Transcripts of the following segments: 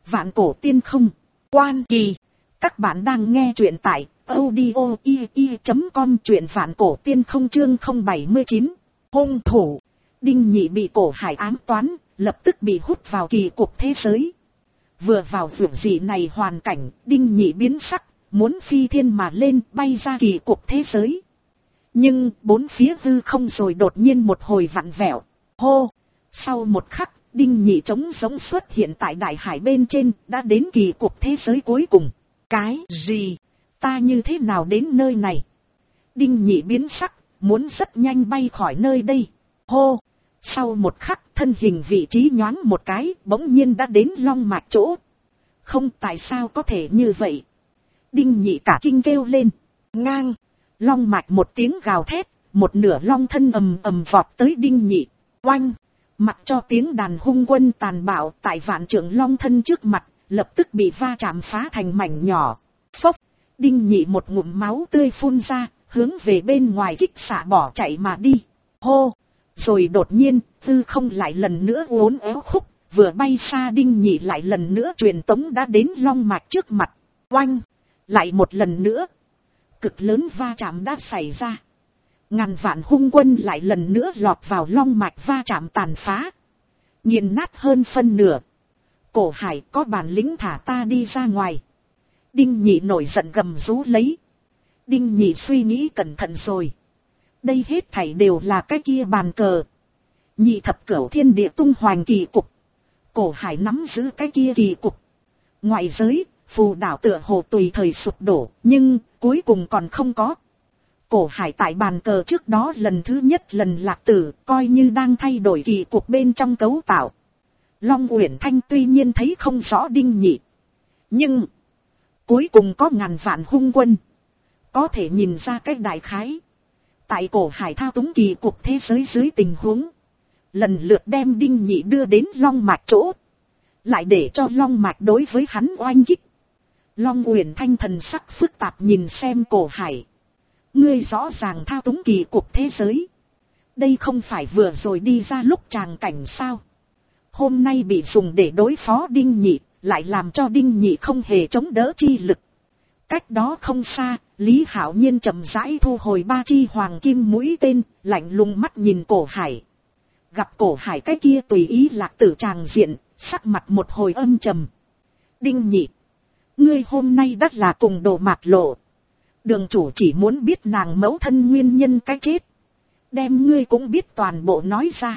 Vạn cổ tiên không. Quan Kỳ. Các bạn đang nghe truyện tại audio.com, truyện vạn cổ tiên không chương 079. Hung thủ. Đinh Nhị bị Cổ Hải ám toán, lập tức bị hút vào kỳ cục thế giới. Vừa vào vượt dị này hoàn cảnh, Đinh Nhị biến sắc, muốn phi thiên mà lên bay ra kỳ cục thế giới. Nhưng bốn phía hư không rồi đột nhiên một hồi vặn vẹo. Hô! Sau một khắc, Đinh Nhị trống giống xuất hiện tại đại hải bên trên, đã đến kỳ cục thế giới cuối cùng. Cái gì? Ta như thế nào đến nơi này? Đinh Nhị biến sắc, muốn rất nhanh bay khỏi nơi đây. Hô! Sau một khắc, thân hình vị trí nhoáng một cái, bỗng nhiên đã đến long mạch chỗ. Không, tại sao có thể như vậy? Đinh Nhị cả kinh kêu lên. Ngang! Long mạch một tiếng gào thét, một nửa long thân ầm ầm vọt tới Đinh Nhị. Oanh! Mặc cho tiếng đàn hung quân tàn bạo tại vạn trượng long thân trước mặt, lập tức bị va chạm phá thành mảnh nhỏ. Phốc! Đinh Nhị một ngụm máu tươi phun ra, hướng về bên ngoài kích xạ bỏ chạy mà đi. Hô! Rồi đột nhiên, hư không lại lần nữa uốn éo khúc, vừa bay xa Đinh Nhị lại lần nữa truyền tống đã đến long mạch trước mặt. Oanh! Lại một lần nữa. Cực lớn va chạm đã xảy ra. Ngàn vạn hung quân lại lần nữa lọt vào long mạch va chạm tàn phá. Nghiền nát hơn phân nửa. Cổ Hải, có bản lĩnh thả ta đi ra ngoài. Đinh Nhị nổi giận gầm rú lấy. Đinh Nhị suy nghĩ cẩn thận rồi. Đây hết thảy đều là cái kia bàn cờ. Nhị thập cửu thiên địa tung hoành kỳ cục. Cổ Hải nắm giữ cái kia kỳ cục. Ngoại giới, phù đảo tựa hồ tùy thời sụp đổ, nhưng cuối cùng còn không có. Cổ Hải tại bàn cờ trước đó lần thứ nhất lần lạc tử, coi như đang thay đổi kỳ cục bên trong cấu tạo. Long Uyển Thanh tuy nhiên thấy không rõ Đinh Nhị, nhưng cuối cùng có ngàn vạn hung quân, có thể nhìn ra cái đại khái. Tại Cổ Hải thao túng kỳ cục thế giới dưới tình huống, lần lượt đem Đinh Nhị đưa đến long mạch chỗ, lại để cho long mạch đối với hắn oanh kích. Long Uyển Thanh thần sắc phức tạp nhìn xem Cổ Hải. Ngươi rõ ràng thao túng kỳ cục thế giới. Đây không phải vừa rồi đi ra lúc tràng cảnh sao? Hôm nay bị dùng để đối phó Đinh Nhị, lại làm cho Đinh Nhị không hề chống đỡ chi lực. Cách đó không xa, Lý Hạo Nhiên chậm rãi thu hồi ba chi hoàng kim mũi tên, lạnh lùng mắt nhìn Cổ Hải. Gặp Cổ Hải cái kia tùy ý lạc tử tràng diện, sắc mặt một hồi âm trầm. Đinh Nhị, ngươi hôm nay đắt là cùng đồ mạt lộ. Đường chủ chỉ muốn biết nàng mẫu thân nguyên nhân cái chết. Đem ngươi cũng biết toàn bộ nói ra.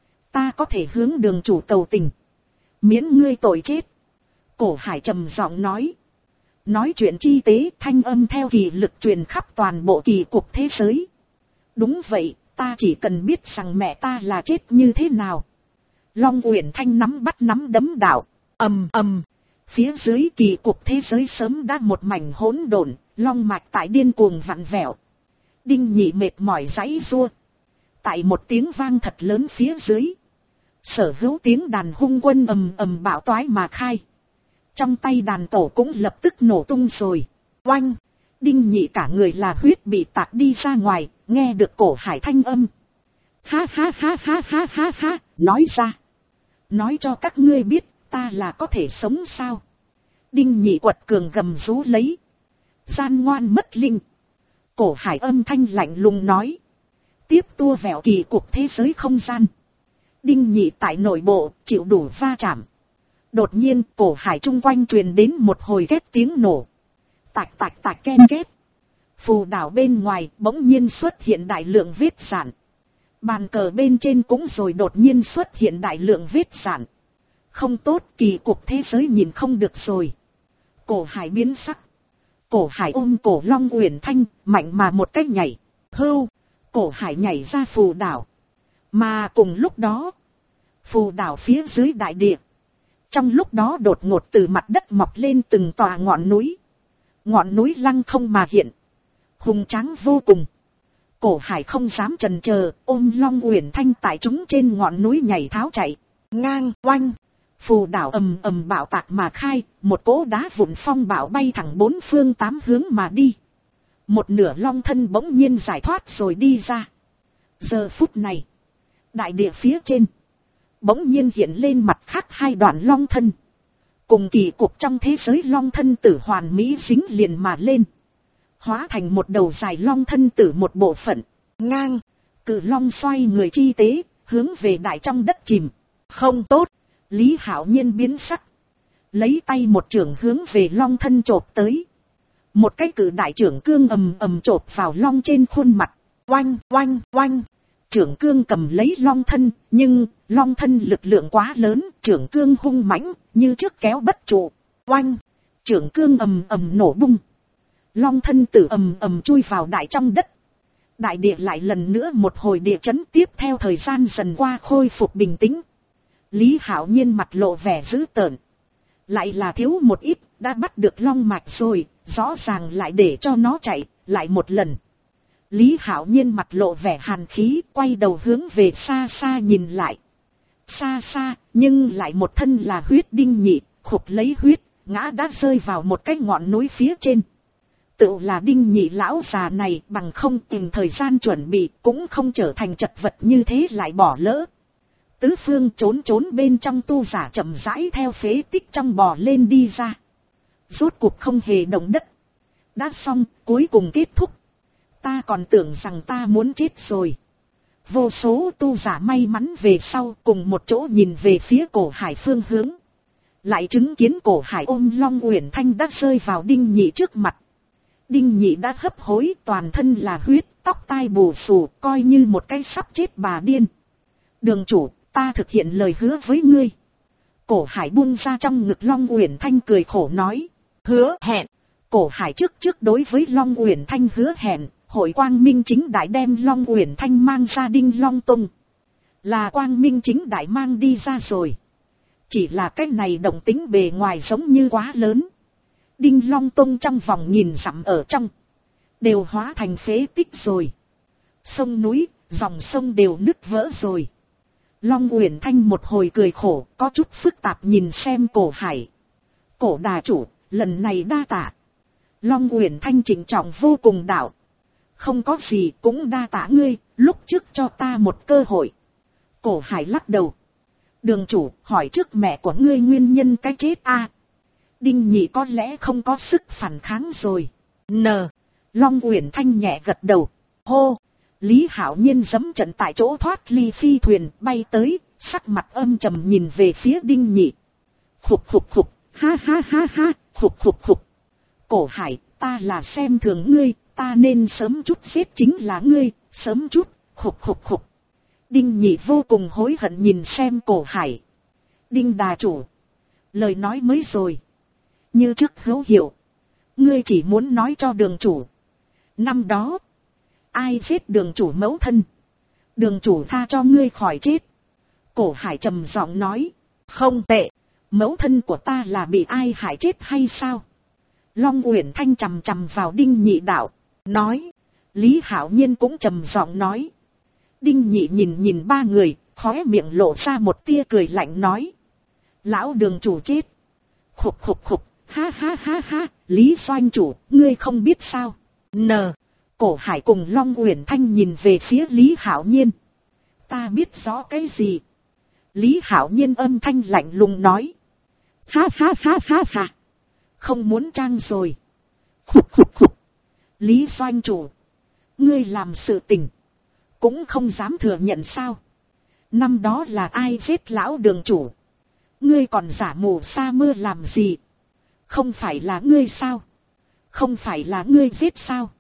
Ta có thể hướng đường chủ cầu tình. Miễn ngươi tội chết. Cổ Hải trầm giọng nói. Nói chuyện chi tế, thanh âm theo kỳ lực truyền khắp toàn bộ kỳ cục thế giới. Đúng vậy, ta chỉ cần biết rằng mẹ ta là chết như thế nào. Long Uyển Thanh nắm bắt nắm đấm đạo. Ầm ầm. Phía dưới kỳ cục thế giới sớm đã một mảnh hỗn độn, long mạch tại điên cuồng vặn vẹo. Đinh Nhị mệt mỏi giãy giụa. Tại một tiếng vang thật lớn phía dưới, sở hữu tiếng đàn hung quân ầm ầm bạo toái mà khai. Trong tay đàn tổ cũng lập tức nổ tung rồi. Oanh! Đinh Nhị cả người là huyết bị tạc đi ra ngoài, nghe được Cổ Hải thanh âm. Ha ha ha ha ha ha ha, nói ra. Nói cho các ngươi biết, ta là có thể sống sao? Đinh Nhị quật cường gầm rú lấy. Gian ngoan mất linh. Cổ Hải âm thanh lạnh lùng nói. Tiếp tua vẹo kỳ cục thế giới không gian. Đinh Nhị tại nội bộ, chịu đủ va chạm. Đột nhiên, Cổ Hải chung quanh truyền đến một hồi két tiếng nổ. Tạch tạch tạch ken két. Phù đảo bên ngoài bỗng nhiên xuất hiện đại lượng vết rạn. Bàn cờ bên trên cũng rồi đột nhiên xuất hiện đại lượng vết rạn. Không tốt, kỳ cục thế giới nhìn không được rồi. Cổ Hải biến sắc. Cổ Hải ôm cổ Long Uyển Thanh, mạnh mà một cái nhảy. Hưu! Cổ Hải nhảy ra phù đảo. Mà cùng lúc đó, phù đảo phía dưới đại địa. Trong lúc đó đột ngột từ mặt đất mọc lên từng tòa ngọn núi. Ngọn núi lăng không mà hiện. Hùng tráng vô cùng. Cổ Hải không dám chần chờ, ôm Long Uyển Thanh tại chúng trên ngọn núi nhảy tháo chạy. Ngang, oanh! Phù đảo ầm ầm bạo tạc mà khai, một cỗ đá vụn phong bạo bay thẳng bốn phương tám hướng mà đi. Một nửa long thân bỗng nhiên giải thoát rồi đi ra. Giờ phút này, đại địa phía trên bỗng nhiên hiện lên mặt khác hai đoạn long thân. cùng kỳ cục trong thế giới long thân tử hoàn mỹ dính liền mà lên, hóa thành một đầu dài long thân tử một bộ phận, ngang, cự long xoay người chi tế, hướng về đại trong đất chìm. Không tốt, Lý Hạo Nhiên biến sắc, lấy tay một chưởng hướng về long thân chộp tới. Một cái cự đại chưởng cương ầm ầm chộp vào long trên khuôn mặt, oanh oanh oanh. Chưởng cương cầm lấy long thân, nhưng long thân lực lượng quá lớn, chưởng cương hung mãnh, như trước kéo bất trụ. Oanh, chưởng cương ầm ầm nổ bung. Long thân tử ầm ầm chui vào đại trong đất. Đại địa lại lần nữa một hồi địa chấn, tiếp theo thời gian dần qua khôi phục bình tĩnh. Lý Hạo Nhiên mặt lộ vẻ dữ tợn. Lại là thiếu một ít, đã bắt được long mạch rồi, rõ ràng lại để cho nó chạy, lại một lần. Lý Hạo Nhiên mặt lộ vẻ hàn khí, quay đầu hướng về xa xa nhìn lại. Xa xa, nhưng lại một thân là huyết Đinh Nhị, khục lấy huyết, ngã đã rơi vào một cái ngọn núi phía trên. Tự là Đinh Nhị lão già này, bằng không tìm thời gian chuẩn bị, cũng không trở thành chật vật như thế lại bỏ lỡ. Tứ phương trốn bên trong tu giả chậm rãi theo phế tích trong bò lên đi ra. Rốt cuộc không hề động đất. Đã xong, cuối cùng kết thúc. Ta còn tưởng rằng ta muốn chết rồi. Vô số tu giả may mắn về sau cùng một chỗ nhìn về phía cổ hải phương hướng. Lại chứng kiến cổ hải ôm Long Uyển Thanh đã rơi vào Đinh Nhị trước mặt. Đinh Nhị đã hấp hối, toàn thân là huyết, tóc tai bù xù, coi như một cái sắp chết bà điên. Đường chủ, ta thực hiện lời hứa với ngươi. Cổ hải buông ra trong ngực Long Uyển Thanh, cười khổ nói. Hứa hẹn. Cổ hải trước đối với Long Uyển Thanh hứa hẹn, hội Quang Minh Chính Đại đem Long Uyển Thanh mang ra Đinh Long Tông. Là Quang Minh Chính Đại mang đi ra rồi. Chỉ là cái này động tính bề ngoài giống như quá lớn. Đinh Long Tông trong vòng nhìn dặm ở trong, đều hóa thành phế tích rồi. Sông núi, dòng sông đều nứt vỡ rồi. Long Uyển Thanh một hồi cười khổ, có chút phức tạp nhìn xem cổ hải. Cổ đà chủ, lần này đa tạ. Long Uyển Thanh trịnh trọng vô cùng đạo. Không có gì, cũng đa tạ ngươi, lúc trước cho ta một cơ hội. Cổ hải lắc đầu. Đường chủ, hỏi trước mẹ của ngươi nguyên nhân cái chết a. Đinh Nhị có lẽ không có sức phản kháng rồi. Long Uyển Thanh nhẹ gật đầu. Hô. Lý Hạo Nhiên giẫm trận tại chỗ thoát ly phi thuyền bay tới, sắc mặt âm trầm nhìn về phía Đinh Nhị. Khục, ha ha ha ha, khục. Cổ hải, ta là xem thường ngươi, ta nên sớm chút giết chính là ngươi, sớm chút, khục. Đinh Nhị vô cùng hối hận nhìn xem cổ hải. Đinh đà chủ, lời nói mới rồi. Như trước hữu hiệu, ngươi chỉ muốn nói cho đường chủ. Năm đó, ai giết đường chủ mẫu thân, đường chủ tha cho ngươi khỏi chết. Cổ hải trầm giọng nói. Không tệ, mẫu thân của ta là bị ai hại chết hay sao? Long Uyển Thanh chằm vào Đinh Nhị đạo, nói. Lý Hạo Nhiên cũng trầm giọng nói. Đinh Nhị nhìn ba người, khóe miệng lộ ra một tia cười lạnh nói. Lão đường chủ chết. Khục, ha ha, Lý doanh chủ, ngươi không biết sao? Cổ hải cùng Long Uyển Thanh nhìn về phía Lý Hạo Nhiên. Ta biết rõ cái gì? Lý Hạo Nhiên âm thanh lạnh lùng nói. Ha. Không muốn trang rồi. Khục. Lý doanh chủ, ngươi làm sự tình, cũng không dám thừa nhận sao? Năm đó là ai giết lão đường chủ? Ngươi còn giả mù sa mưa làm gì? Không phải là ngươi sao? Không phải là ngươi giết sao?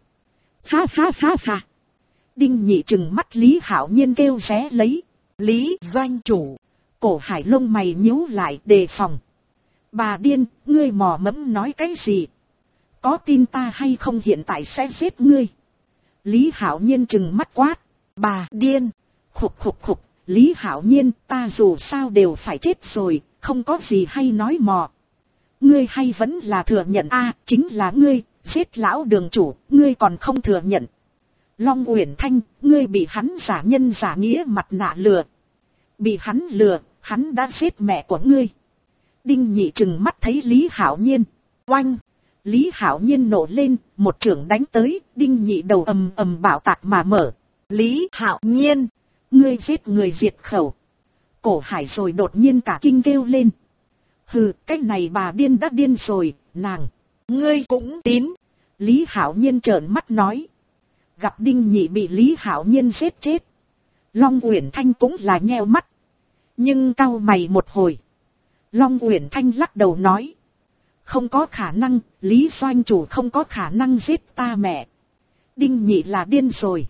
Ha. Đinh Nhị trừng mắt Lý Hạo Nhiên kêu ré lấy. Lý doanh chủ. Cổ hải lông mày nhíu lại đề phòng. Bà điên, ngươi mò mẫm nói cái gì? Có tin ta hay không hiện tại sẽ giết ngươi? Lý Hạo Nhiên trừng mắt quát. Bà điên. Khục. Lý Hạo Nhiên, ta dù sao đều phải chết rồi, không có gì hay nói mò. Ngươi hay vẫn là thừa nhận chính là ngươi, giết lão đường chủ, ngươi còn không thừa nhận. Long Uyển Thanh, ngươi bị hắn giả nhân giả nghĩa mặt nạ lừa. Bị hắn lừa, hắn đã giết mẹ của ngươi. Đinh Nhị trừng mắt thấy Lý Hạo Nhiên. Oanh! Lý Hạo Nhiên nổ lên, một chưởng đánh tới, Đinh Nhị đầu ầm bạo tạc mà mở. Lý Hạo Nhiên! Ngươi giết người diệt khẩu. Cổ hải rồi đột nhiên cả kinh kêu lên. Hừ, cái này bà điên đã điên rồi, nàng. Ngươi cũng tín. Lý Hạo Nhiên trợn mắt nói. Gặp Đinh Nhị bị Lý Hạo Nhiên giết chết. Long Uyển Thanh cũng là nheo mắt. Nhưng cau mày một hồi. Long Uyển Thanh lắc đầu nói. Không có khả năng, Lý doanh chủ không có khả năng giết ta mẹ. Đinh Nhị là điên rồi.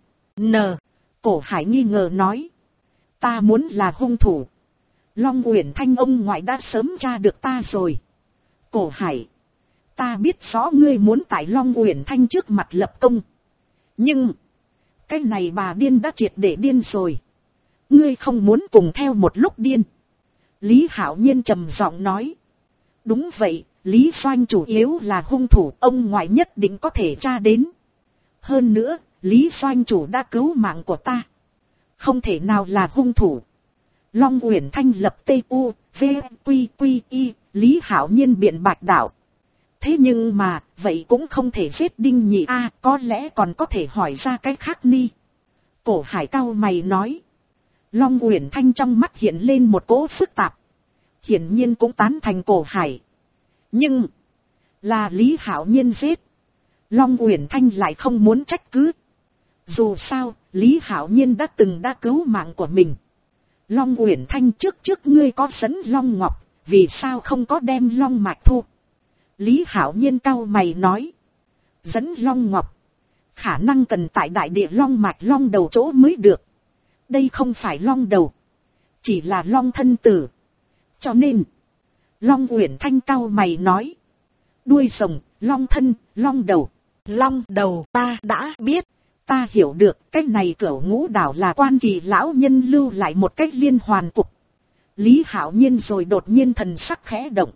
Cổ Hải nghi ngờ nói. Ta muốn là hung thủ. Long Uyển Thanh ông ngoại đã sớm tra được ta rồi. Cổ Hải. Ta biết rõ ngươi muốn tại Long Uyển Thanh trước mặt lập công. Nhưng. Cái này bà điên đã triệt để điên rồi. Ngươi không muốn cùng theo một lúc điên. Lý Hạo Nhiên trầm giọng nói. Đúng vậy, Lý doanh chủ yếu là hung thủ, ông ngoại nhất định có thể tra đến. Hơn nữa, Lý doanh chủ đã cứu mạng của ta. Không thể nào là hung thủ. Long Uyển Thanh lập T.U. V. Quy Quy Y, Lý Hạo Nhiên biện bạch đạo. Thế nhưng mà, vậy cũng không thể giết Đinh Nhị a, có lẽ còn có thể hỏi ra cái khác ni. Cổ Hải cau mày nói. Long Uyển Thanh trong mắt hiện lên một cỗ phức tạp. Hiển nhiên cũng tán thành Cổ Hải. Nhưng, là Lý Hạo Nhiên giết. Long Uyển Thanh lại không muốn trách cứ. Dù sao, Lý Hạo Nhiên đã cứu mạng của mình. Long Uyển Thanh trước ngươi có dẫn Long Ngọc, vì sao không có đem Long Mạch thu? Lý Hạo Nhiên cau mày nói. Dẫn Long Ngọc. Khả năng cần tại đại địa Long Mạch Long đầu chỗ mới được. Đây không phải Long đầu. Chỉ là Long thân tử. Cho nên. Long Uyển Thanh cau mày nói. Đuôi rồng, Long thân, Long đầu. Long đầu ta đã biết. Ta hiểu được cái này Cửu Ngũ Đảo là Quan Kỳ lão nhân lưu lại một cách liên hoàn cục. Lý Hạo Nhiên rồi đột nhiên thần sắc khẽ động.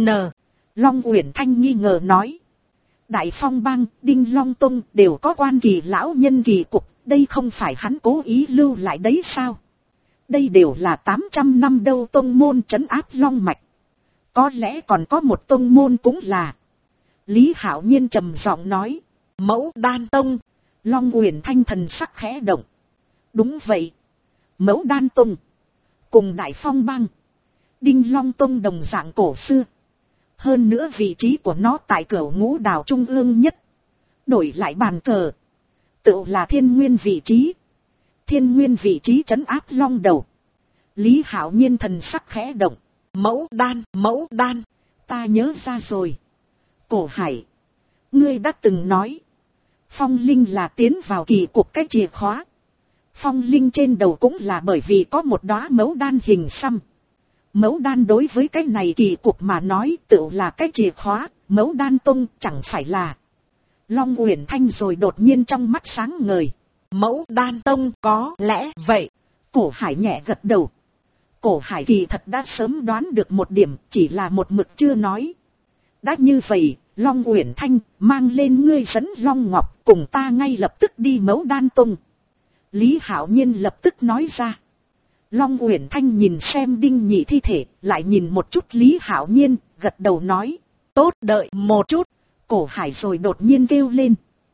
Long Uyển Thanh nghi ngờ nói. Đại Phong Bang, Đinh Long Tông đều có Quan Kỳ lão nhân kỳ cục. Đây không phải hắn cố ý lưu lại đấy sao? Đây đều là 800 năm đâu tông môn trấn áp Long Mạch. Có lẽ còn có một tông môn cũng là. Lý Hạo Nhiên trầm giọng nói. Mẫu Đan Tông. Long Uyển Thanh thần sắc khẽ động. Đúng vậy. Mẫu Đan Tông. Cùng Đại Phong Bang. Đinh Long Tông đồng dạng cổ xưa. Hơn nữa vị trí của nó tại Cửu Ngũ Đảo trung ương nhất. Đổi lại bàn cờ. Tự là Thiên Nguyên vị trí. Thiên Nguyên vị trí trấn áp Long đầu. Lý Hạo Nhiên thần sắc khẽ động. Mẫu đan. Ta nhớ ra rồi. Cổ Hải. Ngươi đã từng nói. Phong linh là tiến vào kỳ cục cái chìa khóa. Phong linh trên đầu cũng là bởi vì có một đóa mẫu đan hình xăm. Mẫu đan đối với cái này kỳ cục mà nói tự là cái chìa khóa. Mẫu đan tông chẳng phải là. Long Uyển Thanh rồi đột nhiên trong mắt sáng ngời. Mẫu đan tông có lẽ vậy. Cổ Hải nhẹ gật đầu. Cổ Hải kỳ thật đã sớm đoán được một điểm, chỉ là một mực chưa nói. Đã như vậy, Long Uyển Thanh mang lên ngươi dẫn Long Ngọc cùng ta ngay lập tức đi Mẫu Đan Tông. Lý Hạo Nhiên lập tức nói ra. Long Uyển Thanh nhìn xem Đinh Nhị thi thể, lại nhìn một chút Lý Hạo Nhiên, gật đầu nói. Tốt, đợi một chút. Cổ Hải rồi đột nhiên kêu lên.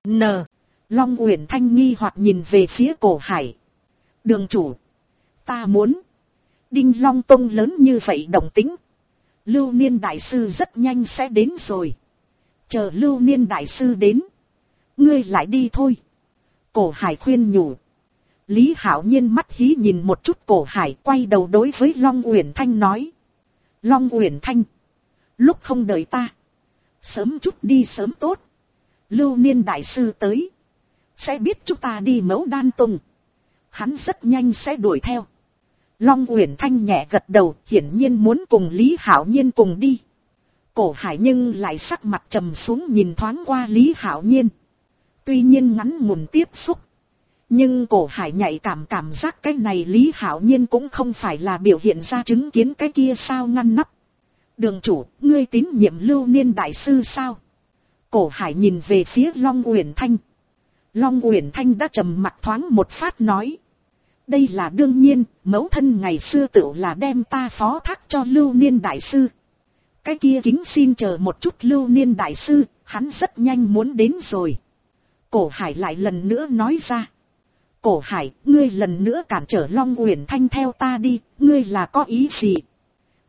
Long Uyển Thanh nghi hoặc nhìn về phía Cổ Hải. Đường chủ. Ta muốn. Đinh Long Tông lớn như vậy động tính. Lưu Niên Đại Sư rất nhanh sẽ đến rồi. Chờ Lưu Niên Đại Sư đến. Ngươi lại đi thôi. Cổ Hải khuyên nhủ. Lý Hạo Nhiên mắt hí nhìn một chút Cổ Hải, quay đầu đối với Long Uyển Thanh nói. Long Uyển Thanh. Lúc không đợi ta. Sớm chút đi sớm tốt. Lưu Niên Đại Sư tới. Sẽ biết chúng ta đi Mẫu Đan Tông. Hắn rất nhanh sẽ đuổi theo. Long Uyển Thanh nhẹ gật đầu, hiển nhiên muốn cùng Lý Hạo Nhiên cùng đi. Cổ Hải nhưng lại sắc mặt trầm xuống nhìn thoáng qua Lý Hạo Nhiên. Tuy nhiên ngắn ngủn tiếp xúc. Nhưng Cổ Hải nhạy cảm giác cái này Lý Hạo Nhiên cũng không phải là biểu hiện ra chứng kiến cái kia sao ngăn nắp. Đường chủ, ngươi tín nhiệm Lưu Niên Đại Sư sao? Cổ Hải nhìn về phía Long Uyển Thanh. Long Uyển Thanh đã trầm mặt thoáng một phát nói. Đây là đương nhiên, mẫu thân ngày xưa tự là đem ta phó thác cho Lưu Niên Đại Sư. Cái kia kính xin chờ một chút Lưu Niên Đại Sư, hắn rất nhanh muốn đến rồi. Cổ Hải lại lần nữa nói ra. Cổ Hải, ngươi lần nữa cản trở Long Uyển Thanh theo ta đi, ngươi là có ý gì?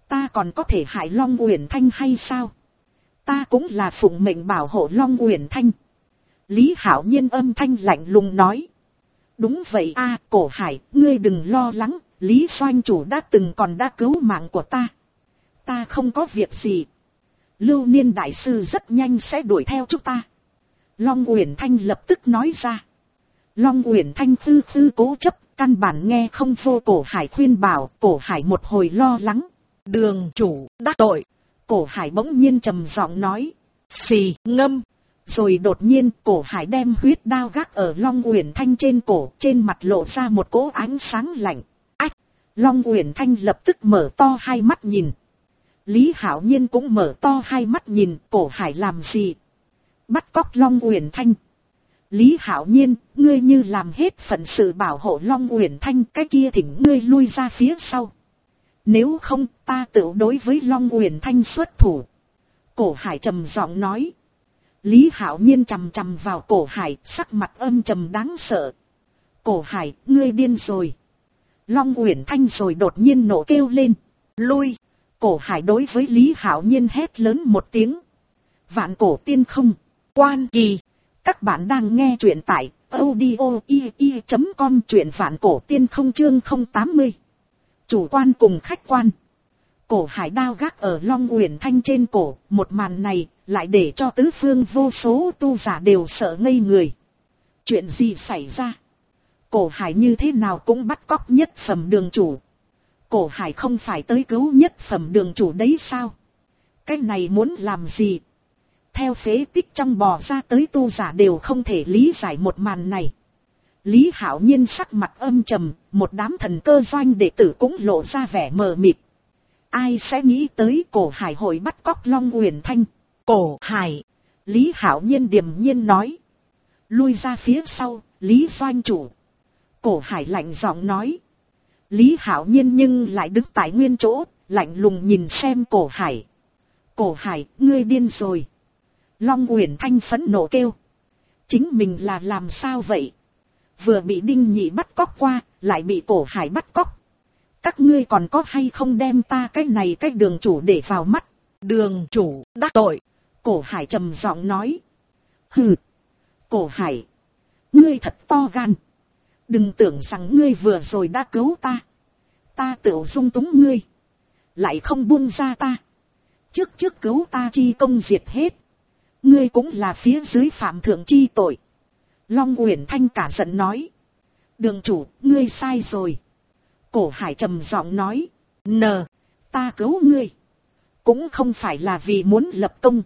Ta còn có thể hại Long Uyển Thanh hay sao? Ta cũng là phụng mệnh bảo hộ Long Uyển Thanh. Lý Hạo Nhiên âm thanh lạnh lùng nói. Đúng vậy a, Cổ Hải, ngươi đừng lo lắng, Lý doanh chủ đã cứu mạng của ta. Ta không có việc gì. Lưu Niên đại sư rất nhanh sẽ đuổi theo chúng ta. Long Uyển Thanh lập tức nói ra. Long Uyển Thanh khư cố chấp, căn bản nghe không vô Cổ Hải khuyên bảo. Cổ Hải một hồi lo lắng. Đường chủ đắc tội. Cổ Hải bỗng nhiên trầm giọng nói. Xì ngâm. Rồi đột nhiên Cổ Hải đem huyết đao gác ở Long Uyển Thanh trên cổ, trên mặt lộ ra một cỗ ánh sáng lạnh. Ách! Long Uyển Thanh lập tức mở to hai mắt nhìn. Lý Hạo Nhiên cũng mở to hai mắt nhìn. Cổ Hải làm gì? Bắt cóc Long Uyển Thanh. Lý Hạo Nhiên, ngươi như làm hết phận sự bảo hộ Long Uyển Thanh, cái kia thỉnh ngươi lui ra phía sau. Nếu không, ta tự đối với Long Uyển Thanh xuất thủ. Cổ Hải trầm giọng nói. Lý Hạo Nhiên chằm chằm vào Cổ Hải, sắc mặt âm trầm đáng sợ. Cổ Hải, ngươi điên rồi. Long Uyển Thanh rồi đột nhiên nổ kêu lên. Lui! Cổ Hải đối với Lý Hạo Nhiên hét lớn một tiếng. Vạn cổ tiên không, quan kỳ. Các bạn đang nghe truyện tại audio.com, truyện vạn cổ tiên không chương 080. Chủ quan cùng khách quan. Cổ Hải đao gác ở Long Uyển Thanh trên cổ, một màn này lại để cho tứ phương vô số tu giả đều sợ ngây người. Chuyện gì xảy ra? Cổ Hải như thế nào cũng bắt cóc nhất phẩm đường chủ. Cổ Hải không phải tới cứu nhất phẩm đường chủ đấy sao? Cái này muốn làm gì? Theo phế tích trong bò ra tới tu giả đều không thể lý giải một màn này. Lý Hạo Nhiên sắc mặt âm trầm, một đám thần cơ doanh đệ tử cũng lộ ra vẻ mờ mịt. Ai sẽ nghĩ tới Cổ Hải hội bắt cóc Long Uyển Thanh? Cổ Hải! Lý Hạo Nhiên điềm nhiên nói. Lui ra phía sau, Lý doanh chủ. Cổ Hải lạnh giọng nói. Lý Hạo Nhiên nhưng lại đứng tại nguyên chỗ, lạnh lùng nhìn xem Cổ Hải. Cổ Hải, ngươi điên rồi. Long Uyển Thanh phẫn nộ kêu. Chính mình là làm sao vậy? Vừa bị Đinh Nhị bắt cóc qua, lại bị Cổ Hải bắt cóc. Các ngươi còn có hay không đem ta cái này cái đường chủ để vào mắt? Đường chủ đắc tội. Cổ Hải trầm giọng nói. Hừ. Cổ Hải. Ngươi thật to gan. Đừng tưởng rằng ngươi vừa rồi đã cứu ta. Ta tự dung túng ngươi. Lại không buông ra ta. Trước cứu ta chi công diệt hết. Ngươi cũng là phía dưới phạm thượng chi tội. Long Uyển Thanh cả giận nói. Đường chủ, ngươi sai rồi. Cổ Hải trầm giọng nói. Ta cứu ngươi. Cũng không phải là vì muốn lập công.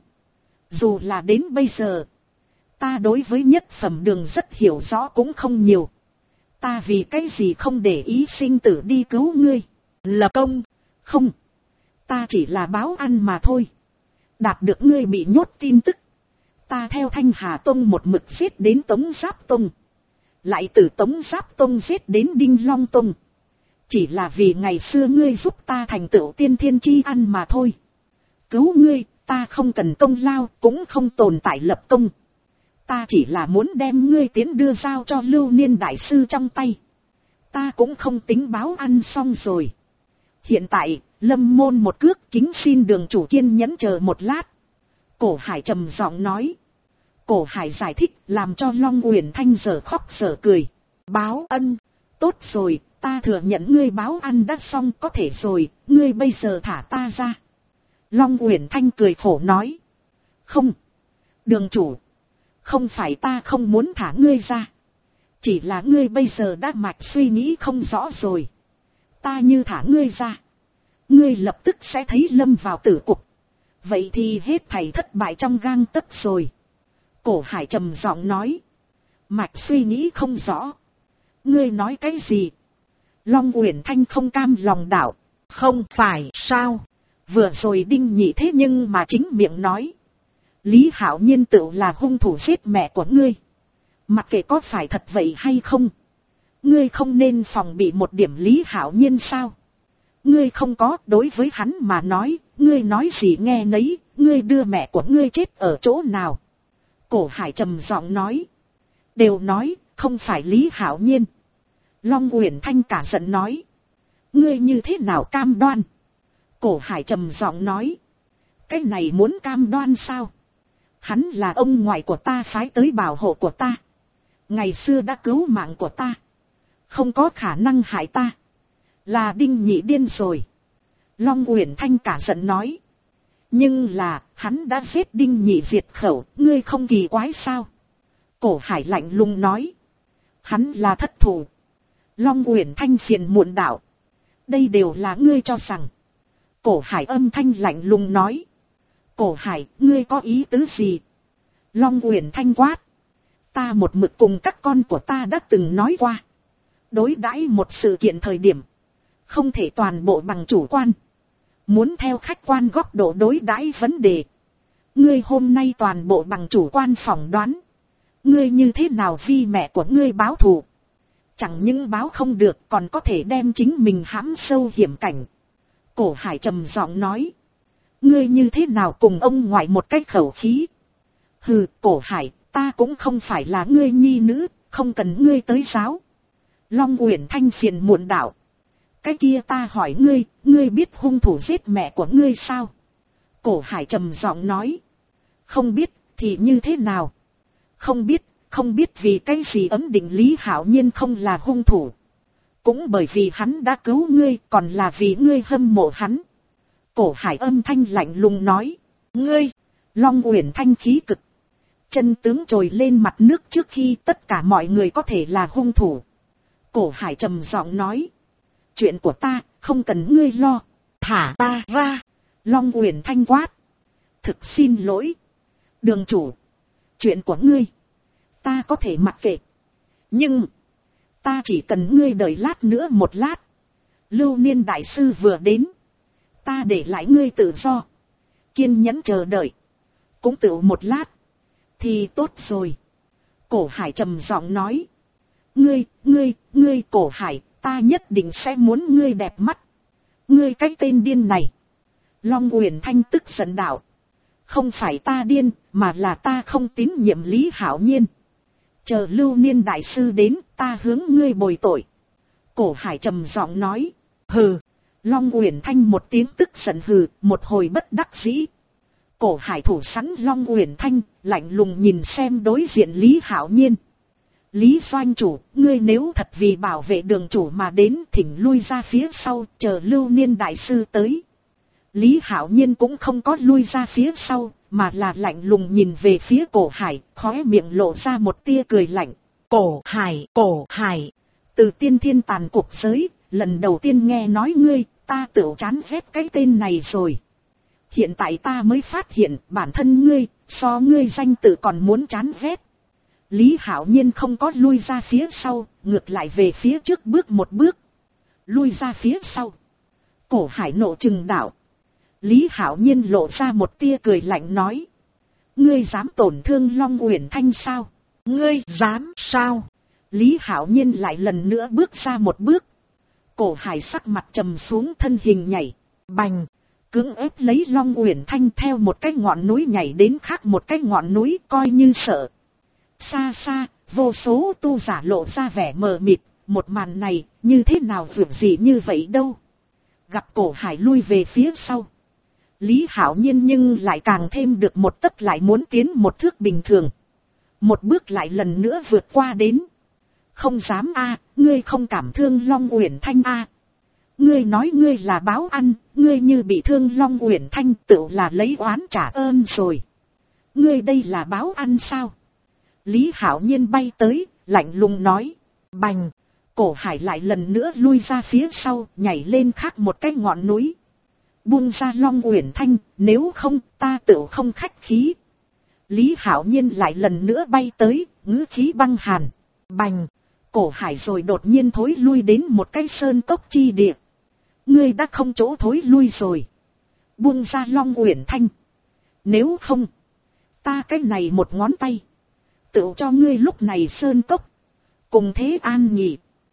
Dù là đến bây giờ. Ta đối với nhất phẩm đường rất hiểu rõ cũng không nhiều. Ta vì cái gì không để ý sinh tử đi cứu ngươi. Lập công. Không. Ta chỉ là báo ăn mà thôi. Đạt được ngươi bị nhốt tin tức. Ta theo Thanh Hà Tông một mực giết đến Tống Giáp Tông. Lại từ Tống Giáp Tông giết đến Đinh Long Tông. Chỉ là vì ngày xưa ngươi giúp ta thành tựu tiên thiên chi ăn mà thôi. Cứu ngươi, ta không cần công lao, cũng không tồn tại lập công. Ta chỉ là muốn đem ngươi tiến đưa giao cho Lưu Niên đại sư trong tay. Ta cũng không tính báo ăn xong rồi. Hiện tại, Lâm môn một cước, kính xin đường chủ kiên nhẫn chờ một lát. Cổ Hải trầm giọng nói. Cổ Hải giải thích làm cho Long Uyển Thanh giờ khóc giờ cười. Báo ân, tốt rồi, ta thừa nhận ngươi báo ăn đã xong có thể rồi, ngươi bây giờ thả ta ra. Long Uyển Thanh cười khổ nói. Không, đường chủ, không phải ta không muốn thả ngươi ra. Chỉ là ngươi bây giờ đã mạch suy nghĩ không rõ rồi. Ta như thả ngươi ra, ngươi lập tức sẽ thấy lâm vào tử cục. Vậy thì hết thảy thất bại trong gang tấc rồi. Cổ Hải trầm giọng nói. Mạch suy nghĩ không rõ. Ngươi nói cái gì? Long Uyển Thanh không cam lòng đạo. Không phải sao? Vừa rồi Đinh Nhị thế nhưng mà chính miệng nói. Lý Hạo Nhiên tự là hung thủ giết mẹ của ngươi. Mặc kệ có phải thật vậy hay không. Ngươi không nên phòng bị một điểm Lý Hạo Nhiên sao? Ngươi không có, đối với hắn mà nói, ngươi nói gì nghe nấy, ngươi đưa mẹ của ngươi chết ở chỗ nào? Cổ Hải trầm giọng nói. Đều nói, không phải Lý Hạo Nhiên. Long Uyển Thanh cả giận nói. Ngươi như thế nào cam đoan? Cổ Hải trầm giọng nói. Cái này muốn cam đoan sao? Hắn là ông ngoại của ta phái tới bảo hộ của ta. Ngày xưa đã cứu mạng của ta. Không có khả năng hại ta. Là Đinh Nhị điên rồi. Long Uyển Thanh cả giận nói. Nhưng là, hắn đã giết Đinh Nhị diệt khẩu, ngươi không kỳ quái sao? Cổ Hải lạnh lùng nói. Hắn là thất thủ. Long Uyển Thanh phiền muộn đạo. Đây đều là ngươi cho rằng. Cổ Hải âm thanh lạnh lùng nói. Cổ Hải, ngươi có ý tứ gì? Long Uyển Thanh quát. Ta một mực cùng các con của ta đã từng nói qua. Đối đãi một sự kiện thời điểm. Không thể toàn bộ bằng chủ quan. Muốn theo khách quan góc độ đối đãi vấn đề. Ngươi hôm nay toàn bộ bằng chủ quan phỏng đoán. Ngươi như thế nào vì mẹ của ngươi báo thù? Chẳng những báo không được còn có thể đem chính mình hãm sâu hiểm cảnh. Cổ Hải trầm giọng nói. Ngươi như thế nào cùng ông ngoại một cách khẩu khí? Hừ, Cổ Hải, ta cũng không phải là ngươi nhi nữ, không cần ngươi tới giáo. Long Uyển Thanh phiền muộn đạo. Cái kia ta hỏi ngươi, ngươi biết hung thủ giết mẹ của ngươi sao? Cổ Hải trầm giọng nói. Không biết, thì như thế nào? Không biết vì cái gì ấn định Lý Hạo Nhiên không là hung thủ. Cũng bởi vì hắn đã cứu ngươi, còn là vì ngươi hâm mộ hắn. Cổ Hải âm thanh lạnh lùng nói. Ngươi! Long Uyển Thanh khí cực. Chân tướng trồi lên mặt nước trước khi tất cả mọi người có thể là hung thủ. Cổ Hải trầm giọng nói. Chuyện của ta, không cần ngươi lo. Thả ta ra. Long Uyển Thanh quát. Thực xin lỗi. Đường chủ. Chuyện của ngươi. Ta có thể mặc kệ. Nhưng. Ta chỉ cần ngươi đợi lát nữa một lát. Lưu Niên đại sư vừa đến. Ta để lại ngươi tự do. Kiên nhẫn chờ đợi. Cũng tự một lát. Thì tốt rồi. Cổ Hải trầm giọng nói. Ngươi Cổ Hải. Ta nhất định sẽ muốn ngươi đẹp mắt. Ngươi cái tên điên này. Long Uyển Thanh tức giận đạo. Không phải ta điên, mà là ta không tín nhiệm Lý Hạo Nhiên. Chờ Lưu Niên đại sư đến, ta hướng ngươi bồi tội. Cổ Hải trầm giọng nói. Hừ. Long Uyển Thanh một tiếng tức giận hừ, một hồi bất đắc dĩ. Cổ Hải thủ sẵn Long Uyển Thanh, lạnh lùng nhìn xem đối diện Lý Hạo Nhiên. Lý doanh chủ, ngươi nếu thật vì bảo vệ đường chủ mà đến, thỉnh lui ra phía sau, chờ Lưu Niên đại sư tới. Lý Hạo Nhiên cũng không có lui ra phía sau, mà là lạnh lùng nhìn về phía Cổ Hải, khóe miệng lộ ra một tia cười lạnh. Cổ Hải, từ tiên thiên tàn cuộc giới, lần đầu tiên nghe nói ngươi, ta tự chán ghét cái tên này rồi. Hiện tại ta mới phát hiện bản thân ngươi, so ngươi danh tự còn muốn chán ghét. Lý Hạo Nhiên không có lui ra phía sau, ngược lại về phía trước bước một bước. Lui ra phía sau. Cổ Hải nộ trừng đạo. Lý Hạo Nhiên lộ ra một tia cười lạnh nói. Ngươi dám tổn thương Long Uyển Thanh sao? Ngươi dám sao? Lý Hạo Nhiên lại lần nữa bước ra một bước. Cổ Hải sắc mặt trầm xuống, thân hình nhảy. Bành! Cưỡng ép lấy Long Uyển Thanh theo một cái ngọn núi nhảy đến khác một cái ngọn núi, coi như sợ. Xa xa, vô số tu giả lộ ra vẻ mờ mịt, một màn này, như thế nào vượt gì như vậy đâu. Gặp Cổ Hải lui về phía sau. Lý Hạo Nhiên nhưng lại càng thêm được một tấc lại muốn tiến một thước bình thường. Một bước lại lần nữa vượt qua đến. Không dám a, ngươi không cảm thương Long Uyển Thanh a. Ngươi nói ngươi là báo ăn, ngươi như bị thương Long Uyển Thanh tự là lấy oán trả ơn rồi. Ngươi đây là báo ăn sao? Lý Hạo Nhiên bay tới, lạnh lùng nói. Bành! Cổ Hải lại lần nữa lui ra phía sau, nhảy lên khác một cái ngọn núi. Buông ra Long Uyển Thanh, nếu không ta tự không khách khí. Lý Hạo Nhiên lại lần nữa bay tới, ngữ khí băng hàn. Bành! Cổ Hải rồi đột nhiên thối lui đến một cái sơn cốc chi địa. Ngươi đã không chỗ thối lui rồi. Buông ra Long Uyển Thanh. Nếu không, ta cái này một ngón tay. Tự cho ngươi lúc này sơn cốc. Cùng thế an nhỉ.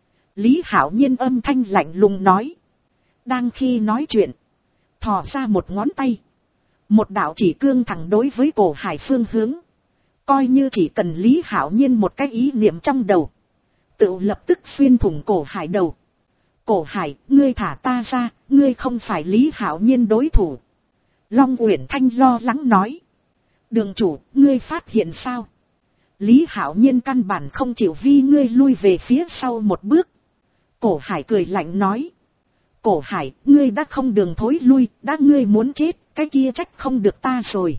Lý Hạo Nhiên âm thanh lạnh lùng nói. Đang khi nói chuyện. Thò ra một ngón tay. Một đạo chỉ cương thẳng đối với Cổ Hải phương hướng. Coi như chỉ cần Lý Hạo Nhiên một cái ý niệm trong đầu. Tự lập tức xuyên thủng Cổ Hải đầu. Cổ Hải, ngươi thả ta ra, ngươi không phải Lý Hạo Nhiên đối thủ. Long Uyển Thanh lo lắng nói. Đường chủ, ngươi phát hiện sao? Lý Hạo Nhiên căn bản không chịu vì ngươi lui về phía sau một bước. Cổ Hải cười lạnh nói. Cổ Hải, ngươi đã không đường thối lui, đã ngươi muốn chết, cái kia trách không được ta rồi.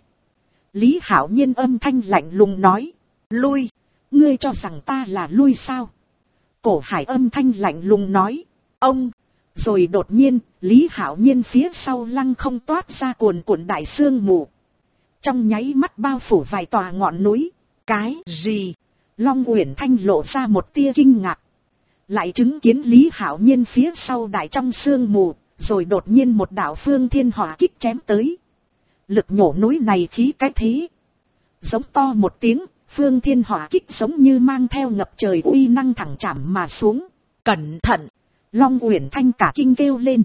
Lý Hạo Nhiên âm thanh lạnh lùng nói. Lui, ngươi cho rằng ta là lui sao? Cổ Hải âm thanh lạnh lùng nói. Ông, rồi đột nhiên, Lý Hạo Nhiên phía sau lăng không toát ra cuồn cuộn đại sương mù. Trong nháy mắt bao phủ vài tòa ngọn núi. Cái gì? Long Uyển Thanh lộ ra một tia kinh ngạc. Lại chứng kiến Lý Hạo Nhiên phía sau đại trong sương mù, rồi đột nhiên một đạo phương thiên hỏa kích chém tới. Lực nhổ núi này khí cái thế. Giống to một tiếng, phương thiên hỏa kích giống như mang theo ngập trời uy năng thẳng chạm mà xuống. Cẩn thận! Long Uyển Thanh cả kinh kêu lên.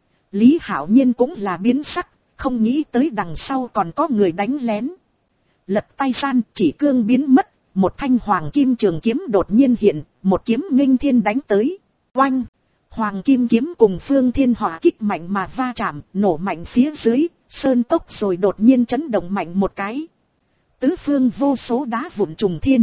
Lý Hạo Nhiên cũng là biến sắc, không nghĩ tới đằng sau còn có người đánh lén. Lật tay gian chỉ cương biến mất, một thanh hoàng kim trường kiếm đột nhiên hiện, một kiếm nghênh thiên đánh tới. Oanh! Hoàng kim kiếm cùng phương thiên hỏa kích mạnh mà va chạm, nổ mạnh phía dưới, sơn tốc rồi đột nhiên chấn động mạnh một cái. Tứ phương vô số đá vụn trùng thiên.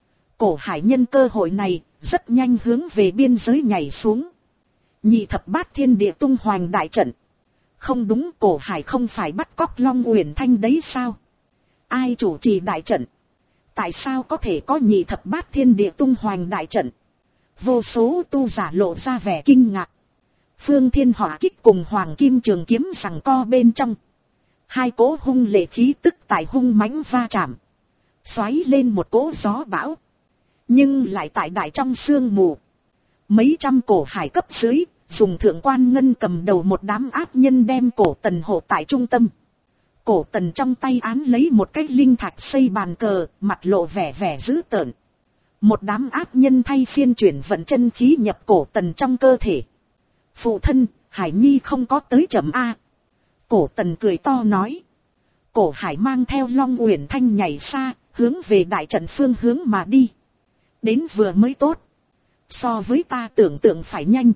Cổ Hải nhân cơ hội này, rất nhanh hướng về biên giới nhảy xuống. Nhị thập bát thiên địa tung hoành đại trận. Không đúng, Cổ Hải không phải bắt cóc Long Uyển Thanh đấy sao? Ai chủ trì đại trận? Tại sao có thể có nhị thập bát thiên địa tung hoành đại trận? Vô số tu giả lộ ra vẻ kinh ngạc. Phương thiên hỏa kích cùng hoàng kim trường kiếm giằng co bên trong. Hai cỗ hung lệ khí tức tại hung mãnh va chạm. Xoáy lên một cỗ gió bão. Nhưng lại tại đại trong sương mù. Mấy trăm Cổ Hải cấp dưới, dùng thượng quan ngân cầm đầu một đám ác nhân đem Cổ Tần hộ tại trung tâm. Cổ Tần trong tay án lấy một cái linh thạch xây bàn cờ, mặt lộ vẻ dữ tợn. Một đám ác nhân thay phiên chuyển vận chân khí nhập Cổ Tần trong cơ thể. Phụ thân, Hải Nhi không có tới chậm A. Cổ Tần cười to nói. Cổ Hải mang theo Long Uyển Thanh nhảy xa, hướng về đại trận phương hướng mà đi. Đến vừa mới tốt. So với ta tưởng tượng phải nhanh.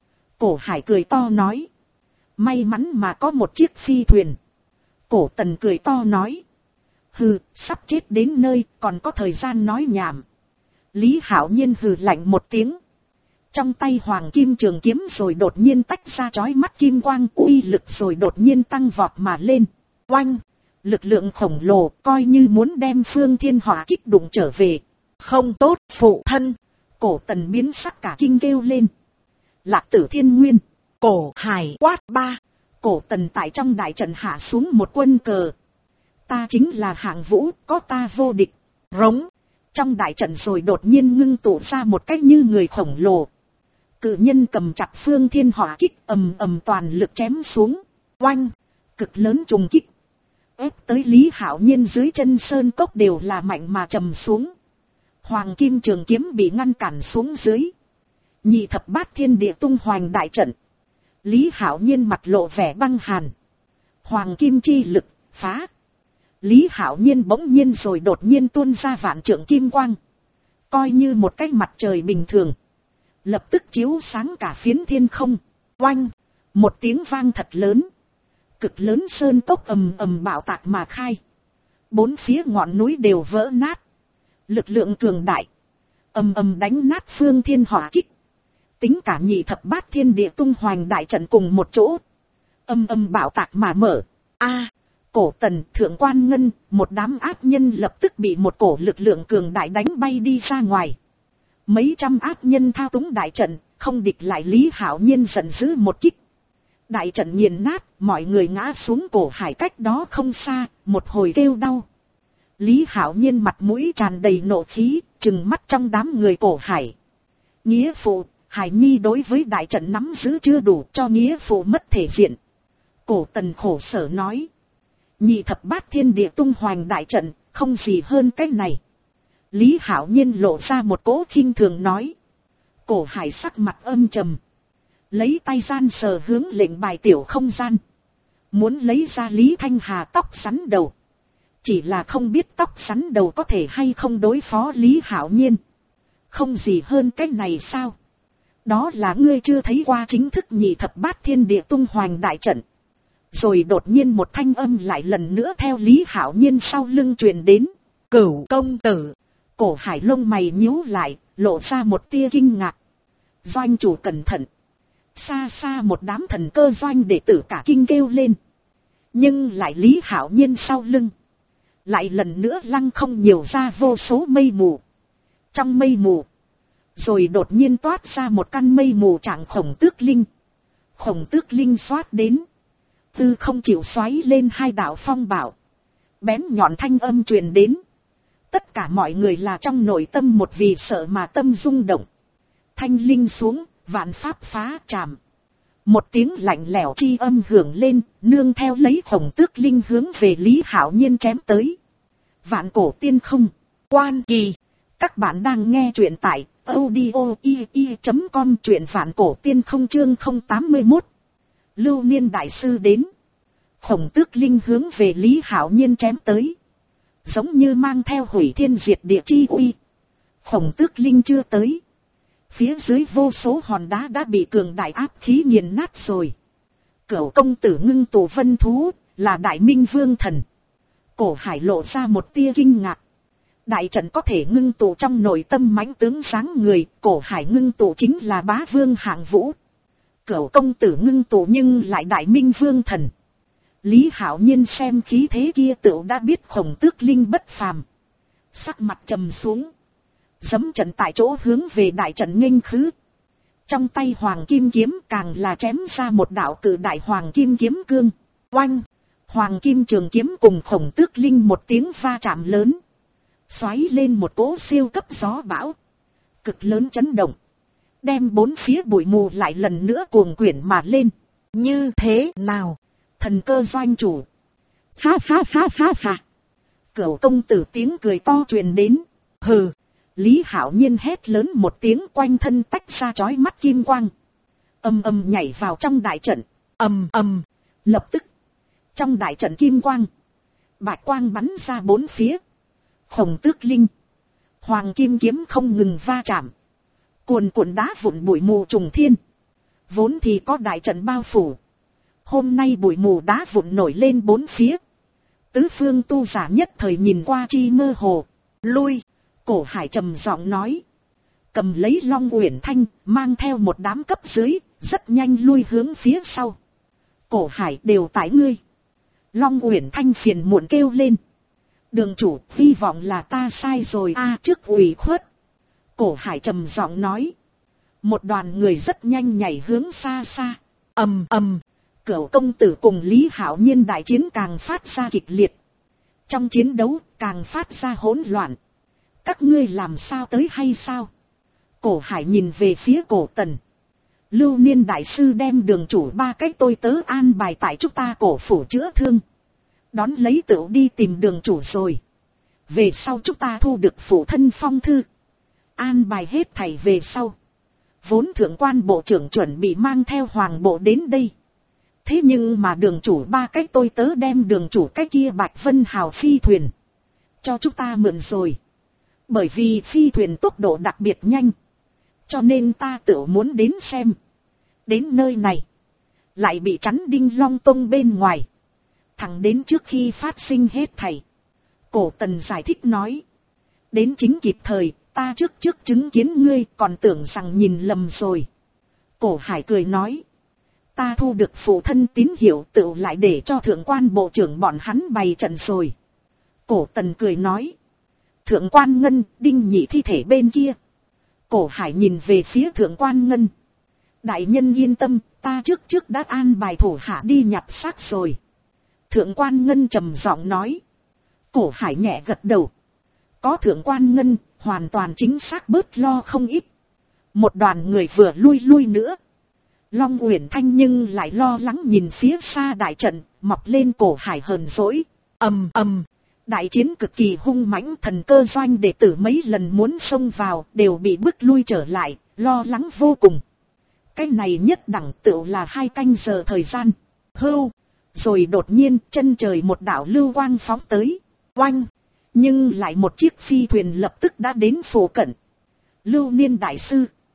Cổ Hải cười to nói. May mắn mà có một chiếc phi thuyền. Cổ Tần cười to nói. Hừ, sắp chết đến nơi, còn có thời gian nói nhảm. Lý Hạo Nhiên hừ lạnh một tiếng. Trong tay hoàng kim trường kiếm rồi đột nhiên tách ra chói mắt kim quang, uy lực rồi đột nhiên tăng vọt mà lên. Oanh! Lực lượng khổng lồ coi như muốn đem phương thiên hỏa kích đụng trở về. Không tốt, phụ thân! Cổ Tần biến sắc cả kinh kêu lên. Lạc Tử Thiên Nguyên! Cổ Hải quát ba! Cổ Tần tại trong đại trận hạ xuống một quân cờ. Ta chính là hạng vũ, có ta vô địch. Rống! Trong đại trận rồi đột nhiên ngưng tụ ra một cách như người khổng lồ. Cự nhân cầm chặt phương thiên hỏa kích ầm ầm toàn lực chém xuống. Oanh! Cực lớn trùng kích. Ép tới Lý Hạo Nhiên dưới chân sơn cốc đều là mạnh mà trầm xuống. Hoàng kim trường kiếm bị ngăn cản xuống dưới. Nhị thập bát thiên địa tung hoành đại trận. Lý Hạo Nhiên mặt lộ vẻ băng hàn. Hoàng kim chi lực, phá. Lý Hạo Nhiên bỗng nhiên rồi đột nhiên tuôn ra vạn trượng kim quang. Coi như một cái mặt trời bình thường. Lập tức chiếu sáng cả phiến thiên không. Oanh! Một tiếng vang thật lớn. Cực lớn sơn cốc ầm ầm bạo tạc mà khai. Bốn phía ngọn núi đều vỡ nát. Lực lượng cường đại. Ầm ầm đánh nát phương thiên hỏa kích. Tính cả nhị thập bát thiên địa tung hoành đại trận cùng một chỗ. Ầm ầm bạo tạc mà mở. A! Cổ Tần, thượng quan ngân, một đám ác nhân lập tức bị một cổ lực lượng cường đại đánh bay đi ra ngoài. Mấy trăm ác nhân thao túng đại trận, không địch lại Lý Hạo Nhiên giận dữ một kích. Đại trận nghiền nát, mọi người ngã xuống Cổ Hải cách đó không xa, một hồi kêu đau. Lý Hạo Nhiên mặt mũi tràn đầy nộ khí, trừng mắt trong đám người Cổ Hải. Nghĩa phụ, Hải Nhi đối với đại trận nắm giữ chưa đủ, cho nghĩa phụ mất thể diện. Cổ Tần khổ sở nói. Nhị thập bát thiên địa tung hoành đại trận, không gì hơn cái này. Lý Hạo Nhiên lộ ra một cỗ khinh thường nói. Cổ Hải sắc mặt âm trầm. Lấy tay gian sờ hướng lệnh bài tiểu không gian. Muốn lấy ra Lý Thanh Hà tóc sắn đầu. Chỉ là không biết tóc sắn đầu có thể hay không đối phó Lý Hạo Nhiên. Không gì hơn cái này sao? Đó là ngươi chưa thấy qua chính thức nhị thập bát thiên địa tung hoành đại trận. Rồi đột nhiên một thanh âm lại lần nữa theo Lý Hạo Nhiên sau lưng truyền đến. Cửu công tử. Cổ Hải lông mày nhíu lại, lộ ra một tia kinh ngạc. Doanh chủ cẩn thận. Xa xa một đám thần cơ doanh đệ tử cả kinh kêu lên. Nhưng lại Lý Hạo Nhiên sau lưng. Lại lần nữa lăng không nhiều ra vô số mây mù. Trong mây mù. Rồi đột nhiên toát ra một căn mây mù trạng Khổng Tước Linh. Khổng Tước Linh xoát đến. Tư không chịu xoáy lên hai đạo phong bảo. Bén nhọn thanh âm truyền đến. Tất cả mọi người là trong nội tâm một vì sợ mà tâm rung động. Thanh linh xuống, vạn pháp phá trảm. Một tiếng lạnh lẽo chi âm hưởng lên, nương theo lấy Khổng Tước Linh hướng về Lý Hạo Nhiên chém tới. Vạn cổ tiên không, quan kỳ. Các bạn đang nghe truyện tại audio.com, truyện vạn cổ tiên không chương 081. Lưu Niên đại sư đến. Khổng Tước Linh hướng về Lý Hạo Nhiên chém tới. Giống như mang theo hủy thiên diệt địa chi uy. Khổng Tước Linh chưa tới. Phía dưới vô số hòn đá đã bị cường đại áp khí nghiền nát rồi. Cửu công tử ngưng tụ vân thú, là Đại Minh Vương Thần. Cổ Hải lộ ra một tia kinh ngạc. Đại trận có thể ngưng tụ trong nội tâm mãnh tướng sáng người, Cổ Hải ngưng tụ chính là Bá Vương hạng vũ. Cửu công tử ngưng tụ nhưng lại Đại Minh Vương Thần. Lý Hạo Nhiên xem khí thế kia tựu đã biết Khổng Tước Linh bất phàm. Sắc mặt trầm xuống. Giẫm trận tại chỗ hướng về đại trận nghênh khứ. Trong tay Hoàng Kim Kiếm càng là chém ra một đạo cự đại Hoàng Kim Kiếm cương. Oanh! Hoàng Kim Trường Kiếm cùng Khổng Tước Linh một tiếng va chạm lớn. Xoáy lên một cỗ siêu cấp gió bão. Cực lớn chấn động. Đem bốn phía bụi mù lại lần nữa cuồng quyển mà lên. Như thế nào? Thần cơ doanh chủ. Ha ha ha ha ha. Cửu công tử tiếng cười to truyền đến. Hừ. Lý Hạo Nhiên hét lớn một tiếng, quanh thân tách ra chói mắt kim quang. Ầm ầm nhảy vào trong đại trận. Ầm ầm. Lập tức. Trong đại trận kim quang. Bạch quang bắn ra bốn phía. Khổng Tước Linh. Hoàng Kim Kiếm không ngừng va chạm. Cuồn cuộn đá vụn bụi mù trùng thiên. Vốn thì có đại trận bao phủ. Hôm nay bụi mù đá vụn nổi lên bốn phía. Tứ phương tu giả nhất thời nhìn qua chi mơ hồ. Lui. Cổ Hải trầm giọng nói. Cầm lấy Long Uyển Thanh, mang theo một đám cấp dưới, rất nhanh lui hướng phía sau. Cổ Hải đều tại ngươi. Long Uyển Thanh phiền muộn kêu lên. Đường chủ, hy vọng là ta sai rồi trước ủy khuất. Cổ Hải trầm giọng nói. Một đoàn người rất nhanh nhảy hướng xa xa. Ầm ầm. Cửu công tử cùng Lý Hạo Nhiên đại chiến càng phát ra kịch liệt. Trong chiến đấu càng phát ra hỗn loạn. Các ngươi làm sao tới hay sao? Cổ Hải nhìn về phía Cổ Tần. Lưu Niên đại sư đem đường chủ ba cái tôi tớ an bài tại chúng ta Cổ phủ chữa thương. Đón lấy tựu đi tìm đường chủ rồi. Về sau chúng ta thu được phủ thân phong thư. An bài hết thảy về sau. Vốn thượng quan bộ trưởng chuẩn bị mang theo hoàng bộ đến đây. Thế nhưng mà đường chủ ba cái tôi tớ đem đường chủ cái kia Bạch Vân Hào phi thuyền. Cho chúng ta mượn rồi. Bởi vì phi thuyền tốc độ đặc biệt nhanh. Cho nên ta tự muốn đến xem. Đến nơi này. Lại bị chắn Đinh Long Tông bên ngoài. Thẳng đến trước khi phát sinh hết thảy. Cổ Tần giải thích nói. Đến chính kịp thời, ta trước chứng kiến ngươi còn tưởng rằng nhìn lầm rồi. Cổ Hải cười nói. Ta thu được phụ thân tín hiệu tự lại để cho thượng quan bộ trưởng bọn hắn bày trận rồi. Cổ Tần cười nói. Thượng quan Ngân, Đinh Nhị thi thể bên kia. Cổ Hải nhìn về phía thượng quan Ngân. Đại nhân yên tâm, ta trước đã an bài thủ hạ đi nhặt xác rồi. Thượng quan Ngân trầm giọng nói. Cổ Hải nhẹ gật đầu. Có thượng quan Ngân, hoàn toàn chính xác bớt lo không ít. Một đoàn người vừa lui nữa. Long Uyển Thanh nhưng lại lo lắng nhìn phía xa đại trận, mọc lên Cổ Hải hờn dỗi. Ầm ầm. Đại chiến cực kỳ hung mãnh, thần cơ doanh đệ tử mấy lần muốn xông vào đều bị bức lui trở lại, lo lắng vô cùng. Cái này nhất đẳng tựu là 2 canh giờ thời gian. Hưu. Rồi đột nhiên chân trời một đạo lưu quang phóng tới. Oanh. Nhưng lại một chiếc phi thuyền lập tức đã đến phủ cận. Lưu Niên đại sư.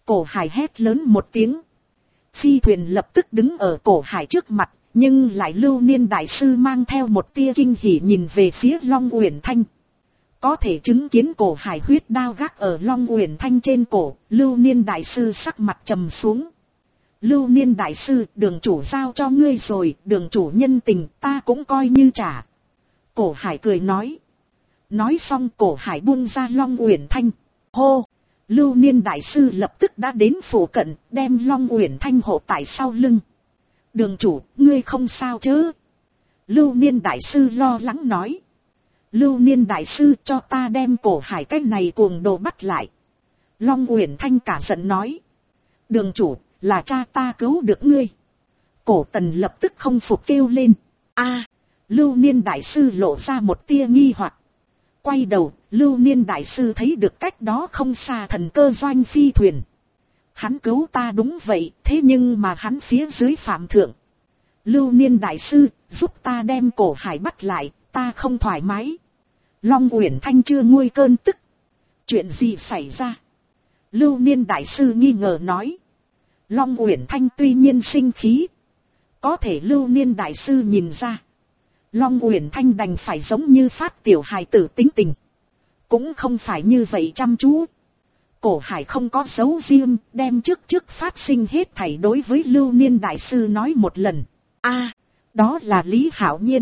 Cổ Hải hét lớn một tiếng. Phi thuyền lập tức đứng ở Cổ Hải trước mặt, nhưng lại Lưu Niên đại sư mang theo một tia kinh hỉ nhìn về phía Long Uyển Thanh. Có thể chứng kiến Cổ Hải huyết đao gác ở Long Uyển Thanh trên cổ, Lưu Niên đại sư sắc mặt trầm xuống. Lưu Niên đại sư, đường chủ giao cho ngươi rồi, đường chủ nhân tình ta cũng coi như trả. Cổ Hải cười nói. Nói xong Cổ Hải buông ra Long Uyển Thanh. Hô! Lưu Niên đại sư lập tức đã đến phủ cận, đem Long Uyển Thanh hộ tại sau lưng. Đường chủ, ngươi không sao chứ? Lưu Niên đại sư lo lắng nói. Lưu Niên đại sư, cho ta đem Cổ Hải cái này cuồng đồ bắt lại. Long Uyển Thanh cả giận nói. Đường chủ, là cha ta cứu được ngươi. Cổ Tần lập tức không phục kêu lên. A! Lưu Niên đại sư lộ ra một tia nghi hoặc. Quay đầu, Lưu Niên đại sư thấy được cách đó không xa thần cơ doanh phi thuyền. Hắn cứu ta đúng vậy, thế nhưng mà hắn phía dưới phạm thượng. Lưu Niên đại sư, giúp ta đem Cổ Hải bắt lại, ta không thoải mái. Long Uyển Thanh chưa nguôi cơn tức. Chuyện gì xảy ra? Lưu Niên đại sư nghi ngờ nói. Long Uyển Thanh tuy nhiên sinh khí. Có thể Lưu Niên đại sư nhìn ra. Long Uyển Thanh đành phải giống như phát tiểu hài tử tính tình. Cũng không phải như vậy chăm chú. Cổ Hải không có dấu riêng, đem trước phát sinh hết thảy đối với Lưu Niên đại sư nói một lần. A, đó là Lý Hạo Nhiên.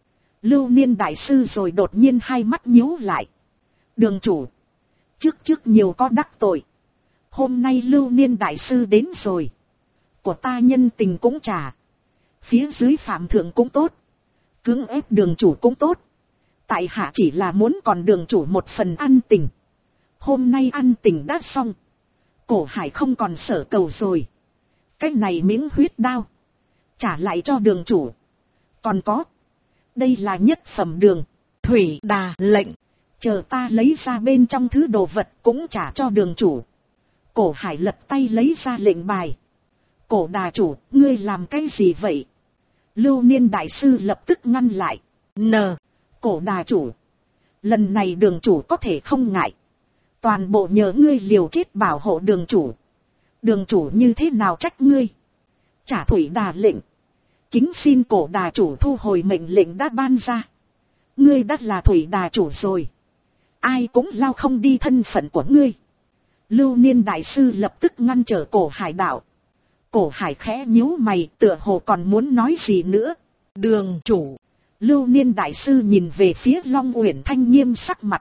Lưu Niên đại sư rồi đột nhiên hai mắt nhíu lại. Đường chủ, trước nhiều có đắc tội. Hôm nay Lưu Niên đại sư đến rồi. Của ta nhân tình cũng trả. Phía dưới phạm thượng cũng tốt. Cưỡng ép đường chủ cũng tốt. Tại hạ chỉ là muốn còn đường chủ một phần ăn tình. Hôm nay ăn tình đã xong. Cổ Hải không còn sở cầu rồi. Cái này miếng huyết đao. Trả lại cho đường chủ. Còn có. Đây là nhất phẩm đường. Thủy đà lệnh. Chờ ta lấy ra bên trong thứ đồ vật cũng trả cho đường chủ. Cổ Hải lật tay lấy ra lệnh bài. Cổ đà chủ, ngươi làm cái gì vậy? Lưu Niên đại sư lập tức ngăn lại. Cổ đà chủ. Lần này đường chủ có thể không ngại. Toàn bộ nhờ ngươi liều chết bảo hộ đường chủ. Đường chủ như thế nào trách ngươi? Trả thủy đà lệnh. Kính xin cổ đà chủ thu hồi mệnh lệnh đã ban ra. Ngươi đã là thủy đà chủ rồi. Ai cũng lao không đi thân phận của ngươi. Lưu Niên đại sư lập tức ngăn trở Cổ Hải đạo. Cổ Hải khẽ nhíu mày, tựa hồ còn muốn nói gì nữa. Đường chủ. Lưu Niên đại sư nhìn về phía Long Uyển Thanh nghiêm sắc mặt.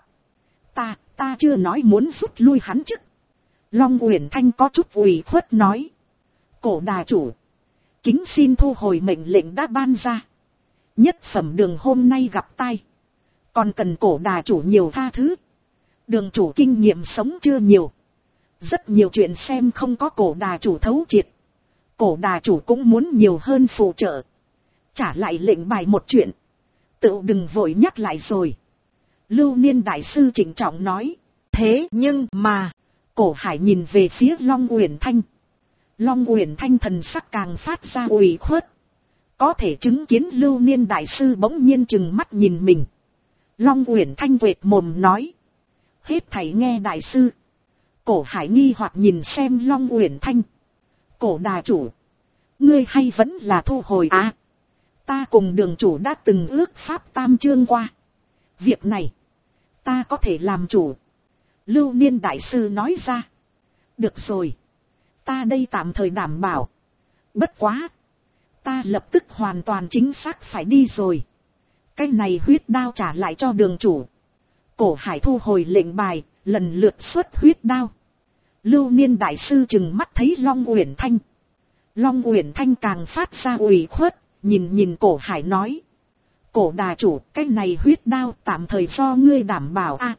Ta chưa nói muốn rút lui hắn chứ. Long Uyển Thanh có chút ủy khuất nói. Cổ đà chủ. Kính xin thu hồi mệnh lệnh đã ban ra. Nhất phẩm đường hôm nay gặp tai. Còn cần cổ đà chủ nhiều tha thứ. Đường chủ kinh nghiệm sống chưa nhiều. Rất nhiều chuyện xem không có cổ đà chủ thấu triệt. Cổ đà chủ cũng muốn nhiều hơn phụ trợ. Trả lại lệnh bài một chuyện. Tự đừng vội nhắc lại rồi. Lưu Niên đại sư trịnh trọng nói. Thế nhưng mà. Cổ Hải nhìn về phía Long Uyển Thanh. Long Uyển Thanh thần sắc càng phát ra ủy khuất. Có thể chứng kiến Lưu Niên đại sư bỗng nhiên trừng mắt nhìn mình. Long Uyển Thanh quệt mồm nói. Hết thảy nghe đại sư. Cổ Hải nghi hoặc nhìn xem Long Uyển Thanh. Cổ đà chủ. Ngươi hay vẫn là thu hồi à? Ta cùng đường chủ đã từng ước pháp tam chương qua. Việc này. Ta có thể làm chủ. Lưu Niên đại sư nói ra. Được rồi. Ta đây tạm thời đảm bảo. Bất quá. Ta lập tức hoàn toàn chính xác phải đi rồi. Cái này huyết đao trả lại cho đường chủ. Cổ Hải thu hồi lệnh bài. Lần lượt xuất huyết đao. Lưu Niên đại sư chừng mắt thấy Long Uyển Thanh. Long Uyển Thanh càng phát ra ủy khuất. Nhìn Cổ Hải nói. Cổ đà chủ, cái này huyết đao tạm thời do ngươi đảm bảo a.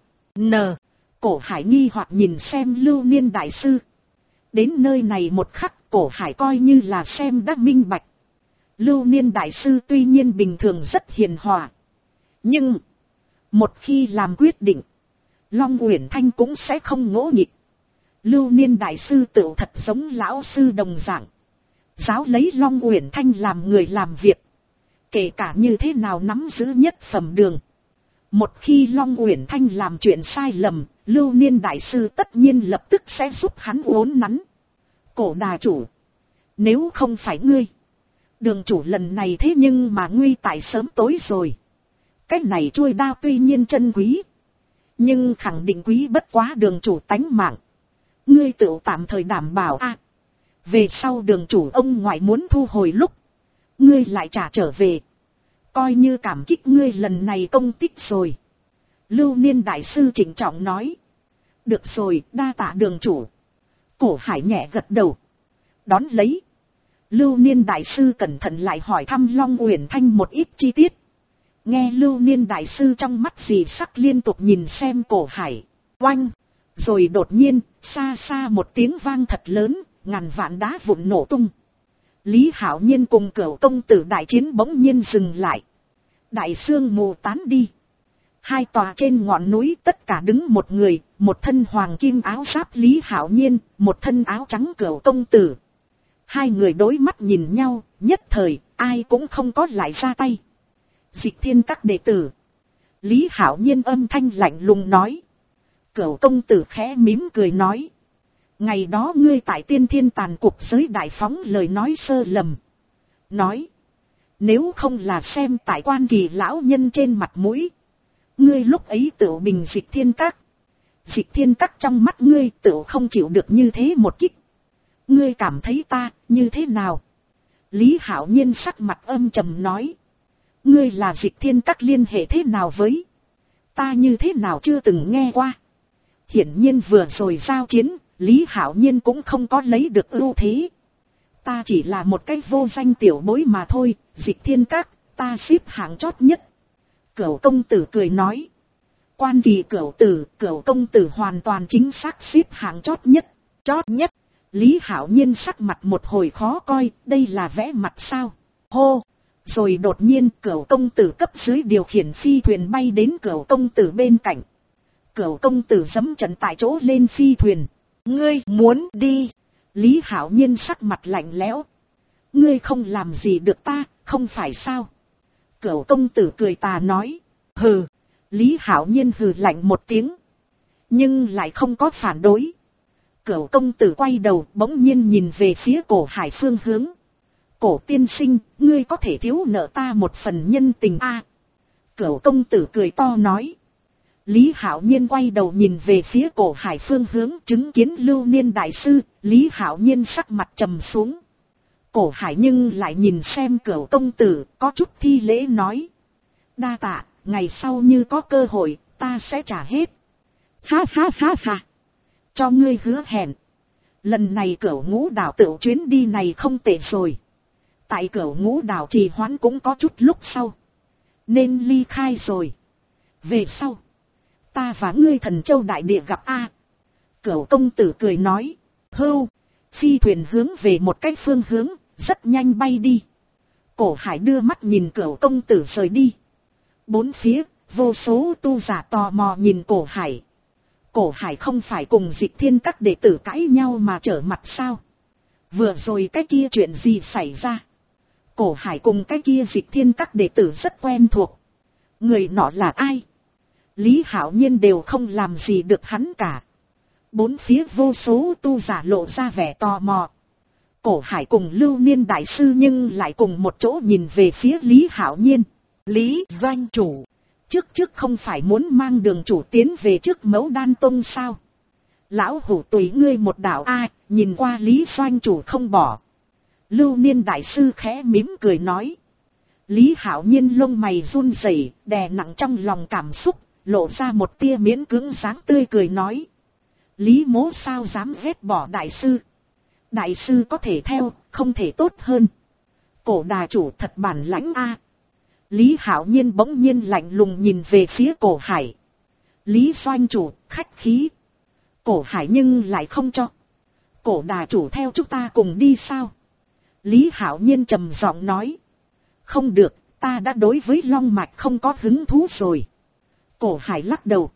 Cổ Hải nghi hoặc nhìn xem Lưu Niên đại sư. Đến nơi này một khắc Cổ Hải coi như là xem đã minh bạch. Lưu Niên đại sư tuy nhiên bình thường rất hiền hòa. Nhưng. Một khi làm quyết định. Long Uyển Thanh cũng sẽ không ngỗ nghịch. Lưu Niên đại sư tự thật giống lão sư đồng dạng. Giáo lấy Long Uyển Thanh làm người làm việc. Kể cả như thế nào nắm giữ nhất phẩm đường. Một khi Long Uyển Thanh làm chuyện sai lầm, Lưu Niên đại sư tất nhiên lập tức sẽ giúp hắn uốn nắn. Cổ đà chủ, nếu không phải ngươi, đường chủ lần này thế nhưng mà nguy tại sớm tối rồi. Cái này chuôi đao tuy nhiên chân quý, nhưng khẳng định quý bất quá đường chủ tánh mạng. Ngươi tự tạm thời đảm bảo a, về sau đường chủ ông ngoại muốn thu hồi lúc, ngươi lại trả trở về, coi như cảm kích ngươi lần này công tích rồi. Lưu Niên đại sư trịnh trọng nói. Được rồi, đa tạ đường chủ. Cổ Hải nhẹ gật đầu. Đón lấy, Lưu Niên đại sư cẩn thận lại hỏi thăm Long Uyển Thanh một ít chi tiết. Nghe Lưu Niên đại sư trong mắt gì sắc liên tục nhìn xem Cổ Hải. Oanh! Rồi đột nhiên, xa xa một tiếng vang thật lớn, ngàn vạn đá vụn nổ tung. Lý Hạo Nhiên cùng Cửu công tử đại chiến bỗng nhiên dừng lại. Đại sương mù tán đi. Hai tòa trên ngọn núi tất cả đứng một người, một thân hoàng kim áo giáp Lý Hạo Nhiên, một thân áo trắng Cửu công tử. Hai người đối mắt nhìn nhau, nhất thời, ai cũng không có lại ra tay. Dịch Thiên các đệ tử. Lý Hạo Nhiên âm thanh lạnh lùng nói. Cửu công tử khẽ mím cười nói. Ngày đó ngươi tại Tiên Thiên tàn cuộc giới đại phóng lời nói sơ lầm. Nói. Nếu không là xem tại Quan Kỳ lão nhân trên mặt mũi, ngươi lúc ấy tự bình Dịch Thiên các. Dịch Thiên các trong mắt ngươi tự không chịu được như thế một kích. Ngươi cảm thấy ta như thế nào? Lý Hạo Nhiên sắc mặt âm trầm nói. Ngươi là Dịch Thiên các liên hệ thế nào với? Ta như thế nào chưa từng nghe qua. Hiển nhiên vừa rồi giao chiến, Lý Hạo Nhiên cũng không có lấy được ưu thế. Ta chỉ là một cái vô danh tiểu bối mà thôi, Dịch Thiên các, ta xếp hạng chót nhất. Cửu công tử cười nói. Quan Kỳ Cửu công tử hoàn toàn chính xác xếp hạng chót nhất. Chót nhất. Lý Hạo Nhiên sắc mặt một hồi khó coi, đây là vẽ mặt sao? Hô! Rồi đột nhiên Cửu công tử cấp dưới điều khiển phi thuyền bay đến Cửu công tử bên cạnh. Cửu công tử giẫm trận tại chỗ lên phi thuyền. Ngươi muốn đi? Lý Hạo Nhiên sắc mặt lạnh lẽo. Ngươi không làm gì được ta, không phải sao? Cửu công tử cười tà nói. Hừ. Lý Hạo Nhiên hừ lạnh một tiếng, nhưng lại không có phản đối. Cửu công tử quay đầu bỗng nhiên nhìn về phía Cổ Hải phương hướng. Cổ tiên sinh, ngươi có thể thiếu nợ ta một phần nhân tình a? Cửu công tử cười to nói. Lý Hạo Nhiên quay đầu nhìn về phía Cổ Hải phương hướng, chứng kiến Lưu Niên đại sư, Lý Hạo Nhiên sắc mặt trầm xuống. Cổ Hải nhưng lại nhìn xem Cửu công tử, có chút thi lễ nói. Đa tạ, ngày sau như có cơ hội, ta sẽ trả hết. Ha ha ha ha. Cho ngươi hứa hẹn. Lần này Cửu Ngũ đảo tự chuyến đi này không tệ rồi. Tại Cửu Ngũ đảo trì hoãn cũng có chút lúc sau, nên ly khai rồi. Về sau, ta và ngươi Thần Châu đại địa gặp a. Cửu công tử cười nói. Hưu. Phi thuyền hướng về một cái phương hướng, rất nhanh bay đi. Cổ Hải đưa mắt nhìn Cửu công tử rời đi. Bốn phía, vô số tu giả tò mò nhìn Cổ Hải. Cổ Hải không phải cùng Dịch Thiên các đệ tử cãi nhau mà trở mặt sao? Vừa rồi cái kia chuyện gì xảy ra? Cổ Hải cùng cái kia Dịch Thiên các đệ tử rất quen thuộc. Người nọ là ai? Lý Hạo Nhiên đều không làm gì được hắn cả. Bốn phía vô số tu giả lộ ra vẻ tò mò. Cổ Hải cùng Lưu Niên đại sư nhưng lại cùng một chỗ nhìn về phía Lý Hạo Nhiên. Lý doanh chủ, trước không phải muốn mang đường chủ tiến về trước Mẫu Đan Tông sao? Lão hủ tùy ngươi một đạo a. Nhìn qua Lý doanh chủ không bỏ. Lưu Niên đại sư khẽ mím cười nói. Lý Hạo Nhiên lông mày run rẩy, đè nặng trong lòng cảm xúc, lộ ra một tia miễn cưỡng dáng tươi cười nói. Lý mỗ sao dám ghét bỏ đại sư? Đại sư có thể theo, không thể tốt hơn. Cổ đà chủ thật bản lãnh a. Lý Hạo Nhiên bỗng nhiên lạnh lùng nhìn về phía Cổ Hải. Lý doanh chủ, khách khí. Cổ Hải nhưng lại không cho. Cổ đà chủ theo chúng ta cùng đi sao? Lý Hạo Nhiên trầm giọng nói. Không được, ta đã đối với Long Mạch không có hứng thú rồi. Cổ Hải lắc đầu.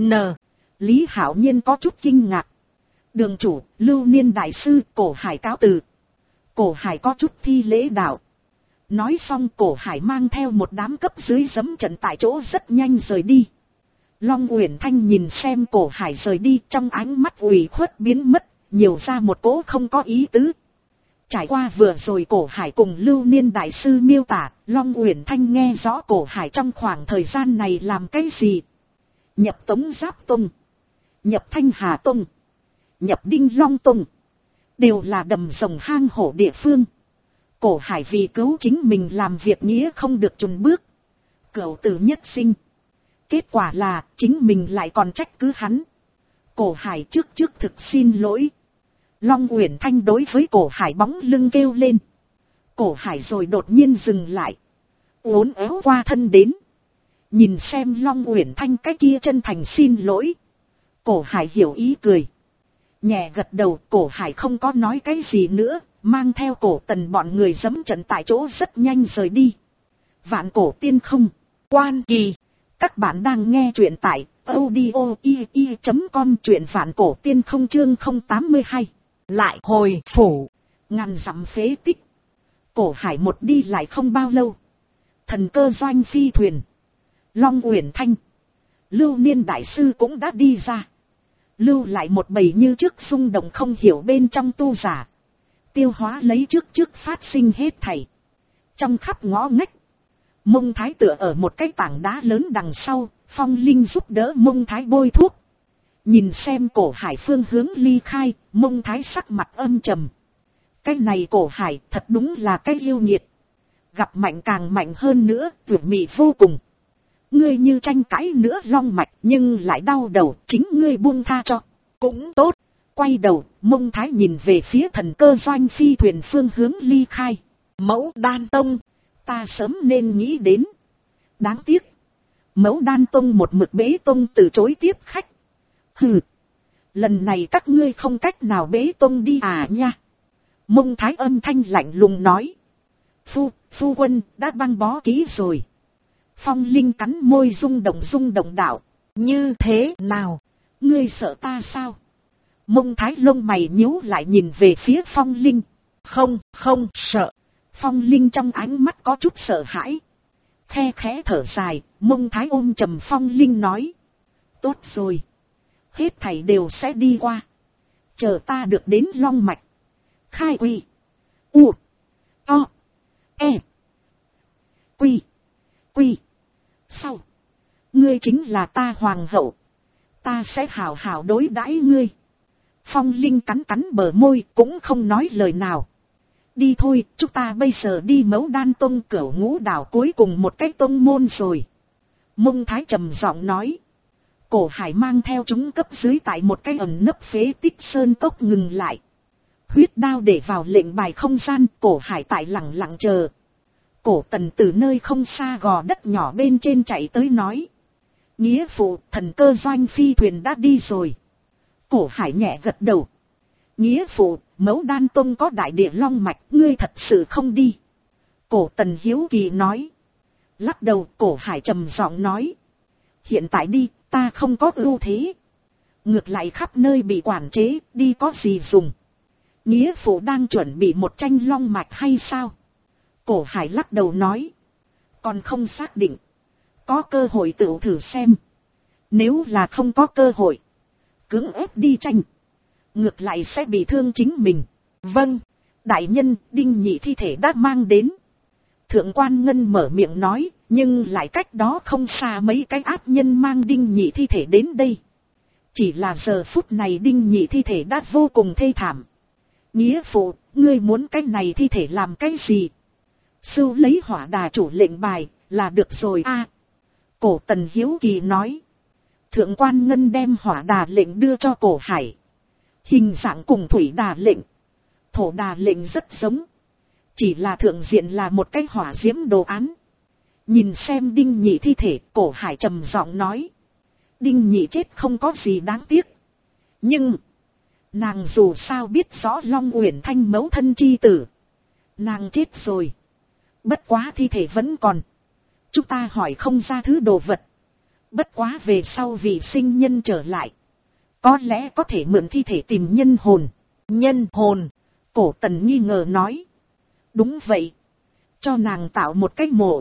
Lý Hạo Nhiên có chút kinh ngạc. Đường chủ, Lưu Niên đại sư, Cổ Hải cáo từ. Cổ Hải có chút thi lễ đạo. Nói xong Cổ Hải mang theo một đám cấp dưới giẫm trận tại chỗ rất nhanh rời đi. Long Uyển Thanh nhìn xem Cổ Hải rời đi, trong ánh mắt ủy khuất biến mất, nhiều ra một cỗ không có ý tứ. Trải qua vừa rồi Cổ Hải cùng Lưu Niên đại sư miêu tả, Long Uyển Thanh nghe rõ Cổ Hải trong khoảng thời gian này làm cái gì. Nhập Tống Giáp Tông, nhập Thanh Hà Tông, nhập Đinh Long Tông, đều là đầm rồng hang hổ địa phương. Cổ Hải vì cứu chính mình làm việc nghĩa không được chùn bước, cửu tử nhất sinh. Kết quả là chính mình lại còn trách cứ hắn. Cổ Hải trước thực xin lỗi. Long Uyển Thanh đối với Cổ Hải bóng lưng kêu lên. Cổ Hải rồi đột nhiên dừng lại, uốn éo qua thân đến, nhìn xem Long Uyển Thanh cái kia chân thành xin lỗi. Cổ Hải hiểu ý cười, nhẹ gật đầu. Cổ Hải không có nói cái gì nữa, mang theo Cổ Tần bọn người giẫm trận tại chỗ rất nhanh rời đi. Vạn Cổ Tiên Không, Quan Kỳ. Các bạn đang nghe truyện tại audio.com, truyện Vạn Cổ Tiên Không chương 082. Lại hồi phủ, ngàn dặm phế tích. Cổ Hải một đi lại không bao lâu. Thần Cơ Doanh phi thuyền, Long Uyển Thanh, Lưu Niên đại sư cũng đã đi ra. Lưu lại một bầy như trước xung động không hiểu bên trong tu giả, tiêu hóa lấy trước phát sinh hết thảy. Trong khắp ngõ ngách, Mông Thái tựa ở một cái tảng đá lớn đằng sau, Phong Linh giúp đỡ Mông Thái bôi thuốc. Nhìn xem Cổ Hải phương hướng ly khai, Mông Thái sắc mặt âm trầm. Cái này Cổ Hải thật đúng là cái yêu nghiệt. Gặp mạnh càng mạnh hơn nữa, tuyệt mị vô cùng. Ngươi như tranh cãi nữa long mạch, nhưng lại đau đầu, chính ngươi buông tha cho. Cũng tốt. Quay đầu, Mông Thái nhìn về phía Thần Cơ Doanh phi thuyền phương hướng ly khai. Mẫu Đan Tông, ta sớm nên nghĩ đến. Đáng tiếc, Mẫu Đan Tông một mực bế tông từ chối tiếp khách. Hừ, lần này các ngươi không cách nào bế tông đi à nha. Mông Thái âm thanh lạnh lùng nói. Phu quân đã băng bó kỹ rồi. Phong Linh cắn môi rung động đạo. Như thế nào? Ngươi sợ ta sao? Mông Thái lông mày nhíu lại nhìn về phía Phong Linh. Không sợ. Phong Linh trong ánh mắt có chút sợ hãi. Khe khẽ thở dài, Mông Thái ôm trầm Phong Linh nói. Tốt rồi. Hết thảy đều sẽ đi qua. Chờ ta được đến Long Mạch. Khai Quy. U. O. E. Quy. Sau. Ngươi chính là ta hoàng hậu. Ta sẽ hảo hảo đối đãi ngươi. Phong Linh cắn bờ môi cũng không nói lời nào. Đi thôi, chúng ta bây giờ đi Mẫu Đan Tông Cửu Ngũ Đảo cuối cùng một cái tông môn rồi. Mông Thái trầm giọng nói. Cổ Hải mang theo chúng cấp dưới tại một cái ẩn nấp phế tích sơn cốc ngừng lại. Huyết đao để vào lệnh bài không gian, Cổ Hải tại lặng lặng chờ. Cổ Tần từ nơi không xa gò đất nhỏ bên trên chạy tới nói. Nghĩa phụ, Thần Cơ Doanh phi thuyền đã đi rồi. Cổ Hải nhẹ gật đầu. Nghĩa phụ, Mẫu Đan Tông có đại địa long mạch, ngươi thật sự không đi. Cổ Tần hiếu kỳ nói. Lắc đầu, Cổ Hải trầm giọng nói. Hiện tại đi, ta không có ưu thế. Ngược lại khắp nơi bị quản chế, đi có gì dùng. Nghĩa phụ đang chuẩn bị một tranh long mạch hay sao? Cổ Hải lắc đầu nói. Còn không xác định. Có cơ hội tự thử xem. Nếu là không có cơ hội, cưỡng ép đi tranh, ngược lại sẽ bị thương chính mình. Vâng, đại nhân, Đinh Nhị thi thể đã mang đến. Thượng quan Ngân mở miệng nói, nhưng lại cách đó không xa mấy cái ác nhân mang Đinh Nhị thi thể đến đây. Chỉ là giờ phút này Đinh Nhị thi thể đã vô cùng thê thảm. Nghĩa phụ, ngươi muốn cái này thi thể làm cái gì? Sưu lấy Hỏa Đà chủ lệnh bài, là được rồi a. Cổ Tần hiếu kỳ nói. Thượng quan Ngân đem Hỏa Đà lệnh đưa cho Cổ Hải. Hình dạng cùng Thủy Đà lệnh, Thổ Đà lệnh rất giống. Chỉ là thượng diện là một cái hỏa diễm đồ án. Nhìn xem Đinh Nhị thi thể, Cổ Hải trầm giọng nói. Đinh Nhị chết không có gì đáng tiếc. Nhưng nàng dù sao biết rõ Long Uyển Thanh mẫu thân chi tử. Nàng chết rồi. Bất quá thi thể vẫn còn. Chúng ta hỏi không ra thứ đồ vật. Bất quá về sau vì sinh nhân trở lại, có lẽ có thể mượn thi thể tìm nhân hồn. Nhân hồn? Cổ Tần nghi ngờ nói. Đúng vậy. Cho nàng tạo một cái mộ.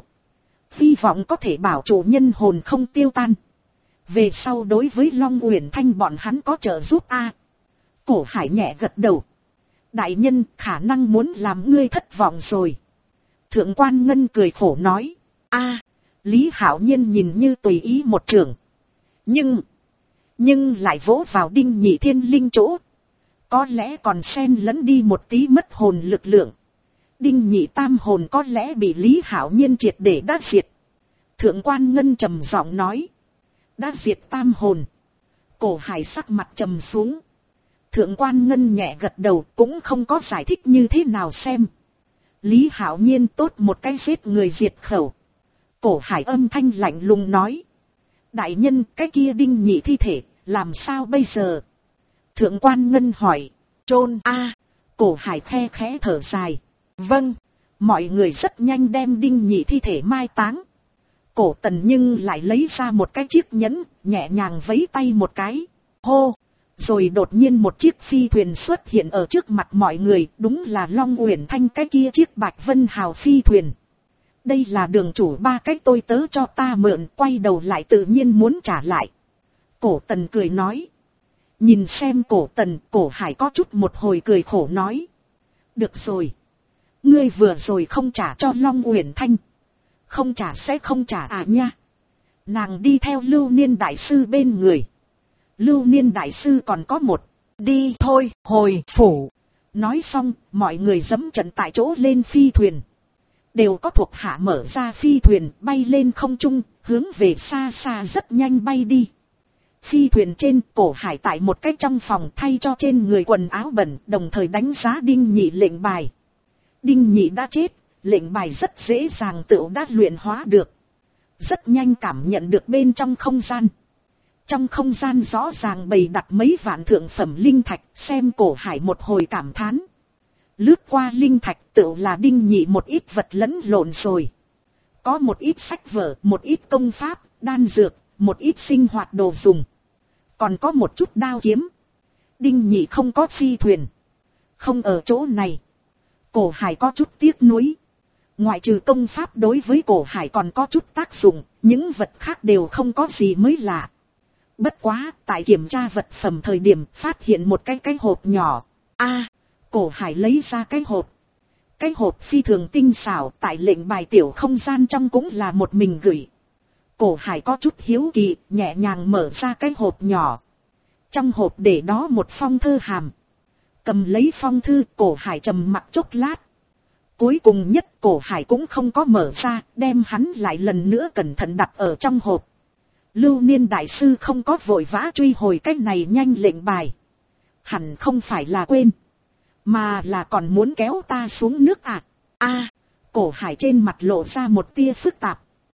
Hy vọng có thể bảo chủ nhân hồn không tiêu tan. Về sau đối với Long Uyển Thanh bọn hắn có trợ giúp a. Cổ Hải nhẹ gật đầu. Đại nhân, khả năng muốn làm ngươi thất vọng rồi. Thượng quan Ngân cười khổ nói. Lý Hạo Nhiên nhìn như tùy ý một trường. Nhưng lại vỗ vào Đinh Nhị Thiên Linh chỗ. Có lẽ còn xen lẫn đi một tí mất hồn lực lượng. Đinh Nhị tam hồn có lẽ bị Lý Hạo Nhiên triệt để đã diệt. Thượng quan Ngân trầm giọng nói. Đã diệt tam hồn. Cổ Hải sắc mặt trầm xuống. Thượng quan Ngân nhẹ gật đầu, cũng không có giải thích như thế nào xem. Lý Hạo Nhiên tốt một cái giết người diệt khẩu. Cổ Hải âm thanh lạnh lùng nói. Đại nhân, cái kia Đinh Nhị thi thể, làm sao bây giờ? Thượng quan Ngân hỏi. Chôn Cổ Hải khe khẽ thở dài. Vâng. Mọi người rất nhanh đem Đinh Nhị thi thể mai táng. Cổ Tần nhưng lại lấy ra một cái chiếc nhẫn, nhẹ nhàng vẫy tay một cái. Hô! Rồi đột nhiên một chiếc phi thuyền xuất hiện ở trước mặt mọi người, đúng là Long Uyển Thanh cái kia chiếc Bạch Vân Hào phi thuyền. Đây là đường chủ ba cái tôi tớ cho ta mượn, quay đầu lại tự nhiên muốn trả lại. Cổ Tần cười nói. Nhìn xem Cổ Tần, Cổ Hải có chút một hồi cười khổ nói. Được rồi. Ngươi vừa rồi không trả cho Long Uyển Thanh. Không trả sẽ không trả nha. Nàng đi theo Lưu Niên Đại Sư bên người. Lưu Niên Đại Sư còn có một. Đi thôi, hồi phủ. Nói xong, mọi người dẫm trận tại chỗ lên phi thuyền. Đều có thuộc hạ mở ra phi thuyền, bay lên không trung, hướng về xa xa rất nhanh bay đi. Phi thuyền trên, Cổ Hải tại một cái trong phòng thay cho trên người quần áo bẩn, đồng thời đánh giá Đinh Nhị lệnh bài. Đinh Nhị đã chết, lệnh bài rất dễ dàng tự đã luyện hóa được. Rất nhanh cảm nhận được bên trong không gian. Trong không gian rõ ràng bày đặt mấy vạn thượng phẩm linh thạch, xem Cổ Hải một hồi cảm thán. Lướt qua linh thạch tự là Đinh Nhị một ít vật lẫn lộn rồi. Có một ít sách vở, một ít công pháp, đan dược, một ít sinh hoạt đồ dùng. Còn có một chút đao kiếm. Đinh Nhị không có phi thuyền. Không ở chỗ này. Cổ Hải có chút tiếc nuối. Ngoại trừ công pháp đối với Cổ Hải còn có chút tác dụng, những vật khác đều không có gì mới lạ. Bất quá, tại kiểm tra vật phẩm thời điểm phát hiện một cái hộp nhỏ. Cổ Hải lấy ra cái hộp. Cái hộp phi thường tinh xảo, tại lệnh bài tiểu không gian trong cũng là một mình gửi. Cổ Hải có chút hiếu kỳ, nhẹ nhàng mở ra cái hộp nhỏ. Trong hộp để đó một phong thư hàm. Cầm lấy phong thư, Cổ Hải trầm mặc chốc lát. Cuối cùng nhất Cổ Hải cũng không có mở ra, đem hắn lại lần nữa cẩn thận đặt ở trong hộp. Lưu Niên Đại Sư không có vội vã truy hồi cái này nhanh lệnh bài. Hẳn không phải là quên, mà là còn muốn kéo ta xuống nước Cổ Hải trên mặt lộ ra một tia phức tạp.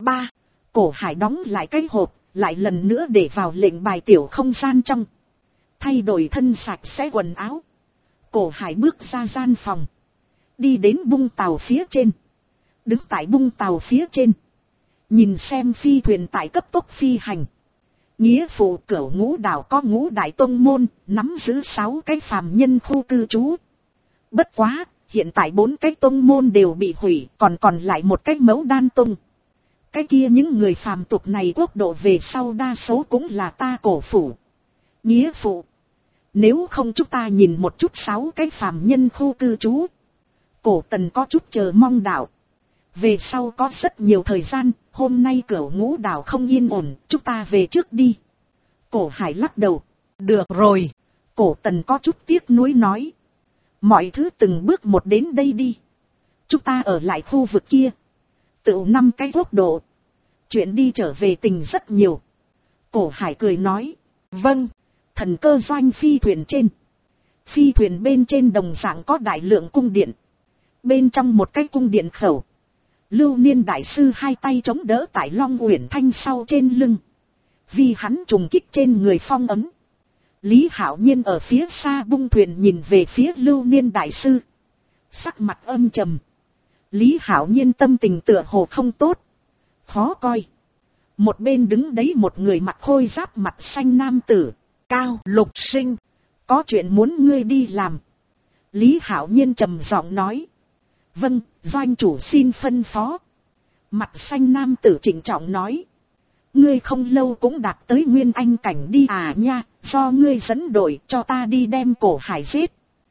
Cổ Hải đóng lại cái hộp, lại lần nữa để vào lệnh bài tiểu không gian trong. Thay đổi thân sạch sẽ quần áo. Cổ Hải bước ra gian phòng. Đi đến bung tàu phía trên. Đứng tại bung tàu phía trên. Nhìn xem phi thuyền tại cấp tốc phi hành. Nghĩa phụ Cửu Ngũ Đảo có ngũ đại tông môn, nắm giữ 6 cái phàm nhân khu cư trú. Bất quá, hiện tại 4 cái tông môn đều bị hủy, còn lại một cái Mẫu Đan Tông. Cái kia những người phàm tục này quốc độ về sau đa số cũng là ta Cổ phủ. Nghĩa phụ, nếu không chúng ta nhìn một chút 6 cái phàm nhân khu cư trú. Cổ Tần có chút chờ mong đạo. Về sau có rất nhiều thời gian, hôm nay Cửu Ngũ Đảo không yên ổn, chúng ta về trước đi. Cổ Hải lắc đầu. Được rồi. Cổ Tần có chút tiếc nuối nói. Mọi thứ từng bước một đến đây đi. Chúng ta ở lại khu vực kia. Tự 5 cái quốc độ. Chuyện đi trở về tình rất nhiều. Cổ Hải cười nói. Vâng. Thần cơ doanh phi thuyền trên. Phi thuyền bên trên đồng dạng có đại lượng cung điện. Bên trong một cái cung điện khẩu. Lưu Niên Đại Sư hai tay chống đỡ tại Long Uyển Thanh sau trên lưng. Vì hắn trùng kích trên người phong ấm. Lý Hạo Nhiên ở phía xa bung thuyền nhìn về phía Lưu Niên Đại Sư. Sắc mặt âm trầm. Lý Hạo Nhiên tâm tình tựa hồ không tốt. Khó coi. Một bên đứng đấy một người mặc khôi giáp mặt xanh nam tử. Cao Lục Sinh. Có chuyện muốn ngươi đi làm. Lý Hạo Nhiên trầm giọng nói. Vâng, doanh chủ xin phân phó. Mặt xanh nam tử trịnh trọng nói. ngươi không lâu cũng đạt tới nguyên anh cảnh đi à nha, do ngươi dẫn đội cho ta đi đem Cổ Hải giết.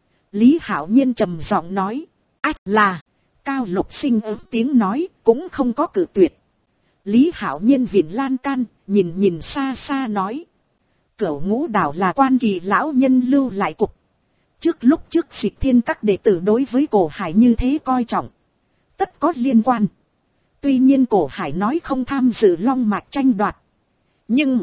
Lý Hạo Nhiên trầm giọng nói. Ách là, Cao Lục Sinh ứng tiếng nói, cũng không có cự tuyệt. Lý Hạo Nhiên vịn lan can, nhìn xa xa nói. Cửu Ngũ Đảo là Quan Kỳ lão nhân lưu lại cục. Lúc trước Dịch Thiên các đệ tử đối với Cổ Hải như thế coi trọng. Tất có liên quan. Tuy nhiên Cổ Hải nói không tham dự long mạch tranh đoạt. Nhưng,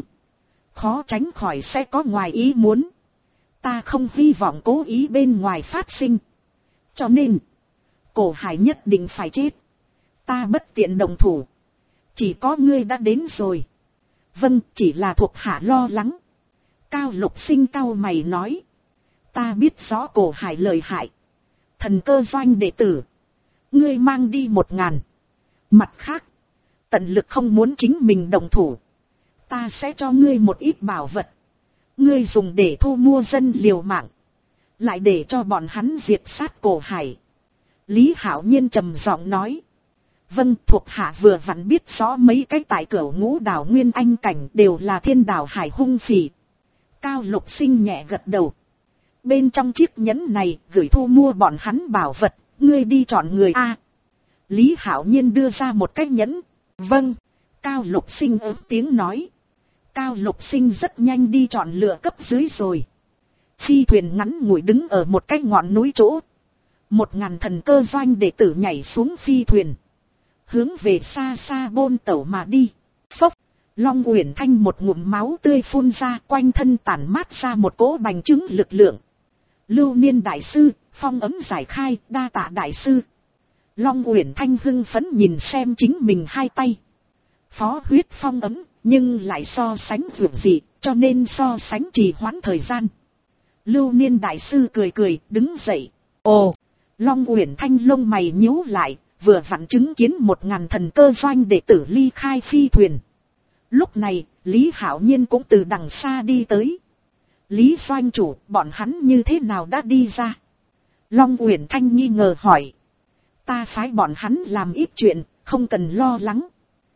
khó tránh khỏi sẽ có ngoài ý muốn. Ta không hy vọng cố ý bên ngoài phát sinh. Cho nên, Cổ Hải nhất định phải chết. Ta bất tiện đồng thủ. Chỉ có ngươi đã đến rồi. Vâng, chỉ là thuộc hạ lo lắng. Cao Lục Sinh cau mày nói. Ta biết rõ Cổ Hải lợi hại. Thần cơ doanh đệ tử. Ngươi mang đi 1000. Mặt khác, tận lực không muốn chính mình đồng thủ. Ta sẽ cho ngươi một ít bảo vật. Ngươi dùng để thu mua dân liều mạng. Lại để cho bọn hắn diệt sát Cổ Hải. Lý Hạo Nhiên trầm giọng nói. Vâng, thuộc hạ vừa vặn biết rõ mấy cái tại Cửu Ngũ Đảo nguyên anh cảnh đều là thiên đảo hải hung phỉ. Cao Lục Sinh nhẹ gật đầu. Bên trong chiếc nhẫn này gửi thu mua bọn hắn bảo vật, ngươi đi chọn người a. Lý Hạo Nhiên đưa ra một cái nhẫn. Vâng, Cao Lục Sinh ứng tiếng nói. Cao Lục Sinh rất nhanh đi chọn lựa cấp dưới rồi. Phi thuyền ngắn ngủi đứng ở một cái ngọn núi chỗ. 1000 thần cơ doanh đệ tử nhảy xuống phi thuyền. Hướng về xa xa bôn tẩu mà đi. Phốc, Long Uyển Thanh một ngụm máu tươi phun ra, quanh thân tản mát ra một cỗ bành trướng lực lượng. Lưu Niên đại sư, phong ấm giải khai, đa tạ đại sư. Long Uyển Thanh hưng phấn nhìn xem chính mình hai tay. Phó huyết phong ấm, nhưng lại so sánh vượt dị, cho nên so sánh trì hoãn thời gian. Lưu Niên đại sư cười cười, đứng dậy. Ồ, Long Uyển Thanh lông mày nhíu lại, vừa vặn chứng kiến 1000 thần cơ doanh đệ tử ly khai phi thuyền. Lúc này, Lý Hạo Nhiên cũng từ đằng xa đi tới. Lý doanh chủ, bọn hắn như thế nào đã đi ra? Long Uyển Thanh nghi ngờ hỏi. Ta phái bọn hắn làm ít chuyện, không cần lo lắng.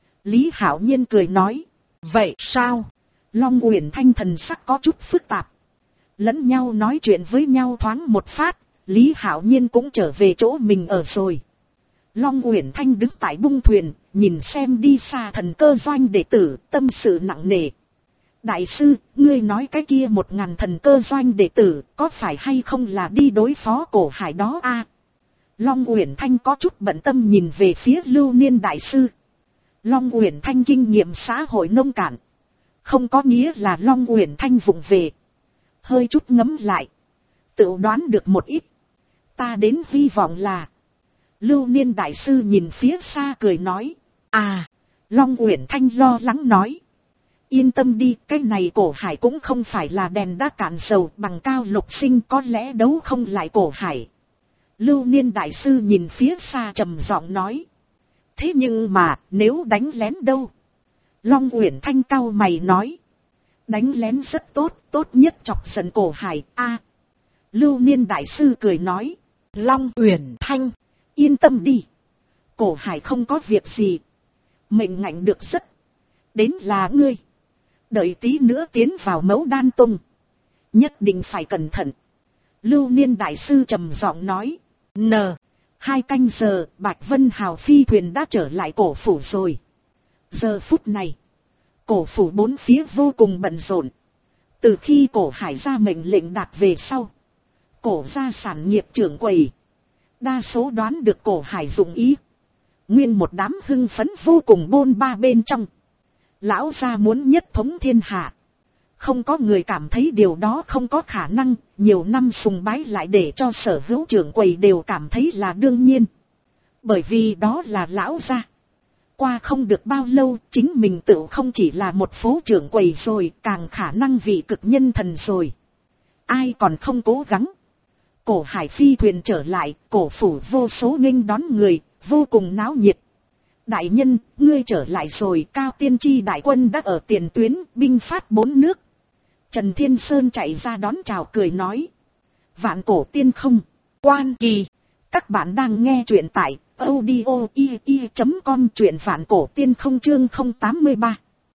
Lý Hạo Nhiên cười nói. Vậy sao? Long Uyển Thanh thần sắc có chút phức tạp. Lẫn nhau nói chuyện với nhau thoáng một phát, Lý Hạo Nhiên cũng trở về chỗ mình ở rồi. Long Uyển Thanh đứng tại bung thuyền, nhìn xem đi xa thần cơ doanh đệ tử, tâm sự nặng nề. Đại sư, ngươi nói cái kia 1000 thần cơ doanh đệ tử, có phải hay không là đi đối phó Cổ Hải đó a? Long Uyển Thanh có chút bận tâm nhìn về phía Lưu Niên đại sư. Long Uyển Thanh kinh nghiệm xã hội nông cạn. Không có nghĩa là Long Uyển Thanh vụng về. Hơi chút ngấm lại. Tự đoán được một ít. Ta đến hy vọng là. Lưu Niên đại sư nhìn phía xa cười nói. À, Long Uyển Thanh lo lắng nói. Yên tâm đi, cái này Cổ Hải cũng không phải là đèn đã cạn dầu, bằng Cao Lục Sinh có lẽ đấu không lại Cổ Hải. Lưu Niên đại sư nhìn phía xa trầm giọng nói. Thế nhưng mà, nếu đánh lén đâu? Long Uyển Thanh cau mày nói. Đánh lén rất tốt, tốt nhất chọc giận Cổ Hải, a. Lưu Niên đại sư cười nói. Long Uyển Thanh, yên tâm đi. Cổ Hải không có việc gì. Mệnh ngạnh được rất. Đến là ngươi. Đợi tí nữa tiến vào Mẫu Đan Tông. Nhất định phải cẩn thận. Lưu Niên đại sư trầm giọng nói. 2 canh giờ, Bạch Vân Hào phi thuyền đã trở lại cổ phủ rồi. Giờ phút này, cổ phủ bốn phía vô cùng bận rộn. Từ khi Cổ Hải ra mệnh lệnh đạt về sau, Cổ gia sản nghiệp trưởng quầy đa số đoán được Cổ Hải dụng ý. Nguyên một đám hưng phấn vô cùng bôn ba bên trong. Lão gia muốn nhất thống thiên hạ. Không có người cảm thấy điều đó không có khả năng, nhiều năm sùng bái lại để cho sở hữu trưởng quầy đều cảm thấy là đương nhiên. Bởi vì đó là lão gia. Qua không được bao lâu, chính mình tự không chỉ là một phố trưởng quầy rồi, càng khả năng vị cực nhân thần rồi. Ai còn không cố gắng. Cổ Hải phi thuyền trở lại, cổ phủ vô số nghênh đón người, vô cùng náo nhiệt. Đại nhân, ngươi trở lại rồi, Cao Tiên Tri đại quân đã ở tiền tuyến, binh phát 4 nước. Trần Thiên Sơn chạy ra đón chào cười nói. Vạn Cổ Tiên không, Quan Kỳ. Các bạn đang nghe truyện tại audio.com, truyện Vạn Cổ Tiên không chương 083.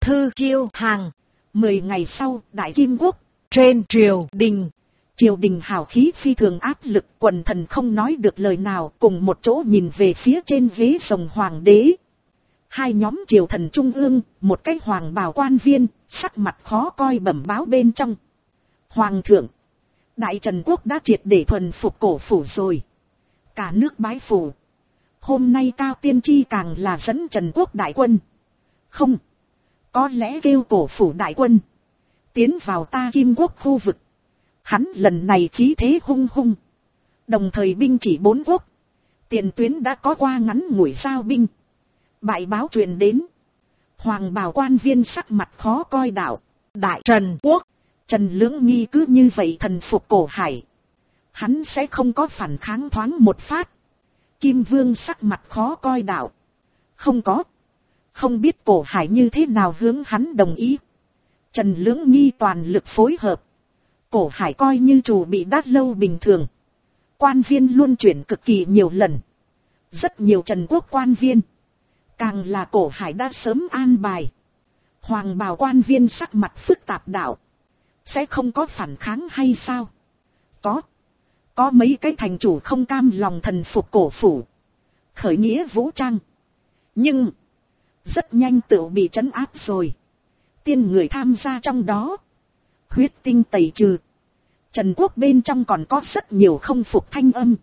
thư chiêu hàng. 10 ngày sau, Đại Kim Quốc, trên triều đình. Triều đình hào khí phi thường áp lực, quần thần không nói được lời nào, cùng một chỗ nhìn về phía trên ghế rồng hoàng đế. Hai nhóm triều thần trung ương, một cái hoàng bào quan viên, sắc mặt khó coi bẩm báo bên trong. Hoàng thượng, Đại Trần Quốc đã triệt để thuần phục cổ phủ rồi. Cả nước bái phủ. Hôm nay Cao Tiên Tri càng là dẫn Trần Quốc đại quân. Không, có lẽ kêu cổ phủ đại quân tiến vào ta Kim Quốc khu vực. Hắn lần này khí thế hung hung. Đồng thời binh chỉ 4 quốc. Tiền tuyến đã có qua ngắn ngủi giao binh. Bại báo truyền đến. Hoàng bào quan viên sắc mặt khó coi đạo. Đại Trần Quốc, Trần Lưỡng Nghi cứ như vậy thần phục cổ hải. Hắn sẽ không có phản kháng thoáng một phát. Kim Vương sắc mặt khó coi đạo. Không có. Không biết cổ hải như thế nào hướng hắn đồng ý. Trần Lưỡng Nghi toàn lực phối hợp. Cổ hải coi như chủ bị đát lâu bình thường. Quan viên luôn chuyển cực kỳ nhiều lần. Rất nhiều Trần Quốc quan viên. Càng là cổ hải đã sớm an bài. Hoàng bào quan viên sắc mặt phức tạp đạo. Sẽ không có phản kháng hay sao? Có mấy cái thành chủ không cam lòng thần phục cổ phủ. Khởi nghĩa vũ trang. Nhưng rất nhanh tự bị trấn áp rồi. Tiên người tham gia trong đó. Huyết tinh tẩy trừ. Trần Quốc bên trong còn có rất nhiều không phục thanh âm.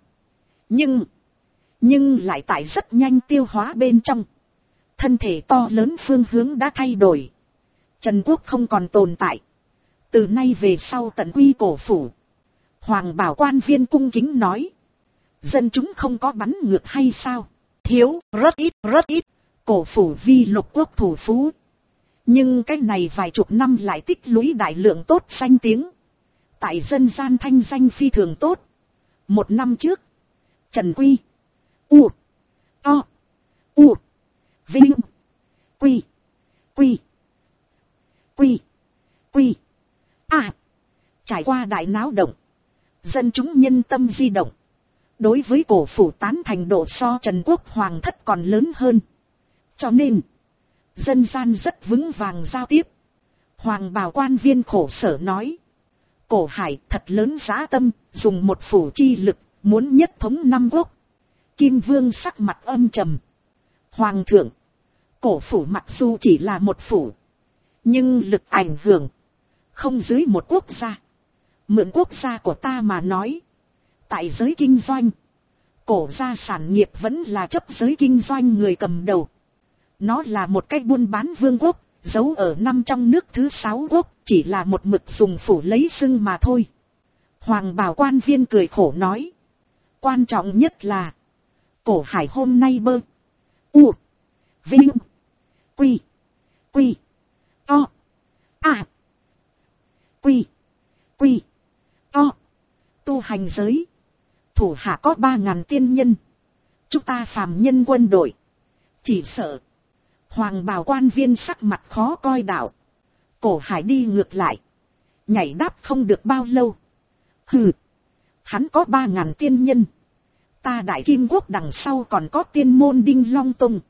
Nhưng lại tại rất nhanh tiêu hóa bên trong. Thân thể to lớn phương hướng đã thay đổi. Trần Quốc không còn tồn tại. Từ nay về sau tận quy cổ phủ. Hoàng bảo quan viên cung kính nói. Dân chúng không có bắn ngược hay sao? Thiếu, rất ít. Cổ phủ vi lục quốc thủ phú. Nhưng cái này vài chục năm lại tích lũy đại lượng tốt danh tiếng. Tại dân gian thanh danh phi thường tốt. 1 năm trước, Trần Quy, Vinh, trải qua đại náo động. Dân chúng nhân tâm di động. Đối với cổ phủ tán thành độ so Trần Quốc hoàng thất còn lớn hơn. Cho nên, dân gian rất vững vàng giao tiếp. Hoàng bào quan viên khổ sở nói. Cổ hải thật lớn dã tâm, dùng một phủ chi lực, muốn nhất thống 5 quốc. Kim Vương sắc mặt âm trầm. Hoàng thượng, cổ phủ mặc dù chỉ là một phủ, nhưng lực ảnh hưởng không dưới một quốc gia. Mượn quốc gia của ta mà nói, tại giới kinh doanh, cổ gia sản nghiệp vẫn là chấp giới kinh doanh người cầm đầu. Nó là một cách buôn bán vương quốc, giấu ở 5 trong nước thứ 6 quốc, chỉ là một mực dùng phủ lấy xưng mà thôi. Hoàng bào quan viên cười khổ nói. Quan trọng nhất là, cổ hải hôm nay Vinh, tu hành giới, thủ hạ có 3.000 tiên nhân. Chúng ta phàm nhân quân đội, chỉ sợ. Hoàng bào quan viên sắc mặt khó coi đạo. Cổ hải đi ngược lại, nhảy đáp không được bao lâu. Hừ, hắn có 3.000 tiên nhân. Ta Đại Kim Quốc đằng sau còn có tiên môn Đinh Long Tông.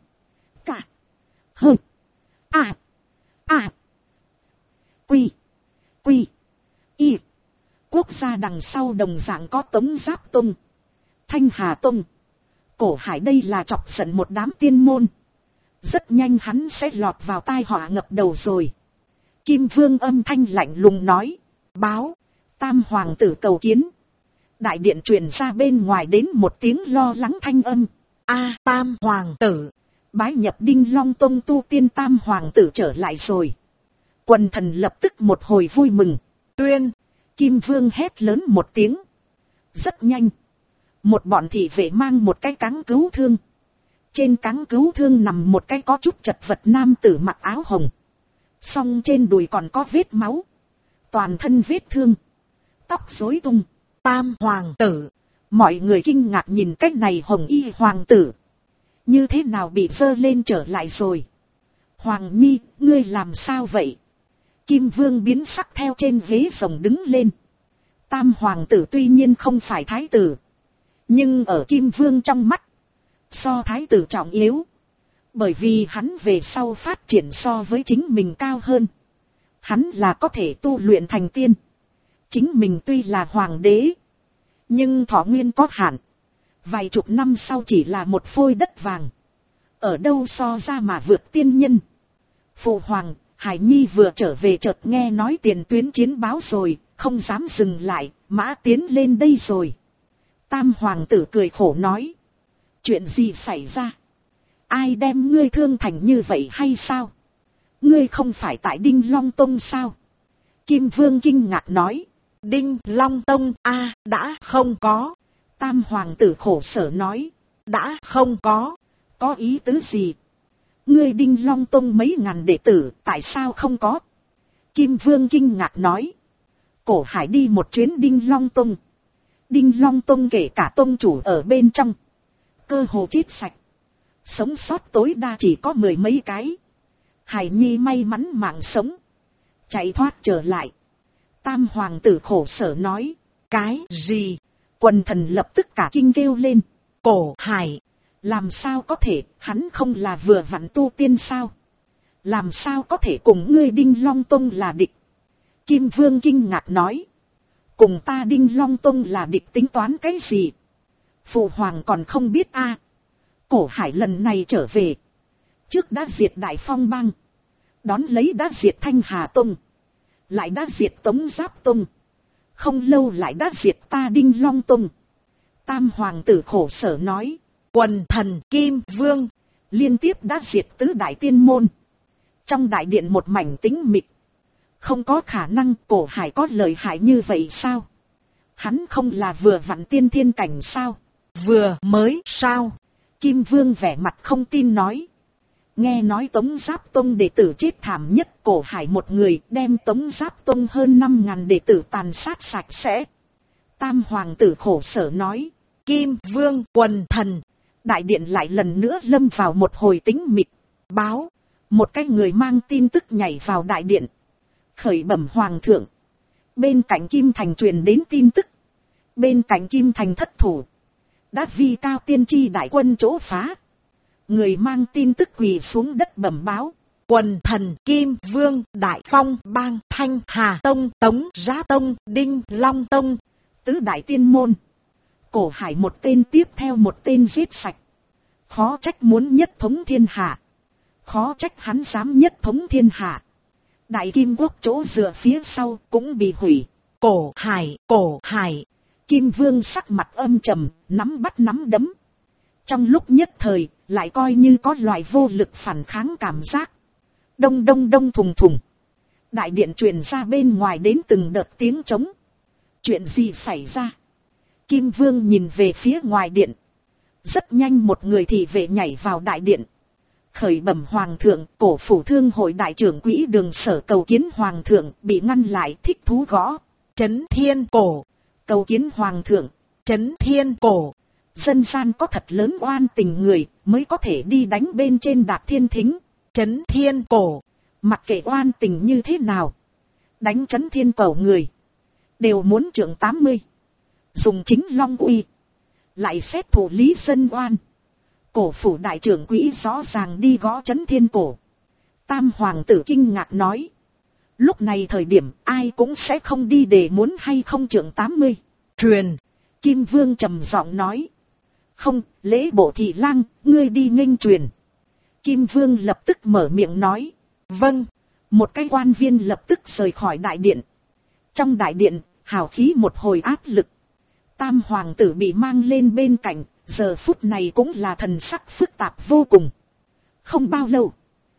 Quốc gia đằng sau đồng dạng có Tống Giáp Tông, Thanh Hà Tông. Cổ hải đây là chọc giận một đám tiên môn. Rất nhanh hắn sẽ lọt vào tai họa ngập đầu rồi. Kim Vương âm thanh lạnh lùng nói. Báo, Tam hoàng tử cầu kiến. Đại điện truyền ra bên ngoài đến một tiếng lo lắng thanh âm. Tam hoàng tử, bái nhập Đinh Long Tông tu tiên Tam hoàng tử trở lại rồi. Quần thần lập tức một hồi vui mừng. Tuyên, Kim Vương hét lớn một tiếng. Rất nhanh, một bọn thị vệ mang một cái cáng cứu thương. Trên cáng cứu thương nằm một cái có chút chật vật nam tử mặc áo hồng. Song trên đùi còn có vết máu. Toàn thân vết thương. Tóc rối tung. Tam hoàng tử. Mọi người kinh ngạc nhìn cách này hồng y hoàng tử. Như thế nào bị dơ lên trở lại rồi. Hoàng nhi, ngươi làm sao vậy? Kim Vương biến sắc theo trên ghế rồng đứng lên. Tam hoàng tử tuy nhiên không phải thái tử. Nhưng ở Kim Vương trong mắt, so thái tử trọng yếu. Bởi vì hắn về sau phát triển so với chính mình cao hơn. Hắn là có thể tu luyện thành tiên. Chính mình tuy là hoàng đế, nhưng thọ nguyên có hạn. Vài chục năm sau chỉ là một phôi đất vàng. Ở đâu so ra mà vượt tiên nhân. Phụ hoàng, Hải Nhi vừa trở về chợt nghe nói tiền tuyến chiến báo rồi, không dám dừng lại, mã tiến lên đây rồi. Tam hoàng tử cười khổ nói. Chuyện gì xảy ra? Ai đem ngươi thương thành như vậy hay sao? Ngươi không phải tại Đinh Long Tông sao? Kim Vương kinh ngạc nói. Đinh Long Tông đã không có. Tam hoàng tử khổ sở nói. Đã không có. Có ý tứ gì? Ngươi Đinh Long Tông mấy ngàn đệ tử, tại sao không có? Kim Vương kinh ngạc nói. Cổ Hải đi một chuyến Đinh Long Tông. Đinh Long Tông kể cả tông chủ ở bên trong, cơ hồ chết sạch. Sống sót tối đa chỉ có mười mấy cái. Hải Nhi may mắn mạng sống, chạy thoát trở lại. Tam hoàng tử khổ sở nói. Cái gì? Quần thần lập tức cả kinh kêu lên. Cổ Hải, làm sao có thể, hắn không là vừa vặn tu tiên sao? Làm sao có thể cùng ngươi Đinh Long Tông là địch? Kim Vương kinh ngạc nói. Cùng ta Đinh Long Tông là địch tính toán cái gì? Phụ hoàng còn không biết a. Cổ Hải lần này trở về, trước đã diệt Đại Phong Bang, đón lấy đã diệt Thanh Hà Tông, lại đã diệt Tống Giáp Tông, không lâu lại đã diệt ta Đinh Long Tông. Tam hoàng tử khổ sở nói. Quần thần Kim Vương liên tiếp đã diệt tứ đại tiên môn. Trong đại điện một mảnh tĩnh mịch. Không có khả năng Cổ Hải có lợi hại như vậy sao? Hắn không là vừa vặn tiên thiên cảnh sao? Vừa mới sao? Kim Vương vẻ mặt không tin nói. Nghe nói Tống Giáp Tông đệ tử chết thảm nhất, Cổ Hải một người đem Tống Giáp Tông hơn 5.000 đệ tử tàn sát sạch sẽ. Tam hoàng tử khổ sở nói. Kim Vương quần thần. Đại điện lại lần nữa lâm vào một hồi tĩnh mịch. Báo, một cái người mang tin tức nhảy vào đại điện. Khởi bẩm hoàng thượng. Bên cạnh Kim Thành truyền đến tin tức. Bên cạnh Kim Thành thất thủ. Đã vi cao tiên tri đại quân chỗ phá. Người mang tin tức quỳ xuống đất bẩm báo. Quần thần Kim Vương Đại Phong Bang Thanh Hà Tông Tống Giáp Tông Đinh Long Tông tứ đại tiên môn. Cổ Hải một tên tiếp theo một tên giết sạch. Khó trách muốn nhất thống thiên hạ. Khó trách hắn dám nhất thống thiên hạ. Đại Kim Quốc chỗ dựa phía sau cũng bị hủy. Cổ Hải. Kim Vương sắc mặt âm trầm, nắm bắt nắm đấm. Trong lúc nhất thời, lại coi như có loại vô lực phản kháng cảm giác. Đông đông đông thùng thùng. Đại điện truyền ra bên ngoài đến từng đợt tiếng trống. Chuyện gì xảy ra? Kim Vương nhìn về phía ngoài điện. Rất nhanh một người thị vệ nhảy vào đại điện. Khởi bẩm hoàng thượng, Cổ phủ thương hội đại trưởng quỹ Đường Sở cầu kiến hoàng thượng, bị ngăn lại. Thích thú gõ. Trấn Thiên Cổ. Cầu kiến hoàng thượng. Trấn Thiên Cổ. Dân gian có thật lớn oan tình người mới có thể đi đánh bên trên Đạc Thiên Thính. Trấn Thiên Cổ. Mặc kệ oan tình như thế nào, đánh Trấn Thiên Cổ người đều muốn trượng 80. Dùng chính long uy, lại xét thủ lý dân oan. Cổ phủ đại trưởng quỹ rõ ràng đi gõ Trấn Thiên Cổ. Tam hoàng tử kinh ngạc nói. Lúc này thời điểm ai cũng sẽ không đi để muốn hay không trượng 80. Truyền. Kim Vương trầm giọng nói. Không, lễ bộ thị lang, ngươi đi nghênh truyền. Kim Vương lập tức mở miệng nói. Vâng. Một cái quan viên lập tức rời khỏi đại điện. Trong đại điện, hào khí một hồi áp lực. Tam hoàng tử bị mang lên bên cạnh, giờ phút này cũng là thần sắc phức tạp vô cùng. Không bao lâu,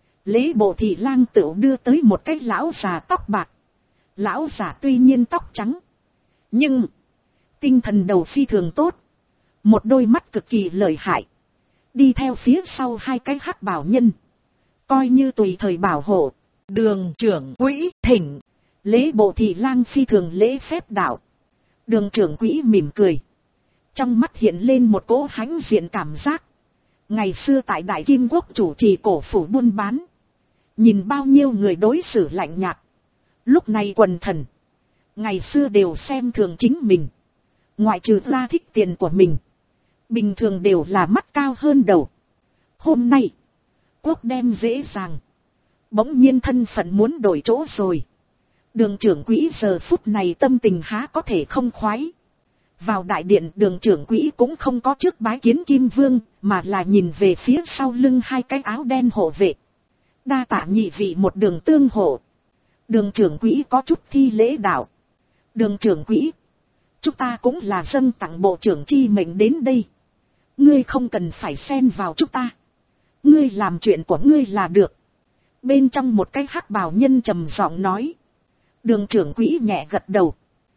lễ bộ thị lang tựu đưa tới một cái lão già tóc bạc. Lão già tuy nhiên tóc trắng, nhưng tinh thần đầu phi thường tốt. Một đôi mắt cực kỳ lợi hại. Đi theo phía sau hai cái hắc bảo nhân, coi như tùy thời bảo hộ. Đường trưởng quỹ thỉnh. Lễ bộ thị lang phi thường lễ phép đạo. Đường trưởng quỹ mỉm cười. Trong mắt hiện lên một cỗ hãnh diện cảm giác. Ngày xưa tại Đại Kim Quốc chủ trì cổ phủ buôn bán. Nhìn bao nhiêu người đối xử lạnh nhạt. Lúc này quần thần. Ngày xưa đều xem thường chính mình. Ngoại trừ ra thích tiền của mình. Bình thường đều là mắt cao hơn đầu. Hôm nay. Quốc đem dễ dàng. Bỗng nhiên thân phận muốn đổi chỗ rồi. Đường trưởng quỹ giờ phút này tâm tình há có thể không khoái. Vào đại điện đường trưởng quỹ cũng không có trước bái kiến Kim Vương, mà là nhìn về phía sau lưng hai cái áo đen hộ vệ. Đa tạ nhị vị một đường tương hộ. Đường trưởng quỹ có chút thi lễ đạo. Đường trưởng quỹ, chúng ta cũng là dâng tặng bộ trưởng chi mệnh đến đây. Ngươi không cần phải xen vào chúng ta. Ngươi làm chuyện của ngươi là được. Bên trong một cái hắc bào nhân trầm giọng nói. Đường trưởng quỹ nhẹ gật đầu.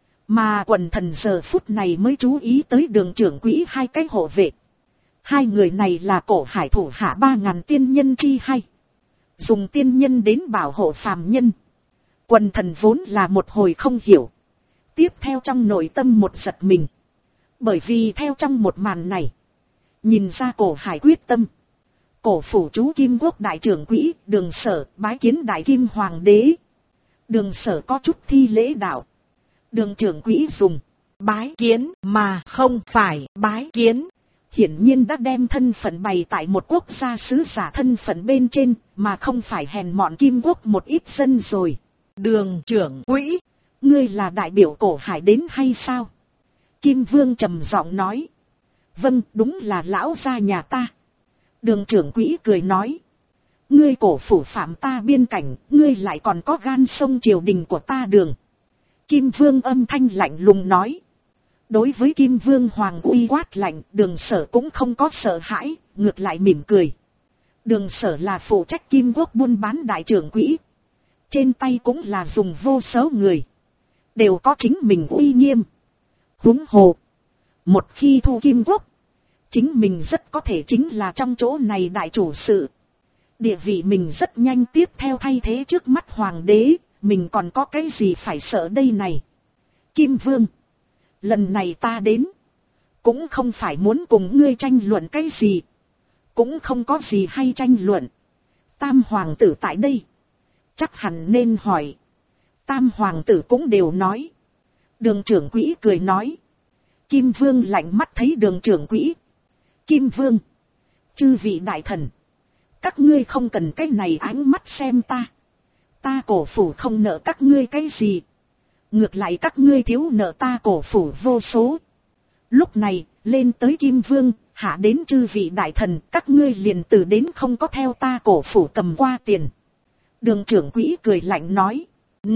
Mà quần thần giờ phút này mới chú ý tới đường trưởng quỹ hai cái hộ vệ. Hai người này là Cổ Hải thủ hạ 3.000 tiên nhân chi hay. Dùng tiên nhân đến bảo hộ phàm nhân. Quần thần vốn là một hồi không hiểu. Tiếp theo trong nội tâm một giật mình. Bởi vì theo trong một màn này. Nhìn ra Cổ Hải quyết tâm. Cổ phủ chú Kim Quốc đại trưởng quỹ Đường Sở bái kiến đại kim hoàng đế. Đường Sở có chút thi lễ đạo. Đường trưởng quỹ dùng bái kiến mà không phải bái kiến. Hiển nhiên đã đem thân phận bày tại một quốc gia sứ giả thân phận bên trên, mà không phải hèn mọn Kim Quốc một ít dân rồi. Đường trưởng quỹ, ngươi là đại biểu Cổ Hải đến hay sao? Kim Vương trầm giọng nói. Vâng, đúng là lão gia nhà ta. Đường trưởng quỹ cười nói. Ngươi Cổ phủ phạm ta biên cảnh, ngươi lại còn có gan xông triều đình của ta Đường. Kim Vương âm thanh lạnh lùng nói. Đối với Kim Vương hoàng uy quát lạnh, Đường Sở cũng không có sợ hãi, ngược lại mỉm cười. Đường Sở là phụ trách Kim Quốc buôn bán đại trưởng quỹ. Trên tay cũng là dùng vô số người. Đều có chính mình uy nghiêm. Huống hồ. Một khi thu Kim Quốc. Chính mình rất có thể chính là trong chỗ này đại chủ sự. Địa vị mình rất nhanh tiếp theo thay thế trước mắt hoàng đế. Mình còn có cái gì phải sợ đây này. Kim Vương. Lần này ta đến. Cũng không phải muốn cùng ngươi tranh luận cái gì. Cũng không có gì hay tranh luận. Tam hoàng tử tại đây. Chắc hẳn nên hỏi. Tam hoàng tử cũng đều nói. Đường trưởng quỹ cười nói. Kim Vương lạnh mắt thấy đường trưởng quỹ. Kim Vương. Chư vị đại thần. Các ngươi không cần cái này ánh mắt xem ta. Ta Cổ phủ không nợ các ngươi cái gì. Ngược lại các ngươi thiếu nợ ta Cổ phủ vô số. Lúc này, lên tới Kim Vương, hạ đến chư vị đại thần, các ngươi liền từ đến không có theo ta Cổ phủ cầm qua tiền. Đường trưởng quỹ cười lạnh nói.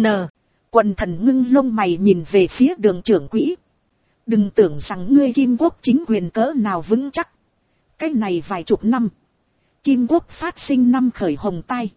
Quần thần ngưng lông mày nhìn về phía đường trưởng quỹ. Đừng tưởng rằng ngươi Kim Quốc chính quyền cỡ nào vững chắc. Cái này vài chục năm. Kim Quốc phát sinh 5 khởi hồng tai.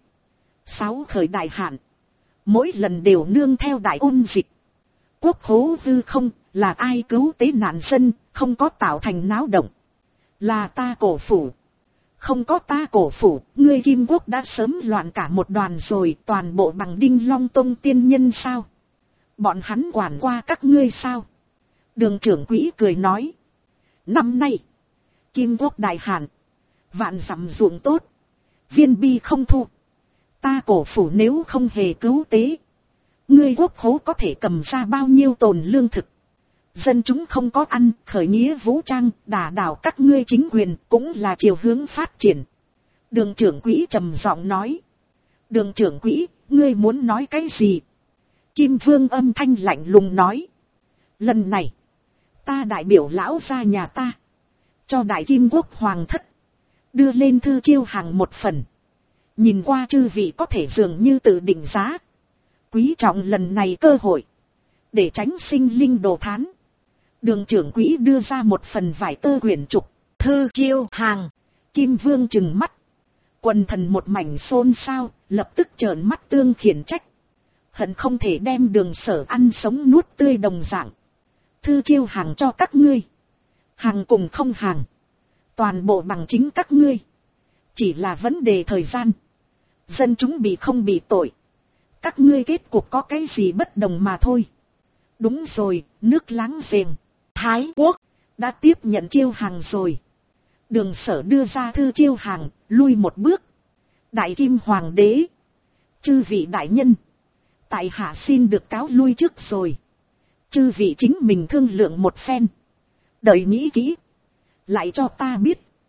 6 khởi đại hạn. Mỗi lần đều nương theo đại ôn dịch. Quốc hố hư không, là ai cứu tế nạn dân, không có tạo thành náo động. Là ta Cổ phủ. Không có ta Cổ phủ, ngươi Kim Quốc đã sớm loạn cả một đoàn rồi, toàn bộ bằng Đinh Long Tông tiên nhân sao? Bọn hắn quản qua các ngươi sao? Đường trưởng quỹ cười nói. Năm nay, Kim Quốc đại hạn, vạn dặm ruộng tốt, viên bi không thu. Ta Cổ phủ nếu không hề cứu tế, ngươi quốc khố có thể cầm ra bao nhiêu tồn lương thực. Dân chúng không có ăn, khởi nghĩa vũ trang, đả đảo các ngươi chính quyền, cũng là chiều hướng phát triển. Đường trưởng quỹ trầm giọng nói. Đường trưởng quỹ, ngươi muốn nói cái gì? Kim Vương âm thanh lạnh lùng nói. Lần này, ta đại biểu lão gia nhà ta, cho đại Kim Quốc hoàng thất, đưa lên thư chiêu hàng một phần. Nhìn qua chư vị có thể dường như tự định giá. Quý trọng lần này cơ hội, để tránh sinh linh đồ thán. Đường trưởng quỹ đưa ra một phần vải tơ quyển trục, thư chiêu hàng. Kim Vương trừng mắt. Quần thần một mảnh xôn xao, lập tức trợn mắt tương khiển trách. Hận không thể đem Đường Sở ăn sống nuốt tươi đồng dạng. Thư chiêu hàng cho các ngươi. Hàng cùng không hàng. Toàn bộ bằng chính các ngươi. Chỉ là vấn đề thời gian. Dân chúng bị không bị tội. Các ngươi kết cục có cái gì bất đồng mà thôi. Đúng rồi, nước láng giềng, Thái Quốc, đã tiếp nhận chiêu hàng rồi. Đường Sở đưa ra thư chiêu hàng, lui một bước. Đại Kim Hoàng đế. Chư vị đại nhân. Tại hạ xin được cáo lui trước rồi. Chư vị chính mình thương lượng một phen. Đợi nghĩ kỹ. Lại cho ta biết.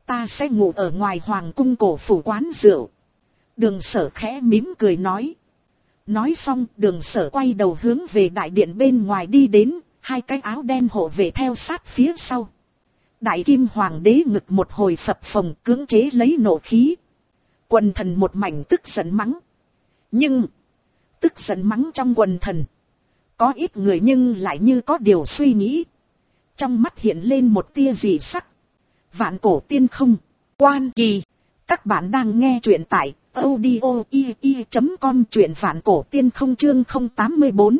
ta sẽ ngủ ở ngoài hoàng cung cổ phủ quán rượu. Đường Sở khẽ mỉm cười nói. Nói xong Đường Sở quay đầu hướng về đại điện bên ngoài đi đến, hai cái áo đen hộ vệ theo sát phía sau. Đại kim hoàng đế ngực một hồi phập phồng, cưỡng chế lấy nộ khí. Quần thần một mảnh tức giận mắng. Nhưng tức giận mắng trong quần thần, có ít người nhưng lại như có điều suy nghĩ. Trong mắt hiện lên một tia dị sắc. Vạn cổ tiên không, Quan Kỳ. Các bạn đang nghe truyện tại audio.com, truyện Vạn cổ tiên không chương 084.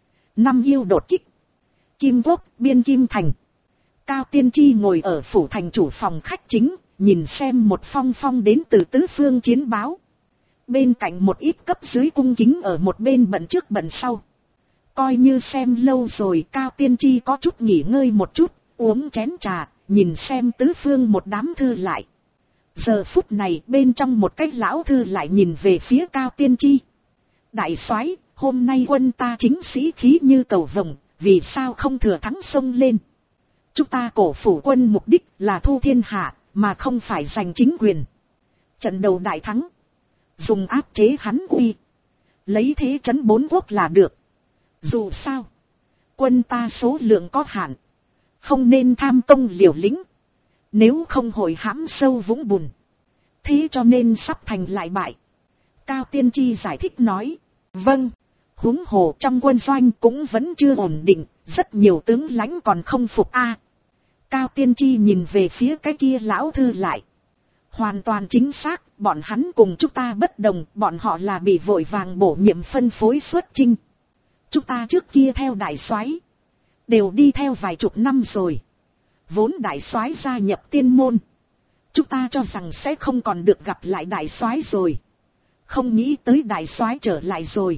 Năm yêu đột kích. Kim Quốc, biên Kim Thành. Cao Tiên Tri ngồi ở phủ thành chủ phòng khách chính, nhìn xem một phong phong đến từ tứ phương chiến báo. Bên cạnh một ít cấp dưới cung kính ở một bên bận trước bận sau. Coi như xem lâu rồi, Cao Tiên Tri có chút nghỉ ngơi một chút, uống chén trà, nhìn xem tứ phương một đám thư lại. Giờ phút này bên trong một cái lão thư lại nhìn về phía Cao Tiên Tri. Đại soái, hôm nay quân ta chính sĩ khí như cầu vồng, vì sao không thừa thắng xông lên? Chúng ta cổ phủ quân mục đích là thu thiên hạ, mà không phải giành chính quyền. Trận đầu đại thắng, dùng áp chế hắn uy, lấy thế trấn bốn quốc là được. Dù sao, quân ta số lượng có hạn, không nên tham công liều lĩnh, nếu không hội hãm sâu vũng bùn. Thế cho nên sắp thành lại bại. Cao Tiên Tri giải thích nói. Vâng, huống hồ trong quân doanh cũng vẫn chưa ổn định, rất nhiều tướng lãnh còn không phục a. Cao Tiên Tri nhìn về phía cái kia lão thư lại. Hoàn toàn chính xác, bọn hắn cùng chúng ta bất đồng, bọn họ là bị vội vàng bổ nhiệm phân phối xuất chinh. Chúng ta trước kia theo đại soái đều đi theo vài chục năm rồi. Vốn đại soái gia nhập tiên môn, chúng ta cho rằng sẽ không còn được gặp lại đại soái rồi. Không nghĩ tới đại soái trở lại rồi.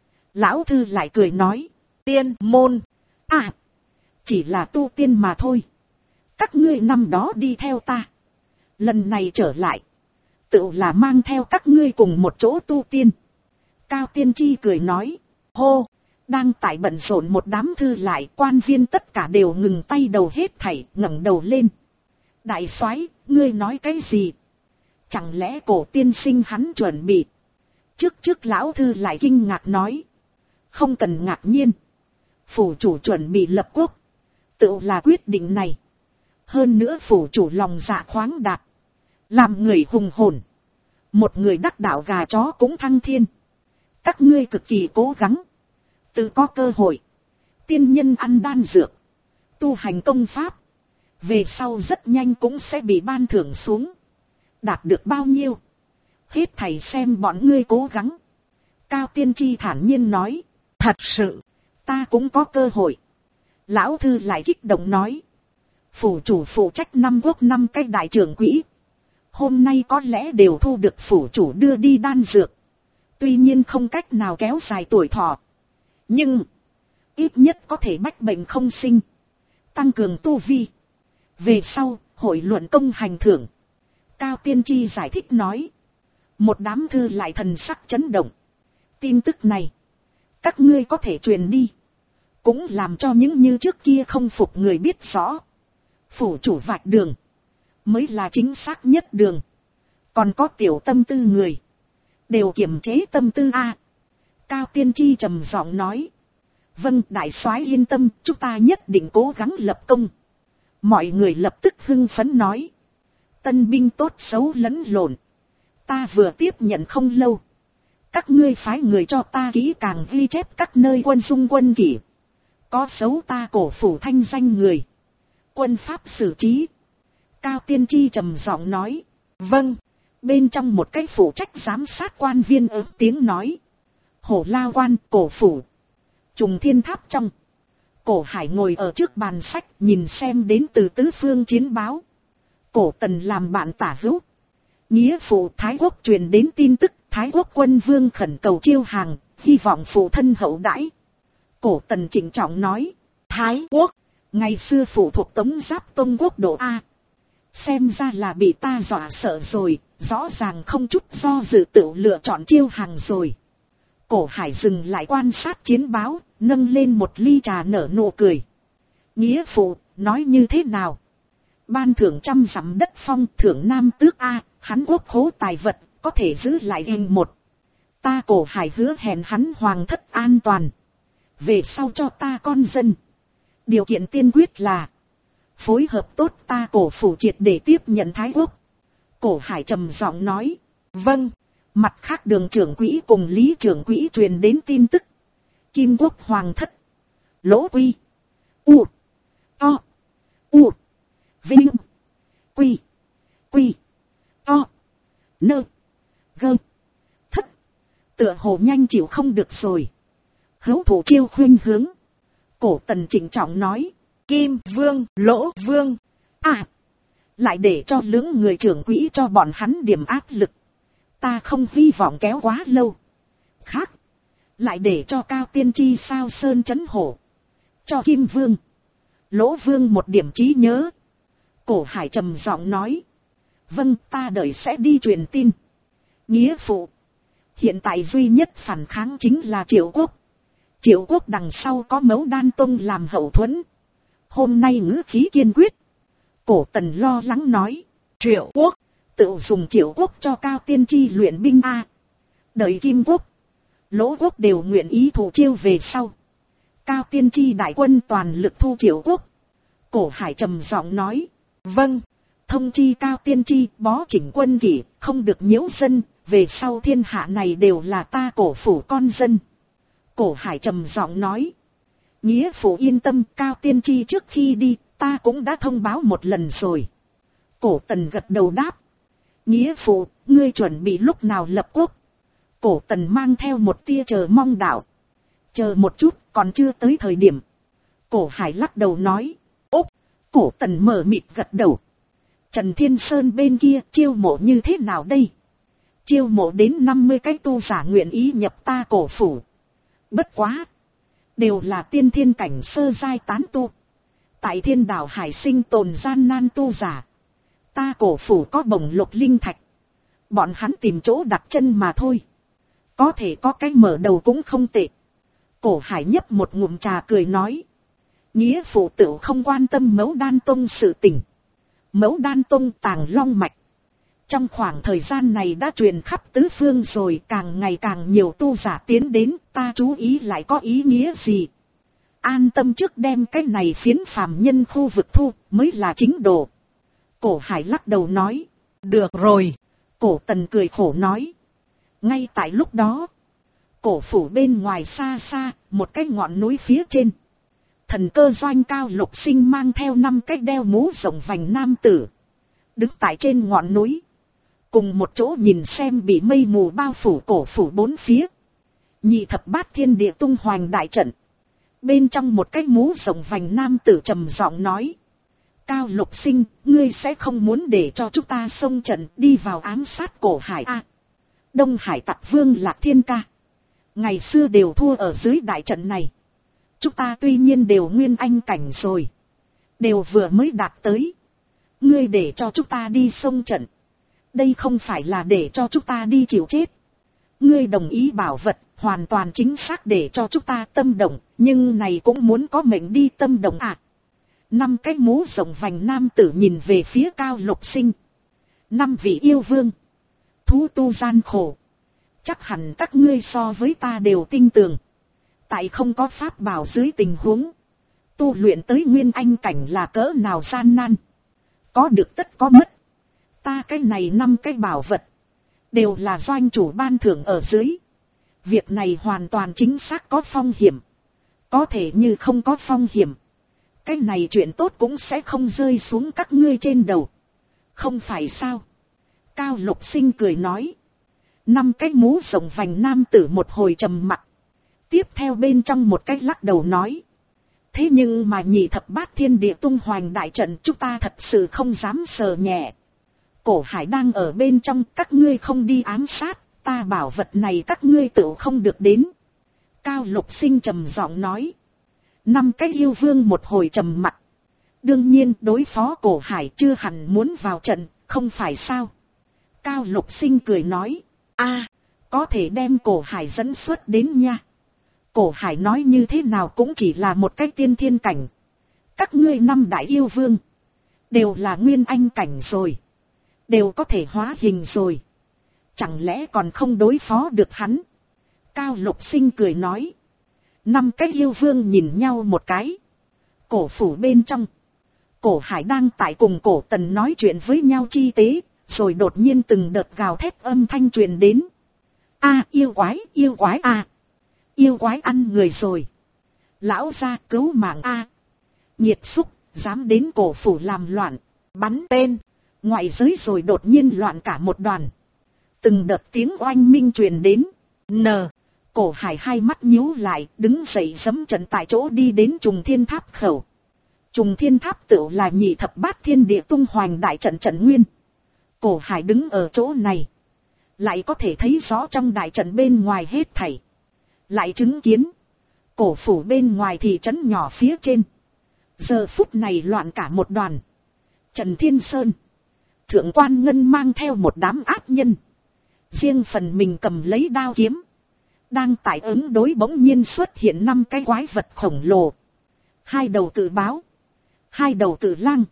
Lão thư lại cười nói. Tiên môn? À, chỉ là tu tiên mà thôi. Các ngươi năm đó đi theo ta, lần này trở lại, tự là mang theo các ngươi cùng một chỗ tu tiên. Cao Tiên Tri cười nói. Hô! Đang tại bận rộn một đám thư lại, quan viên tất cả đều ngừng tay đầu hết thảy, ngẩng đầu lên. Đại soái, ngươi nói cái gì? Chẳng lẽ cổ tiên sinh hắn chuẩn bị? Trước lão thư lại kinh ngạc nói. Không cần ngạc nhiên. Phủ chủ chuẩn bị lập quốc, tự là quyết định này. Hơn nữa phủ chủ lòng dạ khoáng đạt, làm người hùng hồn. Một người đắc đạo gà chó cũng thăng thiên. Các ngươi cực kỳ cố gắng, tự có cơ hội. Tiên nhân ăn đan dược, tu hành công pháp, về sau rất nhanh cũng sẽ bị ban thưởng xuống. Đạt được bao nhiêu, hết thầy xem bọn ngươi cố gắng. Cao Tiên Tri thản nhiên nói. Thật sự, ta cũng có cơ hội. Lão thư lại kích động nói. Phủ chủ phụ trách 5 quốc 5 cái đại trưởng quỹ, hôm nay có lẽ đều thu được phủ chủ đưa đi đan dược. Tuy nhiên không cách nào kéo dài tuổi thọ, nhưng ít nhất có thể bách bệnh không sinh, tăng cường tu vi. Về sau, hội luận công hành thưởng. Cao Tiên Tri giải thích nói. Một đám thư lại thần sắc chấn động. Tin tức này, các ngươi có thể truyền đi, cũng làm cho những như trước kia không phục người biết rõ. Phủ chủ vạch đường, mới là chính xác nhất đường. Còn có tiểu tâm tư người, đều kiềm chế tâm tư a. Cao Tiên Tri trầm giọng nói. Vâng, đại soái yên tâm, chúng ta nhất định cố gắng lập công. Mọi người lập tức hưng phấn nói. Tân binh tốt xấu lẫn lộn, ta vừa tiếp nhận không lâu. Các ngươi phái người cho ta kỹ càng ghi chép các nơi quân dung quân kỷ, có xấu ta cổ phủ thanh danh người, quân pháp xử trí. Cao Tiên Tri trầm giọng nói. Vâng. Bên trong một cái phụ trách giám sát quan viên ứng tiếng nói. Hổ Lao Quan, cổ phủ, Trùng Thiên Tháp trong. Cổ Hải ngồi ở trước bàn sách, nhìn xem đến từ tứ phương chiến báo. Cổ Tần làm bạn tả hữu. Nghĩa phụ Thái Quốc truyền đến tin tức, Thái Quốc quân vương khẩn cầu chiêu hàng, hy vọng phụ thân hậu đãi. Cổ Tần trịnh trọng nói. Thái Quốc, ngày xưa phụ thuộc Tống Giáp Tông quốc độ A. Xem ra là bị ta dọa sợ rồi, rõ ràng không chút do dự tự lựa chọn chiêu hàng rồi. Cổ Hải dừng lại quan sát chiến báo, nâng lên một ly trà nở nụ cười. Nghĩa phụ, nói như thế nào? ban thưởng 100 dặm đất phong, thưởng nam tước A, hắn quốc khố tài vật, có thể giữ lại hình một. Ta Cổ Hải hứa hẹn hắn hoàng thất an toàn. Về sau cho ta con dân. Điều kiện tiên quyết là phối hợp tốt ta Cổ phủ triệt để tiếp nhận Thái Quốc. Cổ Hải trầm giọng nói. Vâng. Mặt khác Đường trưởng quỹ cùng Lý trưởng quỹ truyền đến tin tức. Kim Quốc hoàng thất. Lỗ Quy. U. To. U. Vinh. Quy. Quy. To. Nơ. Gơ. Thất. Tựa hồ nhanh chịu không được rồi. Hữu thủ chiêu khuyên hướng. Cổ Tần trịnh trọng nói. Kim Vương, Lỗ Vương. À. Lại để cho lưỡng người trưởng quỹ cho bọn hắn điểm áp lực. Ta không hy vọng kéo quá lâu. Khác. Lại để cho Cao Tiên Tri sao sơn chấn hổ. Cho Kim Vương, Lỗ Vương một điểm trí nhớ. Cổ Hải trầm giọng nói. Vâng, ta đợi sẽ đi truyền tin. Nghĩa phụ. Hiện tại duy nhất phản kháng chính là Triệu Quốc. Triệu Quốc đằng sau có Mẫu Đan Tông làm hậu thuẫn. Hôm nay ngữ khí kiên quyết. Cổ Tần lo lắng nói. Triệu Quốc. Tự dùng Triệu Quốc cho Cao Tiên Tri luyện binh A. Đợi Kim Quốc, Lỗ Quốc đều nguyện ý thủ chiêu về sau. Cao Tiên Tri đại quân toàn lực thu Triệu Quốc. Cổ Hải trầm giọng nói. Vâng. Thông chi Cao Tiên Tri bó chỉnh quân kỷ, không được nhiễu dân. Về sau thiên hạ này đều là ta Cổ phủ con dân. Cổ Hải trầm giọng nói. Nghĩa phụ yên tâm, Cao Tiên Tri trước khi đi, ta cũng đã thông báo một lần rồi. Cổ Tần gật đầu đáp. Nghĩa phụ, ngươi chuẩn bị lúc nào lập quốc? Cổ Tần mang theo một tia chờ mong đạo. Chờ một chút, còn chưa tới thời điểm. Cổ Hải lắc đầu nói. Úc! Cổ Tần mờ mịt gật đầu. Trần Thiên Sơn bên kia chiêu mộ như thế nào đây? Chiêu mộ đến 50 cái tu giả nguyện ý nhập ta Cổ phủ. Bất quá! Đều là tiên thiên cảnh sơ giai tán tu. Tại thiên đảo hải sinh tồn gian nan tu giả. Ta Cổ phủ có bổng lục linh thạch. Bọn hắn tìm chỗ đặt chân mà thôi. Có thể có cái mở đầu cũng không tệ. Cổ Hải nhấp một ngụm trà cười nói. Nghĩa phụ tự không quan tâm Mẫu Đan Tông sự tình. Mẫu Đan Tông tàng long mạch. Trong khoảng thời gian này đã truyền khắp tứ phương rồi, càng ngày càng nhiều tu giả tiến đến, ta chú ý lại có ý nghĩa gì. An tâm trước đem cái này phiến phàm nhân khu vực thu mới là chính đồ. Cổ Hải lắc đầu nói. Được rồi. Cổ Tần cười khổ nói. Ngay tại lúc đó, Cổ phủ bên ngoài xa xa, một cái ngọn núi phía trên. Thần cơ doanh Cao Lục Sinh mang theo 5 cái đeo mũ rộng vành nam tử. Đứng tại trên ngọn núi. Cùng một chỗ nhìn xem bị mây mù bao phủ Cổ phủ bốn phía. Nhị thập bát thiên địa tung hoành đại trận. Bên trong một cái mũ rộng vành nam tử trầm giọng nói. Cao Lục Sinh, ngươi sẽ không muốn để cho chúng ta xông trận đi vào ám sát Cổ Hải a? Đông Hải Tặc Vương Lạc Thiên Ca. Ngày xưa đều thua ở dưới đại trận này. Chúng ta tuy nhiên đều nguyên anh cảnh rồi. Đều vừa mới đạt tới. Ngươi để cho chúng ta đi xông trận. Đây không phải là để cho chúng ta đi chịu chết. Ngươi đồng ý bảo vật, hoàn toàn chính xác để cho chúng ta tâm động. Nhưng này cũng muốn có mệnh đi tâm động à. 5 cái mũ rộng vành nam tử nhìn về phía Cao Lục Sinh. 5 vị yêu vương. Thú tu gian khổ. Chắc hẳn các ngươi so với ta đều tin tưởng. Tại không có pháp bảo dưới tình huống. Tu luyện tới nguyên anh cảnh là cỡ nào gian nan. Có được tất có mất. Ta cái này 5 cái bảo vật. Đều là doanh chủ ban thưởng ở dưới. Việc này hoàn toàn chính xác có phong hiểm. Có thể như không có phong hiểm. Cái này chuyện tốt cũng sẽ không rơi xuống các ngươi trên đầu. Không phải sao? Cao Lục Sinh cười nói. 5 cái mũ rộng vành nam tử một hồi trầm mặc. Tiếp theo bên trong một cái lắc đầu nói. Thế nhưng mà nhị thập bát thiên địa tung hoành đại trận chúng ta thật sự không dám sờ nhẹ. Cổ Hải đang ở bên trong, các ngươi không đi ám sát, ta bảo vật này các ngươi tự không được đến. Cao Lục Sinh trầm giọng nói. 5 cái yêu vương một hồi trầm mặc. Đương nhiên đối phó Cổ Hải chưa hẳn muốn vào trận, không phải sao? Cao Lục Sinh cười nói. A, có thể đem Cổ Hải dẫn xuất đến nha. Cổ Hải nói như thế nào cũng chỉ là một cái tiên thiên cảnh. Các ngươi 5 đại yêu vương. đều là nguyên anh cảnh rồi, đều có thể hóa hình rồi, chẳng lẽ còn không đối phó được hắn. Cao Lục Sinh cười nói. 5 cái yêu vương nhìn nhau một cái. Cổ phủ bên trong, Cổ Hải đang tại cùng Cổ Tần nói chuyện với nhau chi tế, rồi đột nhiên từng đợt gào thét âm thanh truyền đến. A, yêu quái a, yêu quái ăn người rồi, lão gia cứu mạng a, nhiệt xúc dám đến cổ phủ làm loạn, bắn tên. Ngoại giới rồi đột nhiên loạn cả một đoàn, từng đợt tiếng oanh minh truyền đến. Cổ Hải hai mắt nhíu lại, đứng dậy giẫm trận tại chỗ đi đến Trùng Thiên Tháp khẩu. Trùng Thiên Tháp tựu là nhị thập bát thiên địa tung hoành đại trận trận nguyên. Cổ Hải đứng ở chỗ này, lại có thể thấy rõ trong đại trận bên ngoài hết thảy, lại chứng kiến cổ phủ bên ngoài thị trấn nhỏ phía trên, giờ phút này loạn cả một đoàn. Trần Thiên Sơn, Thượng Quan Ngân mang theo một đám ác nhân, riêng phần mình cầm lấy đao kiếm, đang tại ứng đối. Bỗng nhiên xuất hiện 5 cái quái vật khổng lồ, 2 đầu tự báo, 2 đầu tự lang,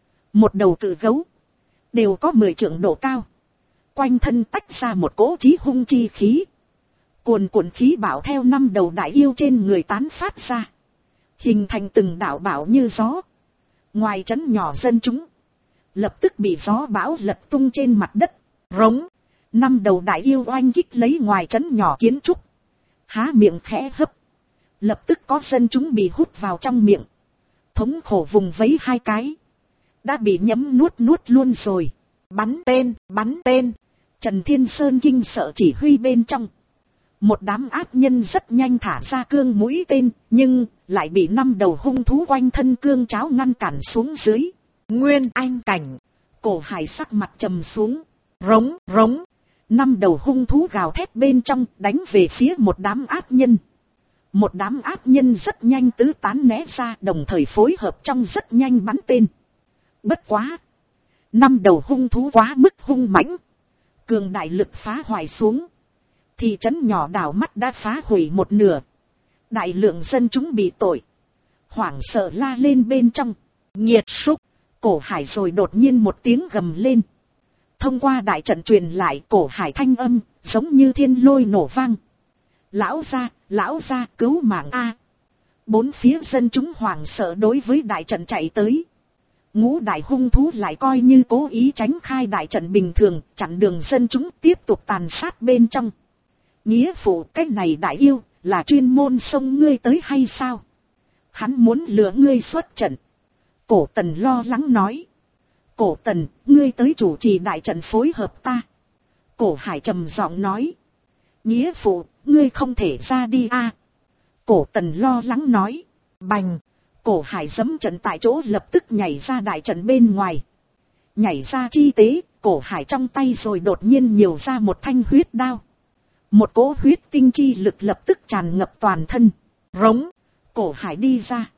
1 đầu tự gấu, đều có 10 trượng độ cao, quanh thân tách ra một cỗ chí hung chi khí, cuồn cuộn khí bão theo 5 đầu đại yêu trên người tán phát ra, hình thành từng đạo bão như gió. Ngoài trấn nhỏ dân chúng lập tức bị gió bão lật tung trên mặt đất. Rống, 5 đầu đại yêu oanh kích lấy ngoài trấn nhỏ kiến trúc, há miệng khẽ hấp, lập tức có dân chúng bị hút vào trong miệng, thống khổ vùng vấy 2 cái, đã bị nhấm nuốt luôn rồi. Bắn tên. Trần Thiên Sơn kinh sợ chỉ huy bên trong, một đám ác nhân rất nhanh thả ra cương mũi tên, nhưng lại bị 5 đầu hung thú quanh thân cương cháo ngăn cản xuống dưới. Nguyên anh cảnh, Cổ Hải sắc mặt trầm xuống. Rống, 5 đầu hung thú gào thét bên trong đánh về phía một đám ác nhân. Một đám ác nhân rất nhanh tứ tán né ra, đồng thời phối hợp trong rất nhanh bắn tên. Bất quá, 5 đầu hung thú quá mức hung mãnh, cường đại lực phá hoại xuống, thị trấn nhỏ đảo mắt đã phá hủy một nửa. Đại lượng dân chúng bị tội, hoảng sợ la lên bên trong. Nhiệt xúc, Cổ Hải rồi đột nhiên một tiếng gầm lên. Thông qua đại trận truyền lại Cổ Hải thanh âm, giống như thiên lôi nổ vang. Lão gia cứu mạng a. 4 phía dân chúng hoảng sợ đối với đại trận chạy tới. Ngũ đại hung thú lại coi như cố ý tránh khai đại trận bình thường, chặn đường dân chúng tiếp tục tàn sát bên trong. Nghĩa phụ, cái này đại yêu là chuyên môn xông ngươi tới hay sao? Hắn muốn lừa ngươi xuất trận. Cổ Tần lo lắng nói. Cổ Tần, ngươi tới chủ trì đại trận phối hợp ta. Cổ Hải trầm giọng nói. Nghĩa phụ, ngươi không thể ra đi a. Cổ Tần lo lắng nói. Bành. Cổ Hải giẫm trận tại chỗ lập tức nhảy ra đại trận bên ngoài. Nhảy ra chi tế, Cổ Hải trong tay rồi đột nhiên nhiều ra một thanh huyết đao. Một cỗ huyết tinh chi lực lập tức tràn ngập toàn thân. Rống, Cổ Hải đi ra.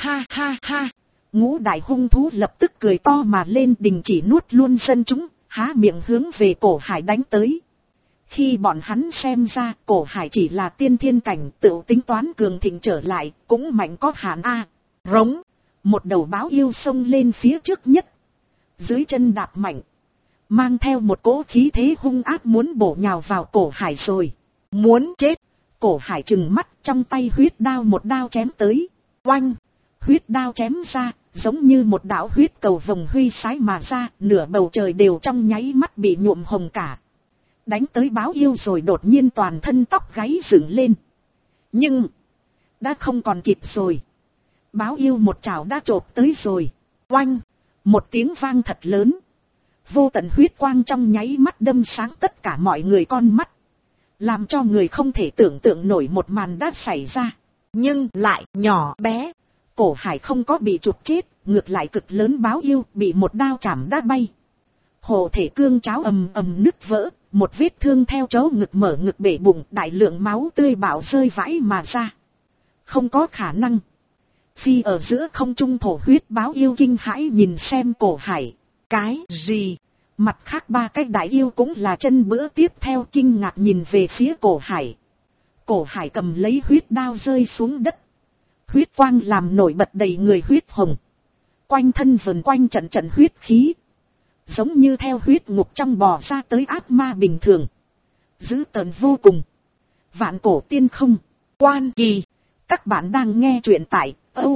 Ha. Ngũ đại hung thú lập tức cười to mà lên, đình chỉ nuốt luôn dân chúng, há miệng hướng về Cổ Hải đánh tới. Khi bọn hắn xem ra Cổ Hải chỉ là tiên thiên cảnh, tự tính toán cường thịnh trở lại, cũng mạnh có hạn a. Rống, một đầu báo yêu xông lên phía trước nhất, dưới chân đạp mạnh, mang theo một cỗ khí thế hung ác muốn bổ nhào vào Cổ Hải rồi. Muốn chết. Cổ Hải trừng mắt, trong tay huyết đao một đao chém tới. Oanh, huyết đao chém ra, giống như một đạo huyết cầu vồng huy sái mà ra, nửa bầu trời đều trong nháy mắt bị nhuộm hồng cả. Đánh tới báo yêu rồi đột nhiên toàn thân tóc gáy dựng lên. Nhưng đã không còn kịp rồi. Báo yêu một chảo đã chộp tới rồi. Oanh, một tiếng vang thật lớn. Vô tận huyết quang trong nháy mắt đâm sáng tất cả mọi người con mắt, làm cho người không thể tưởng tượng nổi một màn đã xảy ra. Nhưng lại nhỏ bé. Cổ Hải không có bị chụp chết, ngược lại cực lớn báo yêu bị một đao chảm đã bay. Hộ thể cương cháo ầm nứt vỡ, một vết thương theo chỗ ngực mở ngực bể bụng, đại lượng máu tươi bạo rơi vãi mà ra. Không có khả năng. Phi ở giữa không trung thổ huyết báo yêu kinh hãi nhìn xem Cổ Hải. Cái gì? Mặt khác 3 cái đại yêu cũng là chân bữa tiếp theo kinh ngạc nhìn về phía Cổ Hải. Cổ Hải cầm lấy huyết đao rơi xuống đất. Huyết quang làm nổi bật đầy người huyết hồng. Quanh thân vần quanh trận trận huyết khí. Giống như theo huyết ngục trong bò ra tới ác ma bình thường. Dữ tợn vô cùng. Vạn cổ tiên không. Quan kỳ. Các bạn đang nghe truyện tại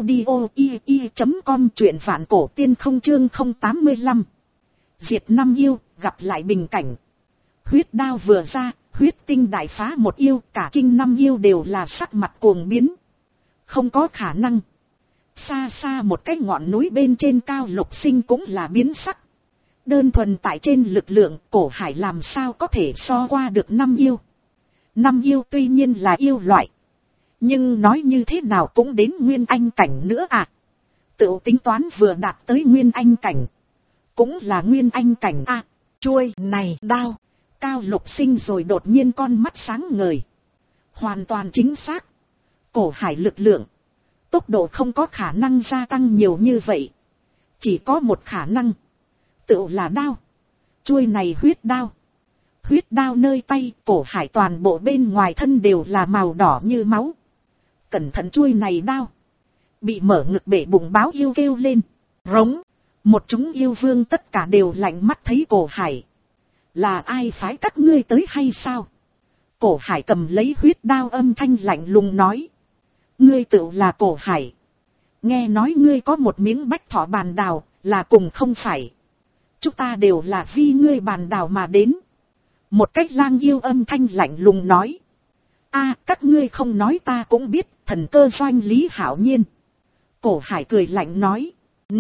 audio.com, truyện vạn cổ tiên không chương 085. Diệt năm yêu, gặp lại bình cảnh. Huyết đao vừa ra, huyết tinh đại phá một yêu, cả kinh năm yêu đều là sắc mặt cuồng biến. Không có khả năng. Xa xa một cái ngọn núi bên trên Cao Lục Sinh cũng là biến sắc. Đơn thuần tại trên lực lượng, Cổ Hải làm sao có thể so qua được năm yêu. Năm yêu tuy nhiên là yêu loại. Nhưng nói như thế nào cũng đến nguyên anh cảnh nữa à. Tự tính toán vừa đạt tới nguyên anh cảnh. Cũng là nguyên anh cảnh à. Chuôi này đao. Cao Lục Sinh rồi đột nhiên con mắt sáng ngời. Hoàn toàn chính xác. Cổ Hải lực lượng. Tốc độ không có khả năng gia tăng nhiều như vậy. Chỉ có một khả năng. Tự là đao. Chuôi này huyết đao. Huyết đao nơi tay Cổ Hải toàn bộ bên ngoài thân đều là màu đỏ như máu. Cẩn thận chuôi này đao. Bị mở ngực bể bụng báo yêu kêu lên. Rống. Một chúng yêu vương tất cả đều lạnh mắt thấy Cổ Hải. Là ai phái các ngươi tới hay sao? Cổ Hải cầm lấy huyết đao âm thanh lạnh lùng nói. Ngươi tự là Cổ Hải. Nghe nói ngươi có một miếng bách thỏ bàn đào, là cùng không phải. Chúng ta đều là vì ngươi bàn đào mà đến. Một cách lang yêu âm thanh lạnh lùng nói. A, các ngươi không nói ta cũng biết, thần cơ doanh Lý Hảo Nhiên. Cổ Hải cười lạnh nói.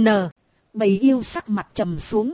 Bầy yêu sắc mặt trầm xuống.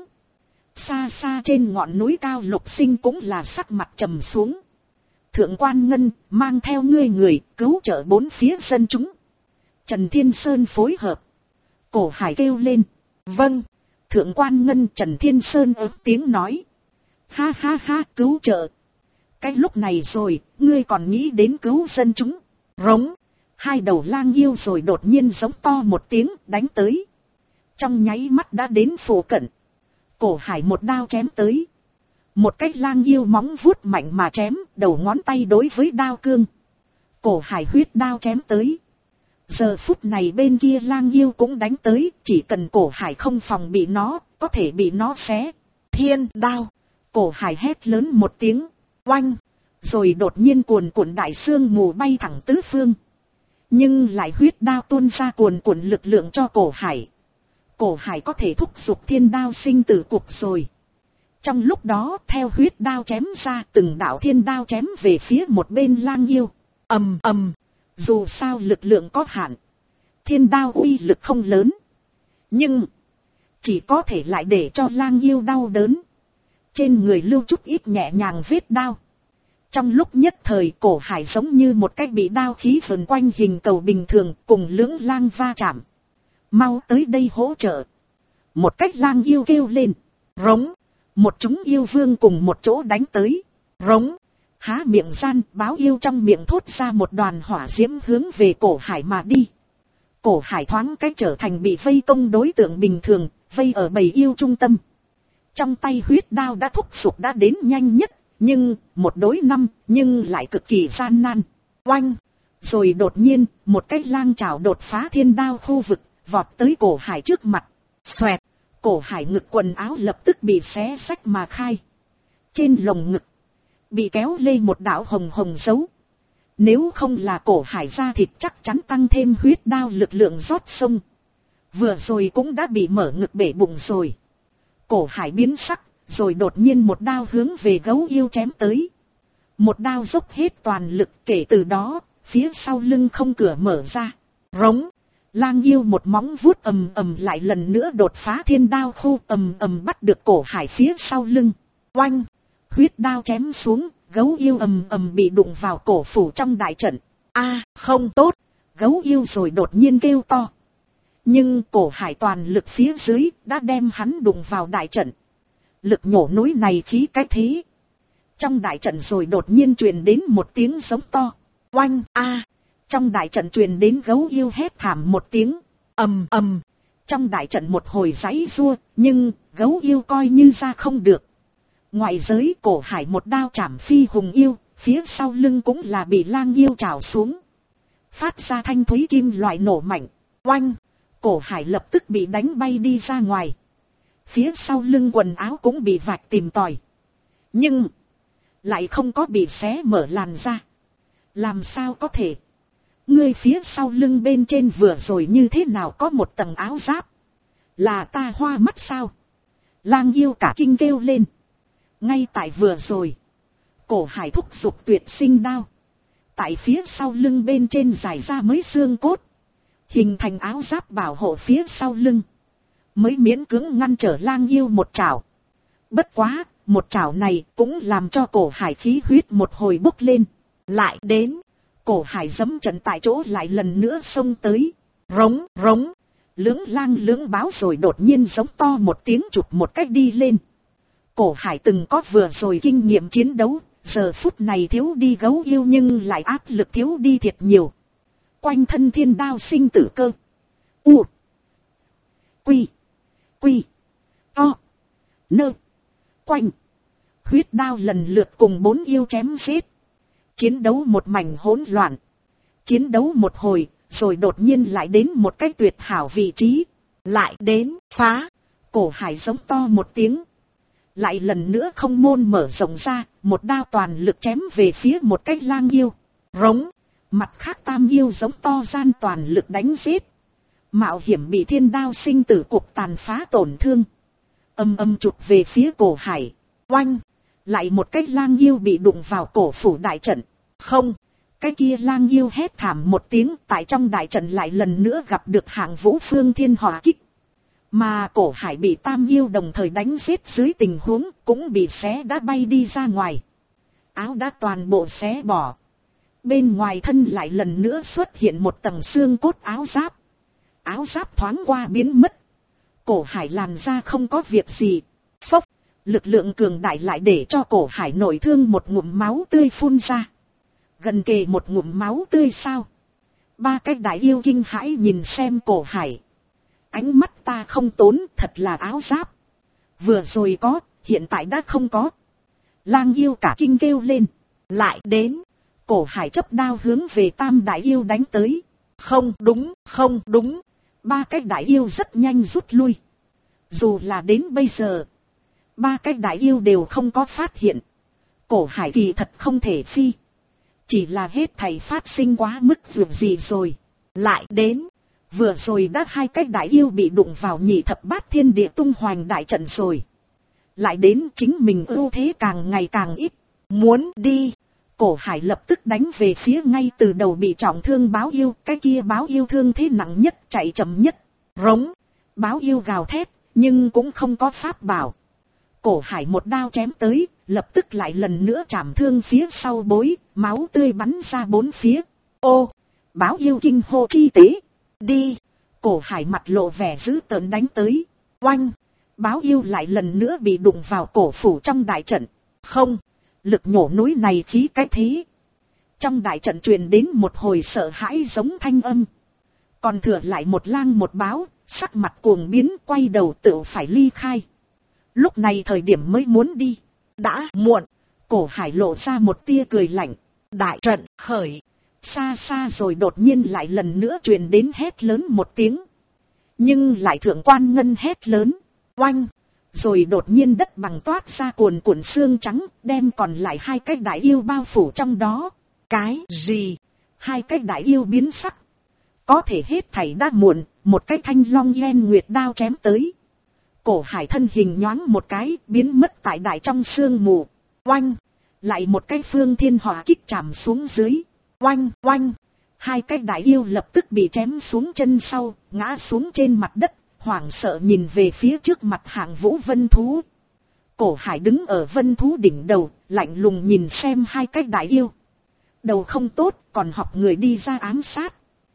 Xa xa trên ngọn núi Cao Lục Sinh cũng là sắc mặt trầm xuống. Thượng quan Ngân, mang theo ngươi người, cứu trợ bốn phía dân chúng. Trần Thiên Sơn phối hợp. Cổ Hải kêu lên. Vâng. Thượng quan Ngân Trần Thiên Sơn ớt tiếng nói. Ha ha ha, cứu trợ. Cái lúc này rồi, ngươi còn nghĩ đến cứu dân chúng. Rống. Hai đầu lang yêu rồi đột nhiên giống to một tiếng đánh tới. Trong nháy mắt đã đến phủ cận. Cổ Hải một đao chém tới. Một cái lang yêu móng vuốt mạnh mà chém, đầu ngón tay đối với đao cương. Cổ Hải huyết đao chém tới. Giờ phút này bên kia lang yêu cũng đánh tới, chỉ cần Cổ Hải không phòng bị nó, có thể bị nó xé. Thiên đao. Cổ Hải hét lớn một tiếng. Oanh. Rồi đột nhiên cuồn cuộn đại xương mù bay thẳng tứ phương. Nhưng lại huyết đao tuôn ra cuồn cuộn lực lượng cho Cổ Hải. Cổ Hải có thể thúc giục thiên đao sinh tử cuộc rồi. Trong lúc đó theo huyết đao chém ra từng đạo thiên đao chém về phía một bên lang yêu. Ầm ầm. Dù sao lực lượng có hạn. Thiên đao uy lực không lớn. Nhưng. Chỉ có thể lại để cho lang yêu đau đớn. Trên người lưu chút ít nhẹ nhàng vết đao. Trong lúc nhất thời Cổ Hải giống như một cái bị đao khí vần quanh hình cầu bình thường cùng lưỡng lang va chạm. Mau tới đây hỗ trợ. Một cách lang yêu kêu lên. Rống. Một chúng yêu vương cùng một chỗ đánh tới. Rống. Há miệng gian báo yêu trong miệng thốt ra một đoàn hỏa diễm hướng về Cổ Hải mà đi. Cổ Hải thoáng cái trở thành bị vây công đối tượng bình thường, vây ở bầy yêu trung tâm. Trong tay huyết đao đã thúc giục đã đến nhanh nhất, nhưng một đối năm, nhưng lại cực kỳ gian nan. Oanh. Rồi đột nhiên, một cái lang chảo đột phá thiên đao khu vực, vọt tới Cổ Hải trước mặt. Xoẹt. Cổ Hải ngực quần áo lập tức bị xé xách mà khai. Trên lồng ngực. Bị kéo lê một đạo hồng hồng dấu. Nếu không là Cổ Hải da thịt chắc chắn tăng thêm huyết đao lực lượng rót sông. Vừa rồi cũng đã bị mở ngực bể bụng rồi. Cổ Hải biến sắc. Rồi đột nhiên một đao hướng về gấu yêu chém tới. Một đao dốc hết toàn lực, kể từ đó, phía sau lưng không cửa mở ra. Rống. Lang yêu một móng vuốt ầm ầm lại lần nữa đột phá thiên đao khu, ầm ầm bắt được Cổ Hải phía sau lưng. Oanh. Huyết đao chém xuống, gấu yêu ầm ầm bị đụng vào cổ phủ trong đại trận. A, không tốt. Gấu yêu rồi đột nhiên kêu to. Nhưng Cổ Hải toàn lực phía dưới đã đem hắn đụng vào đại trận. Lực nhổ núi này khí cái thế. Trong đại trận rồi đột nhiên truyền đến một tiếng giống to. Oanh a. Trong đại trận truyền đến gấu yêu hét thảm một tiếng. Ầm ầm. Trong đại trận một hồi giãy giụa, nhưng gấu yêu coi như ra không được. Ngoại giới Cổ Hải một đao chảm phi hùng yêu, phía sau lưng cũng là bị lang yêu chảo xuống. Phát ra thanh thúy kim loại nổ mạnh. Oanh. Cổ Hải lập tức bị đánh bay đi ra ngoài. Phía sau lưng quần áo cũng bị vạch tìm tòi. Nhưng lại không có bị xé mở làn ra. Làm sao có thể? Ngươi phía sau lưng bên trên vừa rồi như thế nào có một tầng áo giáp? Là ta hoa mắt sao? Lang yêu cả kinh kêu lên. Ngay tại vừa rồi, Cổ Hải thúc giục tuyệt sinh đao. Tại phía sau lưng bên trên dài ra mới xương cốt, hình thành áo giáp bảo hộ phía sau lưng. Mới miễn cưỡng ngăn trở lang yêu một chảo. Bất quá, một chảo này cũng làm cho Cổ Hải khí huyết một hồi bốc lên. Lại đến, Cổ Hải giẫm trận tại chỗ lại lần nữa xông tới. Rống, rống, lưỡng lang lưỡng báo rồi đột nhiên giống to một tiếng chụp một cách đi lên. Cổ Hải từng có vừa rồi kinh nghiệm chiến đấu, giờ phút này thiếu đi gấu yêu nhưng lại áp lực thiếu đi thiệt nhiều. Quanh thân thiên đao sinh tử cơ. U. Quy. Quy. To. Nơ. Quanh. Huyết đao lần lượt cùng 4 yêu chém giết. Chiến đấu một mảnh hỗn loạn. Chiến đấu một hồi, rồi đột nhiên lại đến một cái tuyệt hảo vị trí. Lại đến, phá. Cổ Hải giống to một tiếng. Lại lần nữa không môn mở rộng ra, một đao toàn lực chém về phía một cái lang yêu. Rống. Mặt khác tam yêu giống to gian toàn lực đánh giết. Mạo hiểm bị thiên đao sinh tử cuộc tàn phá tổn thương. Âm âm chụp về phía Cổ Hải. Oanh. Lại một cái lang yêu bị đụng vào cổ phủ đại trận. Không. Cái kia lang yêu hét thảm một tiếng, tại trong đại trận lại lần nữa gặp được hạng vũ phương thiên hỏa kích. Mà Cổ Hải bị tam yêu đồng thời đánh giết dưới tình huống cũng bị xé đã bay đi ra ngoài. Áo đã toàn bộ xé bỏ. Bên ngoài thân lại lần nữa xuất hiện một tầng xương cốt áo giáp. Áo giáp thoáng qua biến mất. Cổ Hải làn ra không có việc gì. Phốc, lực lượng cường đại lại để cho Cổ Hải nổi thương một ngụm máu tươi phun ra. Gần kề một ngụm máu tươi sao? 3 cái đại yêu kinh hãi nhìn xem Cổ Hải. Ánh mắt ta không tốn, thật là áo giáp. Vừa rồi có, hiện tại đã không có. Lang yêu cả kinh kêu lên. Lại đến. Cổ Hải chấp đao hướng về tam đại yêu đánh tới. Không đúng, không đúng. 3 cái đại yêu rất nhanh rút lui. Dù là đến bây giờ, 3 cái đại yêu đều không có phát hiện. Cổ Hải kỳ thật không thể phi. Chỉ là hết thảy phát sinh quá mức vượt gì rồi. Lại đến. Vừa rồi đã 2 cái đại yêu bị đụng vào nhị thập bát thiên địa tung hoành đại trận rồi. Lại đến chính mình ưu thế càng ngày càng ít. Muốn đi. Cổ Hải lập tức đánh về phía ngay từ đầu bị trọng thương báo yêu. Cái kia báo yêu thương thế nặng nhất, chạy chậm nhất. Rống. Báo yêu gào thét, nhưng cũng không có pháp bảo. Cổ Hải một đao chém tới, lập tức lại lần nữa chạm thương phía sau bối, máu tươi bắn ra 4 phía. Ô. Báo yêu kinh hô chi tế. Đi. Cổ Hải mặt lộ vẻ dữ tợn đánh tới. Oanh. Báo yêu lại lần nữa bị đụng vào cổ phủ trong đại trận. Không. Lực nhổ núi này khí cái thế. Trong đại trận truyền đến một hồi sợ hãi giống thanh âm. Còn thừa lại một lang một báo, sắc mặt cuồng biến quay đầu tự phải ly khai. Lúc này thời điểm mới muốn đi. Đã muộn. Cổ Hải lộ ra một tia cười lạnh. Đại trận khởi. Xa xa rồi đột nhiên lại lần nữa truyền đến hét lớn một tiếng. Nhưng lại thượng quan ngân hét lớn. Oanh. Rồi đột nhiên đất bằng toát ra cuồn cuộn xương trắng, đem còn lại 2 cái đại yêu bao phủ trong đó. Cái gì? 2 cái đại yêu biến sắc. Có thể hết thảy đã muộn, một cái thanh long yen nguyệt đao chém tới. Cổ Hải thân hình nhoáng một cái, biến mất tại đại trong sương mù. Oanh. Lại một cái phương thiên hỏa kích chạm xuống dưới. Oanh, oanh. 2 cái đại yêu lập tức bị chém xuống chân sau, ngã xuống trên mặt đất, hoảng sợ nhìn về phía trước mặt hạng vũ vân thú. Cổ Hải đứng ở vân thú đỉnh đầu, lạnh lùng nhìn xem 2 cái đại yêu. Đầu không tốt, còn học người đi ra ám sát.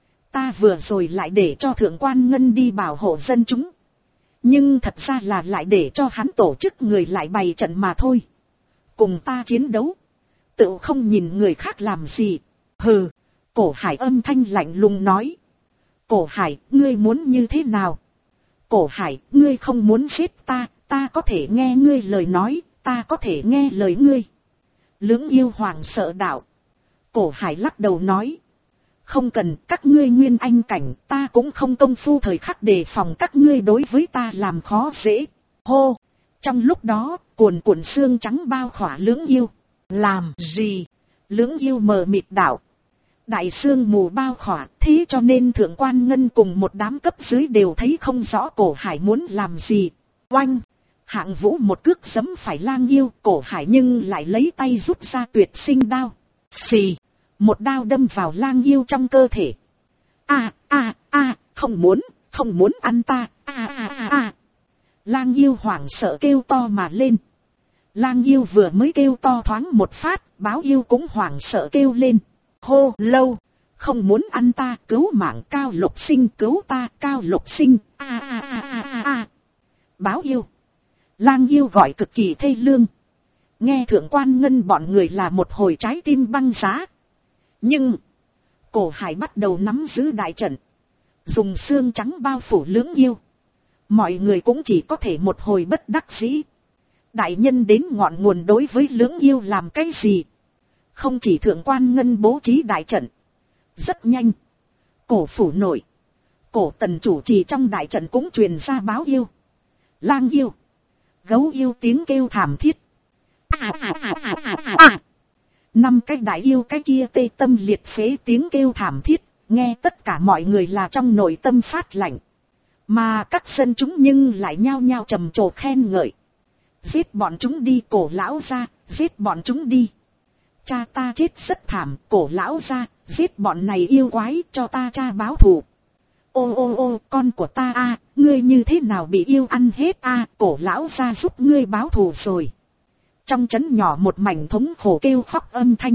Ta vừa rồi lại để cho thượng quan ngân đi bảo hộ dân chúng. Nhưng thật ra là lại để cho hắn tổ chức người lại bày trận mà thôi. Cùng ta chiến đấu. Tự không nhìn người khác làm gì. Hừ. Cổ Hải âm thanh lạnh lùng nói. Cổ Hải, ngươi muốn như thế nào? Cổ Hải, ngươi không muốn giết ta, ta có thể nghe ngươi lời nói, ta có thể nghe lời ngươi. Lưỡng yêu hoàng sợ đạo. Cổ Hải lắc đầu nói. Không cần, các ngươi nguyên anh cảnh, ta cũng không công phu thời khắc đề phòng các ngươi đối với ta làm khó dễ. Hô! Trong lúc đó, cuồn cuộn xương trắng bao khỏa Lưỡng Yêu. Làm gì? Lưỡng Yêu mờ mịt đảo. Đại xương mù bao khỏa, thế cho nên Thượng Quan Ngân cùng một đám cấp dưới đều thấy không rõ Cổ Hải muốn làm gì. Oanh! Hạng Vũ một cước giẫm phải Lang Yêu, Cổ Hải nhưng lại lấy tay rút ra tuyệt sinh đao. Xì! Một đao đâm vào Lang Yêu trong cơ thể. Không muốn ăn ta, Lang Yêu hoảng sợ kêu to mà lên. Lang Yêu vừa mới kêu to thoáng một phát, Báo Yêu cũng hoảng sợ kêu lên. Hô lâu, không muốn ăn ta, cứu mạng Cao Lục Sinh, cứu ta Cao Lục Sinh, Báo Yêu. Lang Yêu gọi cực kỳ thê lương. Nghe Thượng Quan Ngân bọn người là một hồi trái tim băng giá. Nhưng, Cổ Hải bắt đầu nắm giữ đại trận. Dùng xương trắng bao phủ Lưỡng Yêu. Mọi người cũng chỉ có thể một hồi bất đắc dĩ. Đại nhân đến ngọn nguồn đối với Lưỡng Yêu làm cái gì? Không chỉ Thượng Quan Ngân bố trí đại trận. Rất nhanh. Cổ phủ nội. Cổ Tần chủ trì trong đại trận cũng truyền ra Báo Yêu, Lang Yêu, Gấu Yêu tiếng kêu thảm thiết. Năm cái đại yêu cái kia tê tâm liệt phế tiếng kêu thảm thiết. Nghe tất cả mọi người là trong nội tâm phát lạnh. Mà các dân chúng nhưng lại nhao nhao trầm trồ khen ngợi. Giết bọn chúng đi Cổ lão gia, giết bọn chúng đi. Cha ta chết rất thảm, Cổ lão gia, giết bọn này yêu quái cho ta cha báo thù. Ô con của ta ngươi như thế nào bị yêu ăn hết Cổ lão gia giúp ngươi báo thù rồi. Trong trấn nhỏ một mảnh thống khổ kêu khóc âm thanh.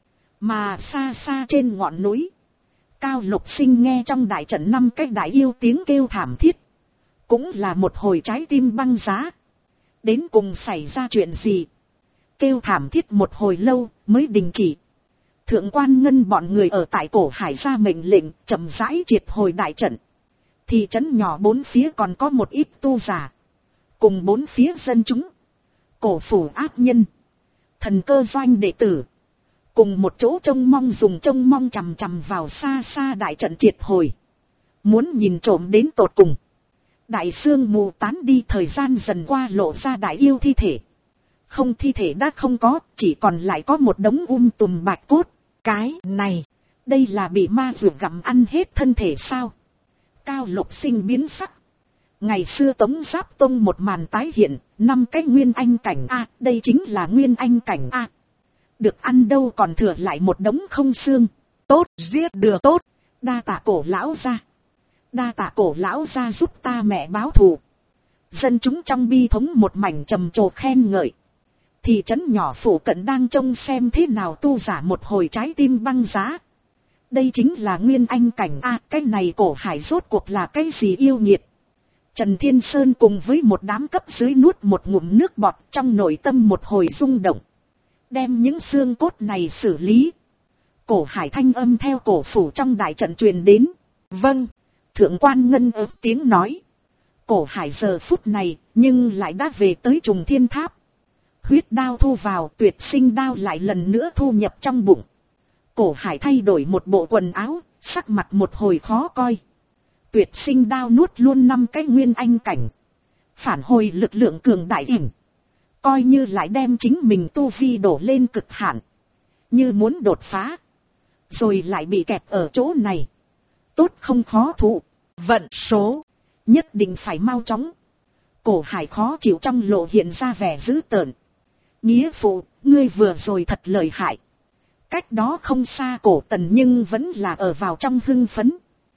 Mà xa xa trên ngọn núi, Cao Lục Sinh nghe trong đại trận năm cái đại yêu tiếng kêu thảm thiết. Cũng là một hồi trái tim băng giá. Đến cùng xảy ra chuyện gì? Kêu thảm thiết một hồi lâu mới đình chỉ. Thượng Quan Ngân bọn người ở tại Cổ Hải ra mệnh lệnh chậm rãi triệt hồi đại trận. Thị trấn nhỏ bốn phía còn có một ít tu giả. Cùng bốn phía dân chúng. Cổ phủ ác nhân. Thần cơ doanh đệ tử. Cùng một chỗ trông mong dùng trông mong chằm chằm vào xa xa đại trận triệt hồi. Muốn nhìn trộm đến tột cùng. Đại sương mù tán đi, thời gian dần qua lộ ra đại yêu thi thể. Không, thi thể đã không có, chỉ còn lại có một đống tùm bạch cốt. Cái này, đây là bị ma dược gặm ăn hết thân thể sao? Cao Lục Sinh biến sắc. Ngày xưa Tống Giáp Tông một màn tái hiện, 5 cái nguyên anh cảnh đây chính là nguyên anh cảnh được ăn đâu còn thừa lại một đống không xương. Tốt, giết được tốt, đa tạ Cổ lão gia. Đa tạ Cổ lão gia giúp ta mẹ báo thù. Dân chúng trong bi thống một mảnh trầm trồ khen ngợi. Thị trấn nhỏ phủ cận đang trông xem thế nào tu giả một hồi trái tim băng giá. Đây chính là nguyên anh cảnh cái này Cổ Hải rốt cuộc là cái gì yêu nghiệt. Trần Thiên Sơn cùng với một đám cấp dưới nuốt một ngụm nước bọt, trong nội tâm một hồi rung động. Đem những xương cốt này xử lý. Cổ Hải thanh âm theo cổ phủ trong đại trận truyền đến. Vâng, Thượng Quan Ngân ớt tiếng nói. Cổ Hải giờ phút này nhưng lại đã về tới Trùng Thiên Tháp. Huyết đao thu vào, tuyệt sinh đao lại lần nữa thu nhập trong bụng. Cổ Hải thay đổi một bộ quần áo, sắc mặt một hồi khó coi. Tuyệt sinh đao nuốt luôn 5 cái nguyên anh cảnh. Phản hồi lực lượng cường đại ỉm. Coi như lại đem chính mình tu vi đổ lên cực hạn. Như muốn đột phá. Rồi lại bị kẹt ở chỗ này. Tốt không khó thụ. Vận số. Nhất định phải mau chóng. Cổ Hải khó chịu trong lộ hiện ra vẻ dữ tợn. Nghĩa phụ, ngươi vừa rồi thật lợi hại. Cách đó không xa Cổ Tần nhưng vẫn là ở vào trong hưng phấn.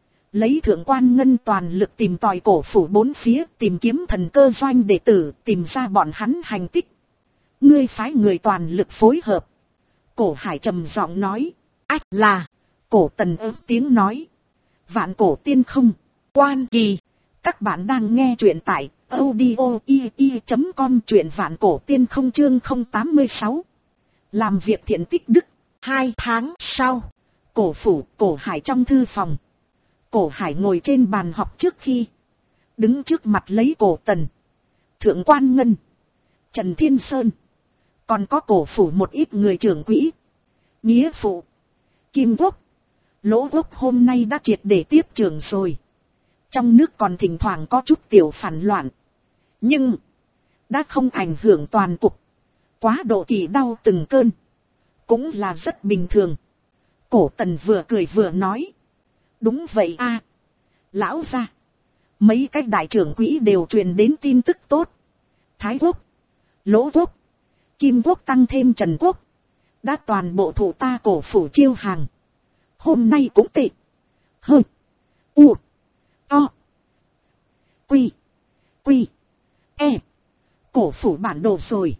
Lấy Thượng Quan Ngân toàn lực tìm tòi cổ phủ bốn phía, tìm kiếm thần cơ doanh đệ tử, tìm ra bọn hắn hành tích. Ngươi phái người toàn lực phối hợp. Cổ Hải trầm giọng nói. Ách là. Cổ Tần ớt tiếng nói. Vạn Cổ Tiên không. Quan Kỳ. Các bạn đang nghe truyện tại audio.com, truyện Vạn Cổ Tiên không chương 086. Làm việc thiện tích đức. 2 tháng sau. Cổ phủ, Cổ Hải trong thư phòng. Cổ Hải ngồi trên bàn học trước khi. Đứng trước mặt lấy Cổ Tần, Thượng Quan Ngân, Trần Thiên Sơn. Còn có cổ phủ một ít người trưởng quỹ. Nghĩa phụ, Kim Quốc, Lỗ Quốc hôm nay đã triệt để tiếp trưởng rồi. Trong nước còn thỉnh thoảng có chút tiểu phản loạn. Nhưng, đã không ảnh hưởng toàn cục. Quá độ kỳ đau từng cơn. Cũng là rất bình thường. Cổ Tần vừa cười vừa nói. Đúng vậy a, lão gia. Mấy cái đại trưởng quỹ đều truyền đến tin tức tốt. Thái Quốc, Lỗ Quốc, Kim Quốc tăng thêm Trần Quốc. Đã toàn bộ thủ ta cổ phủ chiêu hàng. Hôm nay cũng tệ. Hơ. U. To. Quy. Quy. E. Cổ phủ bản đồ rồi.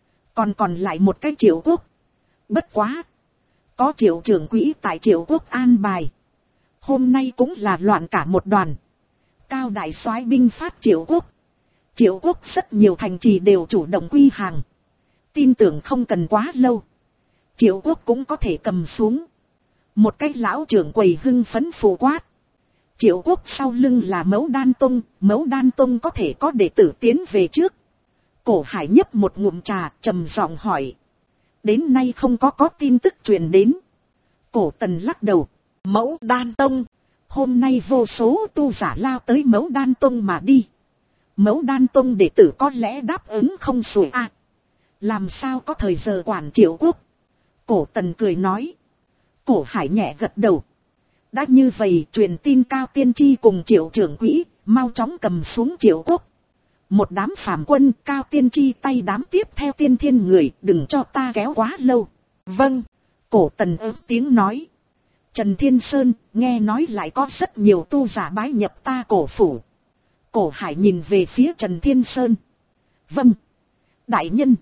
Còn lại một cái Triệu Quốc. Bất quá. Có Triệu trưởng quỹ tại Triệu Quốc an bài. Hôm nay cũng là loạn cả một đoàn. Cao đại soái binh phát Triệu Quốc. Triệu Quốc rất nhiều thành trì đều chủ động quy hàng. Tin tưởng không cần quá lâu. Triệu Quốc cũng có thể cầm xuống. Một cái lão trưởng quầy hưng phấn phù quát. Triệu Quốc sau lưng là Mẫu Đan Tông. Mẫu Đan Tông có thể có đệ tử tiến về trước. Cổ Hải nhấp một ngụm trà trầm giọng hỏi. Đến nay không có tin tức truyền đến. Cổ Tần lắc đầu. Mẫu Đan Tông. Hôm nay vô số tu giả lao tới Mẫu Đan Tông mà đi. Mẫu Đan Tông đệ tử có lẽ đáp ứng không xuể à. Làm sao có thời giờ quản Triệu Quốc. Cổ Tần cười nói. Cổ Hải nhẹ gật đầu. Đã như vậy truyền tin Cao Tiên Tri cùng Triệu trưởng quỹ. Mau chóng cầm xuống Triệu Quốc. Một đám phàm quân Cao Tiên Tri tay đám tiếp theo tiên thiên người. Đừng cho ta kéo quá lâu. Vâng. Cổ Tần ớt tiếng nói. Trần Thiên Sơn nghe nói lại có rất nhiều tu giả bái nhập ta cổ phủ. Cổ Hải nhìn về phía Trần Thiên Sơn. Vâng. Đại nhân.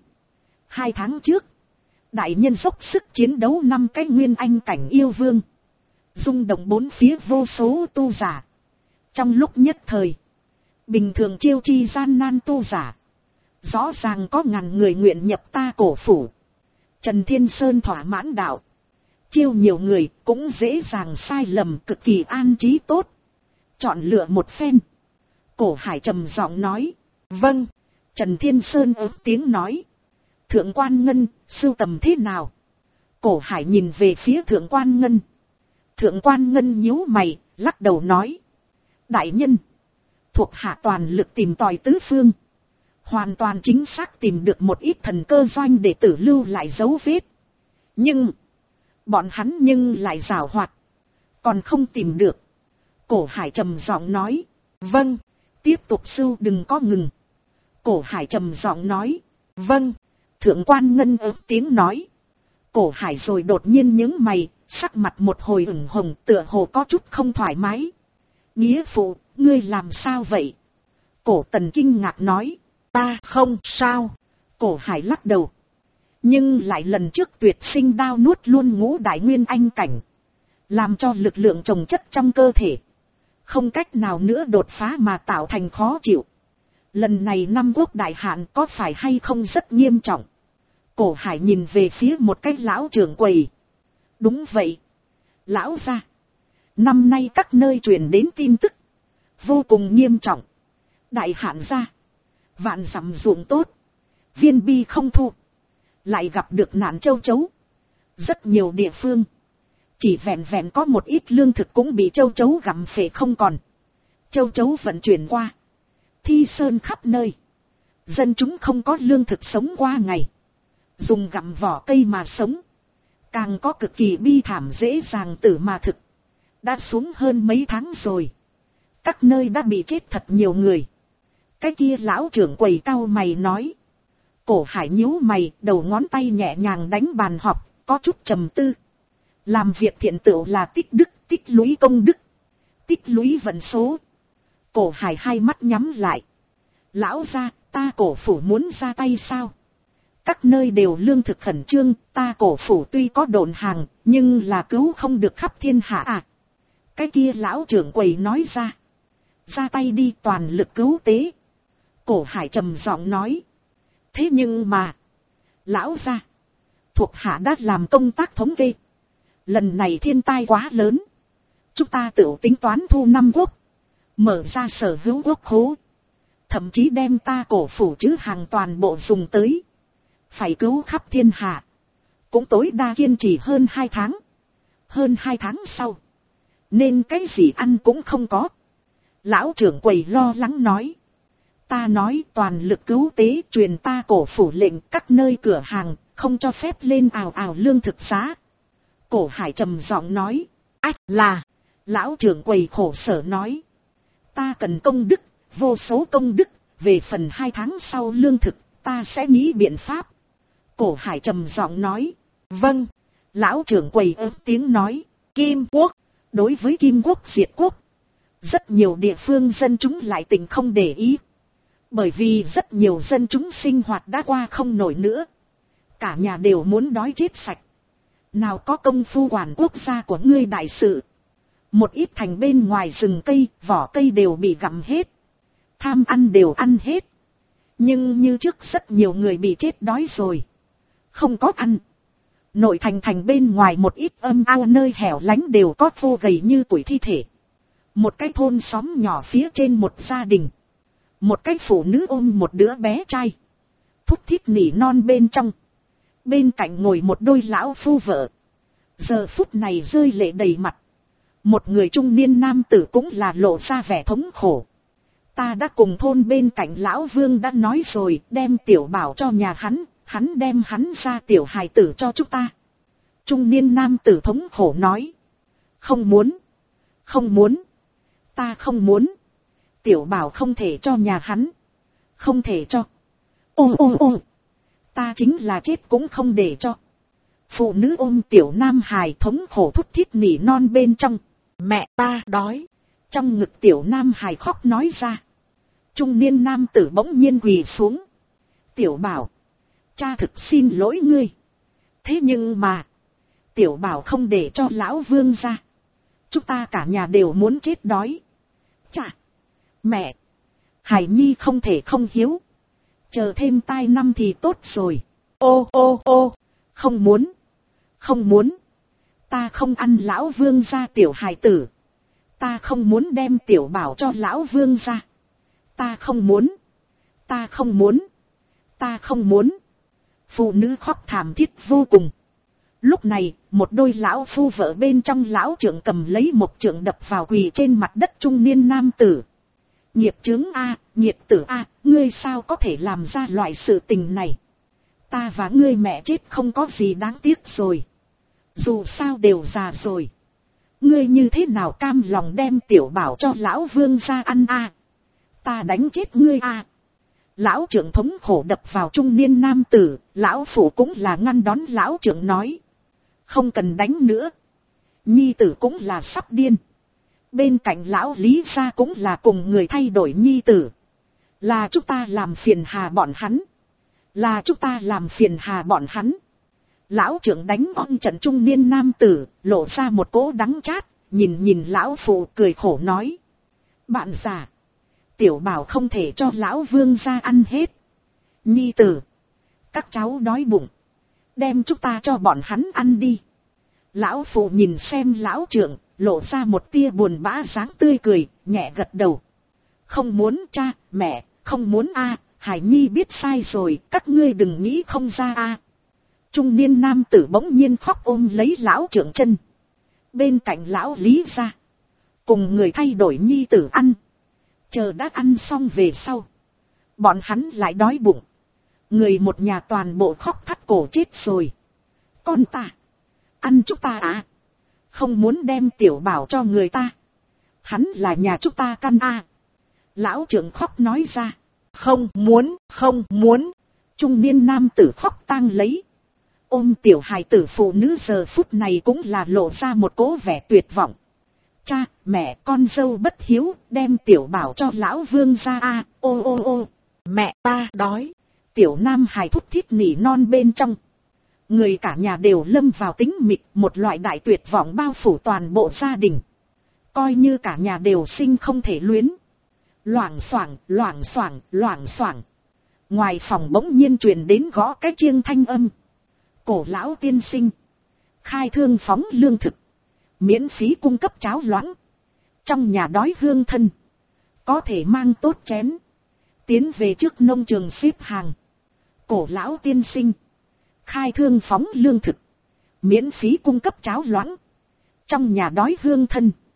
2 tháng trước. Đại nhân dốc sức chiến đấu 5 cái nguyên anh cảnh yêu vương. Rung động 4 phía vô số tu giả. Trong lúc nhất thời. Bình thường chiêu chi gian nan tu giả. Rõ ràng có ngàn người nguyện nhập ta cổ phủ. Trần Thiên Sơn thỏa mãn đạo. Chiêu nhiều người cũng dễ dàng sai lầm cực kỳ an trí tốt. Chọn lựa một phen. Cổ Hải trầm giọng nói. Vâng. Trần Thiên Sơn ớt tiếng nói. Thượng Quan Ngân, sưu tầm thế nào? Cổ Hải nhìn về phía Thượng Quan Ngân. Thượng Quan Ngân nhíu mày, lắc đầu nói. Đại nhân. Thuộc hạ toàn lực tìm tòi tứ phương. Hoàn toàn chính xác tìm được một ít thần cơ doanh để tử lưu lại dấu vết. Nhưng. Bọn hắn nhưng lại giảo hoạt. Còn không tìm được. Cổ Hải trầm giọng nói. Vâng. Tiếp tục sưu đừng có ngừng. Cổ Hải trầm giọng nói. Vâng. Thượng Quan Ngân ớt tiếng nói. Cổ Hải rồi đột nhiên nhướng mày. Sắc mặt một hồi ửng hồng tựa hồ có chút không thoải mái. Nghĩa phụ, ngươi làm sao vậy? Cổ Tần kinh ngạc nói. Ta không sao. Cổ Hải lắc đầu. Nhưng lại lần trước tuyệt sinh đao nuốt luôn ngũ đại nguyên anh cảnh. Làm cho lực lượng chồng chất trong cơ thể. Không cách nào nữa đột phá mà tạo thành khó chịu. Lần này năm quốc đại hạn có phải hay không rất nghiêm trọng. Cổ Hải nhìn về phía một cái lão trưởng quầy. Đúng vậy. Lão gia. Năm nay các nơi truyền đến tin tức. Vô cùng nghiêm trọng. Đại hạn gia. Vạn dặm ruộng tốt. Viên bi không thu. Lại gặp được nạn châu chấu. Rất nhiều địa phương. Chỉ vẹn vẹn có một ít lương thực cũng bị châu chấu gặm phệ không còn. Châu chấu vận chuyển qua. Thi sơn khắp nơi. Dân chúng không có lương thực sống qua ngày. Dùng gặm vỏ cây mà sống. Càng có cực kỳ bi thảm dễ dàng tử mà thực. Đã xuống hơn mấy tháng rồi. Các nơi đã bị chết thật nhiều người. Cái kia lão trưởng quầy cau mày nói. Cổ Hải nhíu mày, đầu ngón tay nhẹ nhàng đánh bàn học, có chút trầm tư. Làm việc thiện tựu là tích đức, tích lũy công đức, tích lũy vận số. Cổ Hải hai mắt nhắm lại. Lão gia, ta cổ phủ muốn ra tay sao? Các nơi đều lương thực khẩn trương, ta cổ phủ tuy có đồn hàng, nhưng là cứu không được khắp thiên hạ à. Cái kia lão trưởng quầy nói ra. Ra tay đi toàn lực cứu tế. Cổ Hải trầm giọng nói. Thế nhưng mà. Lão gia. Thuộc hạ đã làm công tác thống kê. Lần này thiên tai quá lớn. Chúng ta tự tính toán thu 5 quốc. Mở ra sở hữu quốc khố. Thậm chí đem ta cổ phủ chứ hàng toàn bộ dùng tới. Phải cứu khắp thiên hạ. Cũng tối đa kiên trì hơn 2 tháng. Hơn 2 tháng sau. nên cái gì ăn cũng không có. Lão trưởng quầy lo lắng nói. Ta nói toàn lực cứu tế, truyền ta cổ phủ lệnh các nơi cửa hàng, không cho phép lên ào ào lương thực giá. Cổ Hải trầm giọng nói. Ách là. Lão trưởng quầy khổ sở nói. Ta cần công đức, vô số công đức, về phần 2 tháng sau lương thực, ta sẽ nghĩ biện pháp. Cổ Hải trầm giọng nói. Vâng. Lão trưởng quầy ớt tiếng nói. Kim Quốc. Đối với Kim Quốc diệt quốc, rất nhiều địa phương dân chúng lại tình không để ý. Bởi vì rất nhiều dân chúng sinh hoạt đã qua không nổi nữa. Cả nhà đều muốn đói chết sạch. Nào có công phu quản quốc gia của ngươi đại sự. Một ít thành bên ngoài rừng cây, vỏ cây đều bị gặm hết. Tham ăn đều ăn hết. Nhưng như trước rất nhiều người bị chết đói rồi. Không có ăn. Nội thành bên ngoài một ít âm ao nơi hẻo lánh đều có vô gầy như tuổi thi thể. Một cái thôn xóm nhỏ phía trên một gia đình. Một cái phụ nữ ôm một đứa bé trai. Thúc thít nỉ non bên trong. Bên cạnh ngồi một đôi lão phu vợ. Giờ phút này rơi lệ đầy mặt. Một người trung niên nam tử cũng là lộ ra vẻ thống khổ. Ta đã cùng thôn bên cạnh lão Vương đã nói rồi, đem tiểu bảo cho nhà hắn, hắn đem hắn ra tiểu hài tử cho chúng ta. Trung niên nam tử thống khổ nói. Không muốn. Không muốn. Ta không muốn. Tiểu bảo không thể cho nhà hắn. Không thể cho. Ô. Ta chính là chết cũng không để cho. Phụ nữ ôm tiểu nam hài thống khổ thút thít nỉ non bên trong. Mẹ ta đói. Trong ngực tiểu nam hài khóc nói ra. Trung niên nam tử bỗng nhiên quỳ xuống. Tiểu bảo. Cha thực xin lỗi ngươi. Thế nhưng mà. Tiểu bảo không để cho lão Vương ra. Chúng ta cả nhà đều muốn chết đói. Cha. Mẹ. Hải nhi không thể không hiếu. Chờ thêm tai năm thì tốt rồi. Ô. Không muốn. Không muốn. Ta không ăn lão Vương ra tiểu hài tử. Ta không muốn đem tiểu bảo cho lão Vương ra. Ta không muốn. Ta không muốn. Ta không muốn. Phụ nữ khóc thảm thiết vô cùng. Lúc này, một đôi lão phu vợ bên trong lão trưởng cầm lấy một trượng đập vào quỳ trên mặt đất trung niên nam tử. Nghiệp chướng a, nghiệp tử a, ngươi sao có thể làm ra loại sự tình này? Ta và ngươi mẹ chết không có gì đáng tiếc rồi. Dù sao đều già rồi. Ngươi như thế nào cam lòng đem tiểu bảo cho lão Vương ra ăn a? Ta đánh chết ngươi a! Lão trưởng thống khổ đập vào trung niên nam tử, lão phụ cũng là ngăn đón lão trưởng nói. Không cần đánh nữa. Nhi tử cũng là sắp điên. Bên cạnh lão Lý gia cũng là cùng người thay đổi nhi tử. Là chúng ta làm phiền hà bọn hắn. Là chúng ta làm phiền hà bọn hắn. Lão trưởng đánh on trận trung niên nam tử, lộ ra một cỗ đắng chát, nhìn lão phụ cười khổ nói. Bạn già. Tiểu bảo không thể cho lão Vương ra ăn hết. Nhi tử. Các cháu đói bụng. Đem chúng ta cho bọn hắn ăn đi. Lão phụ nhìn xem lão trưởng, lộ ra một tia buồn bã dáng tươi cười, nhẹ gật đầu. Không muốn cha, mẹ, không muốn a. Hải nhi biết sai rồi, các ngươi đừng nghĩ không ra a. Trung niên nam tử bỗng nhiên khóc ôm lấy lão trưởng chân. Bên cạnh lão Lý gia. Cùng người thay đổi nhi tử ăn. Chờ đã ăn xong về sau. Bọn hắn lại đói bụng. Người một nhà toàn bộ khóc thắt cổ chết rồi. Con ta. Ăn chúng ta à. Không muốn đem tiểu bảo cho người ta. Hắn là nhà chúng ta căn a. Lão trưởng khóc nói ra. Không muốn, không muốn. Trung niên nam tử khóc tang lấy. Ôm tiểu hài tử phụ nữ giờ phút này cũng là lộ ra một cố vẻ tuyệt vọng. Cha, mẹ, con dâu bất hiếu, đem tiểu bảo cho lão Vương ra a. Ô. Mẹ ta đói. Tiểu nam hài thút thít nỉ non bên trong. Người cả nhà đều lâm vào tính mịt, một loại đại tuyệt vọng bao phủ toàn bộ gia đình. Coi như cả nhà đều sinh không thể luyến. Loảng xoảng. Ngoài phòng bỗng nhiên truyền đến gõ cái chiêng thanh âm. Cổ lão tiên sinh. Khai thương phóng lương thực. Miễn phí cung cấp cháo loãng. Trong nhà đói hương thân. Có thể mang tốt chén. Tiến về trước nông trường xếp hàng. Cổ lão tiên sinh. Khai thương phóng lương thực. Miễn phí cung cấp cháo loãng. Trong nhà đói hương thân.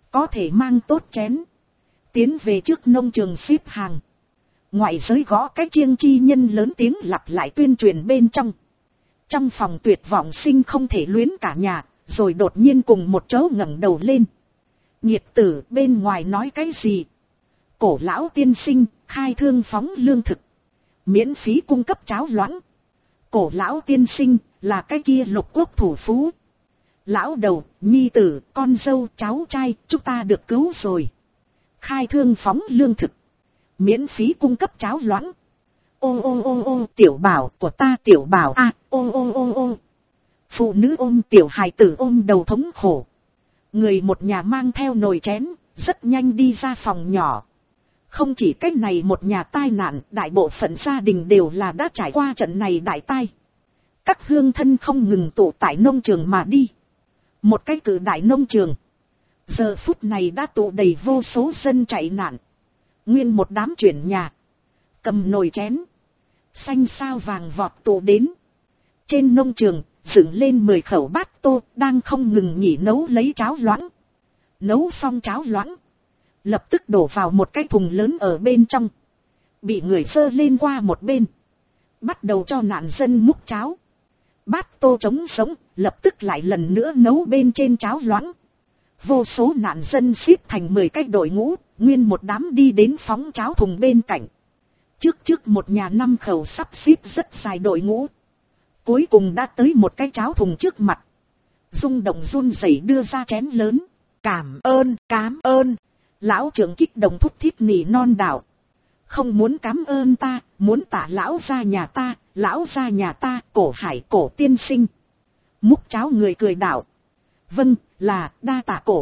Có thể mang tốt chén. Tiến về trước nông trường xếp hàng. Ngoại giới gõ cái chiêng chi nhân lớn tiếng lặp lại tuyên truyền bên trong. Trong phòng tuyệt vọng sinh không thể luyến cả nhà, rồi đột nhiên cùng một chỗ ngẩng đầu lên. Nhiệt tử bên ngoài nói cái gì? Cổ lão tiên sinh, khai thương phóng lương thực. Miễn phí cung cấp cháo loãng. Cổ lão tiên sinh, là cái kia lục quốc thủ phú. Lão đầu, nhi tử, con dâu, cháu trai, chúng ta được cứu rồi. Khai thương phóng lương thực. Miễn phí cung cấp cháo loãng. Ô ô ô ô, tiểu bảo của ta, tiểu bảo à, ô ô ô ô. Phụ nữ ôm tiểu hài tử ôm đầu thống khổ. Người một nhà mang theo nồi chén, rất nhanh đi ra phòng nhỏ. Không chỉ cách này một nhà tai nạn, đại bộ phận gia đình đều là đã trải qua trận này đại tai. Các hương thân không ngừng tụ tại nông trường mà đi. Một cái cử đại nông trường. Giờ phút này đã tụ đầy vô số dân chạy nạn. Nguyên một đám chuyển nhà. Cầm nồi chén. Xanh sao vàng vọt tụ đến. Trên nông trường, dựng lên 10 khẩu bát tô, đang không ngừng nghỉ nấu lấy cháo loãng. Nấu xong cháo loãng. Lập tức đổ vào một cái thùng lớn ở bên trong. Bị người sơ lên qua một bên. Bắt đầu cho nạn dân múc cháo. Bát tô trống sống, lập tức lại lần nữa nấu bên trên cháo loãng. Vô số nạn dân xếp thành 10 cái đội ngũ, nguyên một đám đi đến phóng cháo thùng bên cạnh. Trước một nhà 5 khẩu sắp xếp rất dài đội ngũ. Cuối cùng đã tới một cái cháo thùng trước mặt. Rung động run rẩy đưa ra chén lớn. Cảm ơn. Lão trưởng kích động thúc thiết nỉ non đạo. Không muốn cảm ơn ta, muốn tạ lão gia nhà ta, cổ hải cổ tiên sinh. Múc cháo người cười đạo. Vâng, là, đa tạ cổ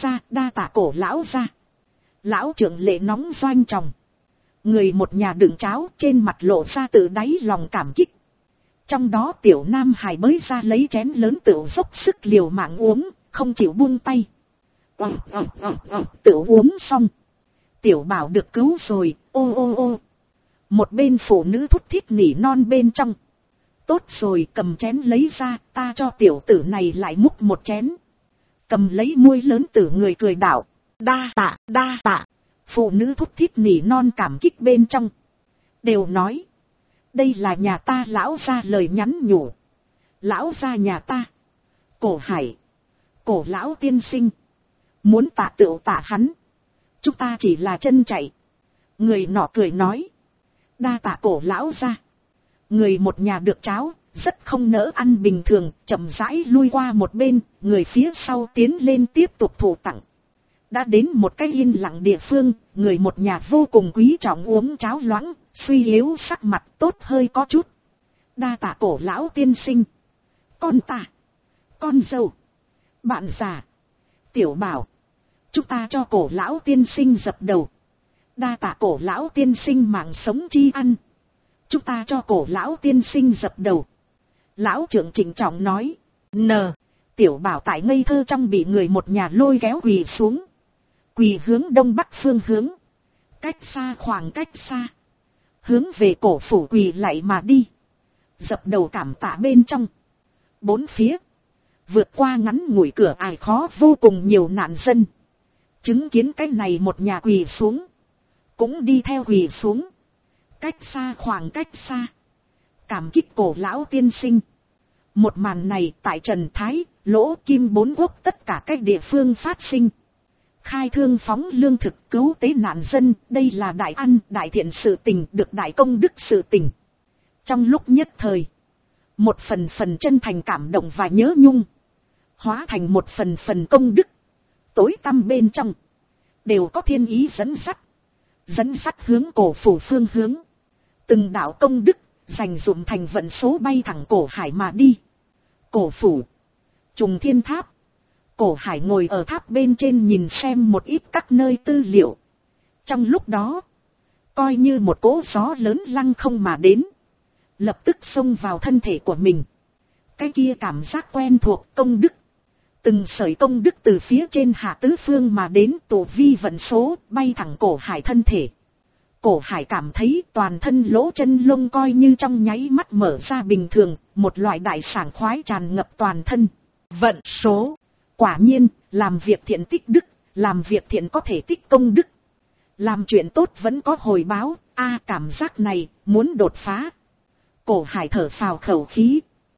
lão gia. Lão trưởng lệ nóng doanh tròng. Người một nhà đựng cháo trên mặt lộ ra từ đáy lòng cảm kích. Trong đó tiểu nam hải mới ra lấy chén lớn tựu dốc sức liều mạng uống, không chịu buông tay. Tựu uống xong. Tiểu bảo được cứu rồi, ô ô ô. Một bên phụ nữ thút thít nỉ non bên trong. Tốt rồi, cầm chén lấy ra, ta cho tiểu tử này lại múc một chén. Cầm lấy muôi lớn tử người cười đảo. Đa tạ. Phụ nữ thút thít nỉ non cảm kích bên trong. Đều nói. Đây là nhà ta lão gia lời nhắn nhủ. Lão gia nhà ta. Cổ hải. Cổ lão tiên sinh. Muốn tạ tựu tạ hắn. Chúng ta chỉ là chân chạy. Người nọ cười nói. Đa tạ cổ lão gia. Người một nhà được cháo, rất không nỡ ăn bình thường, chậm rãi lui qua một bên, người phía sau tiến lên tiếp tục thủ tặng. Đã đến một cái yên lặng địa phương, người một nhà vô cùng quý trọng uống cháo loãng, suy yếu sắc mặt tốt hơi có chút. Đa tạ cổ lão tiên sinh. Con ta, con dâu, bạn già, tiểu bảo. Chúng ta cho cổ lão tiên sinh dập đầu. Đa tạ cổ lão tiên sinh mạng sống chi ăn. Chúng ta cho cổ lão tiên sinh dập đầu. Lão trưởng trịnh trọng nói. Tiểu bảo tại ngây thơ trong bị người một nhà lôi kéo quỳ xuống. Quỳ hướng đông bắc phương hướng. Cách xa khoảng cách xa. Hướng về cổ phủ quỳ lại mà đi. Dập đầu cảm tạ bên trong. Bốn phía. Vượt qua ngắn ngủi cửa ải khó vô cùng nhiều nạn dân. Chứng kiến cái này một nhà quỳ xuống. Cũng đi theo quỳ xuống. Cách xa khoảng cách xa. Cảm kích cổ lão tiên sinh. Một màn này tại Trần Thái, Lỗ Kim bốn quốc tất cả các địa phương phát sinh. Khai thương phóng lương thực cứu tế nạn dân, đây là đại ăn, đại thiện sự tình, được đại công đức sự tình. Trong lúc nhất thời, một phần chân thành cảm động và nhớ nhung, hóa thành một phần công đức. Tối tăm bên trong, đều có thiên ý dẫn sắt hướng cổ phủ phương hướng. Từng đạo công đức, dành dụm thành vận số bay thẳng cổ hải mà đi. Cổ phủ, Trùng Thiên Tháp. Cổ hải ngồi ở tháp bên trên nhìn xem một ít các nơi tư liệu. Trong lúc đó, coi như một cỗ gió lớn lăng không mà đến. Lập tức xông vào thân thể của mình. Cái kia cảm giác quen thuộc công đức. Từng sợi công đức từ phía trên hạ tứ phương mà đến tụ vi vận số bay thẳng cổ hải thân thể. Cổ hải cảm thấy toàn thân lỗ chân lông coi như trong nháy mắt mở ra bình thường, một loại đại sảng khoái tràn ngập toàn thân. Vận số. Quả nhiên, làm việc thiện tích đức, Làm việc thiện có thể tích công đức. Làm chuyện tốt vẫn có hồi báo. Cảm giác này muốn đột phá. Cổ Hải thở phào khẩu khí.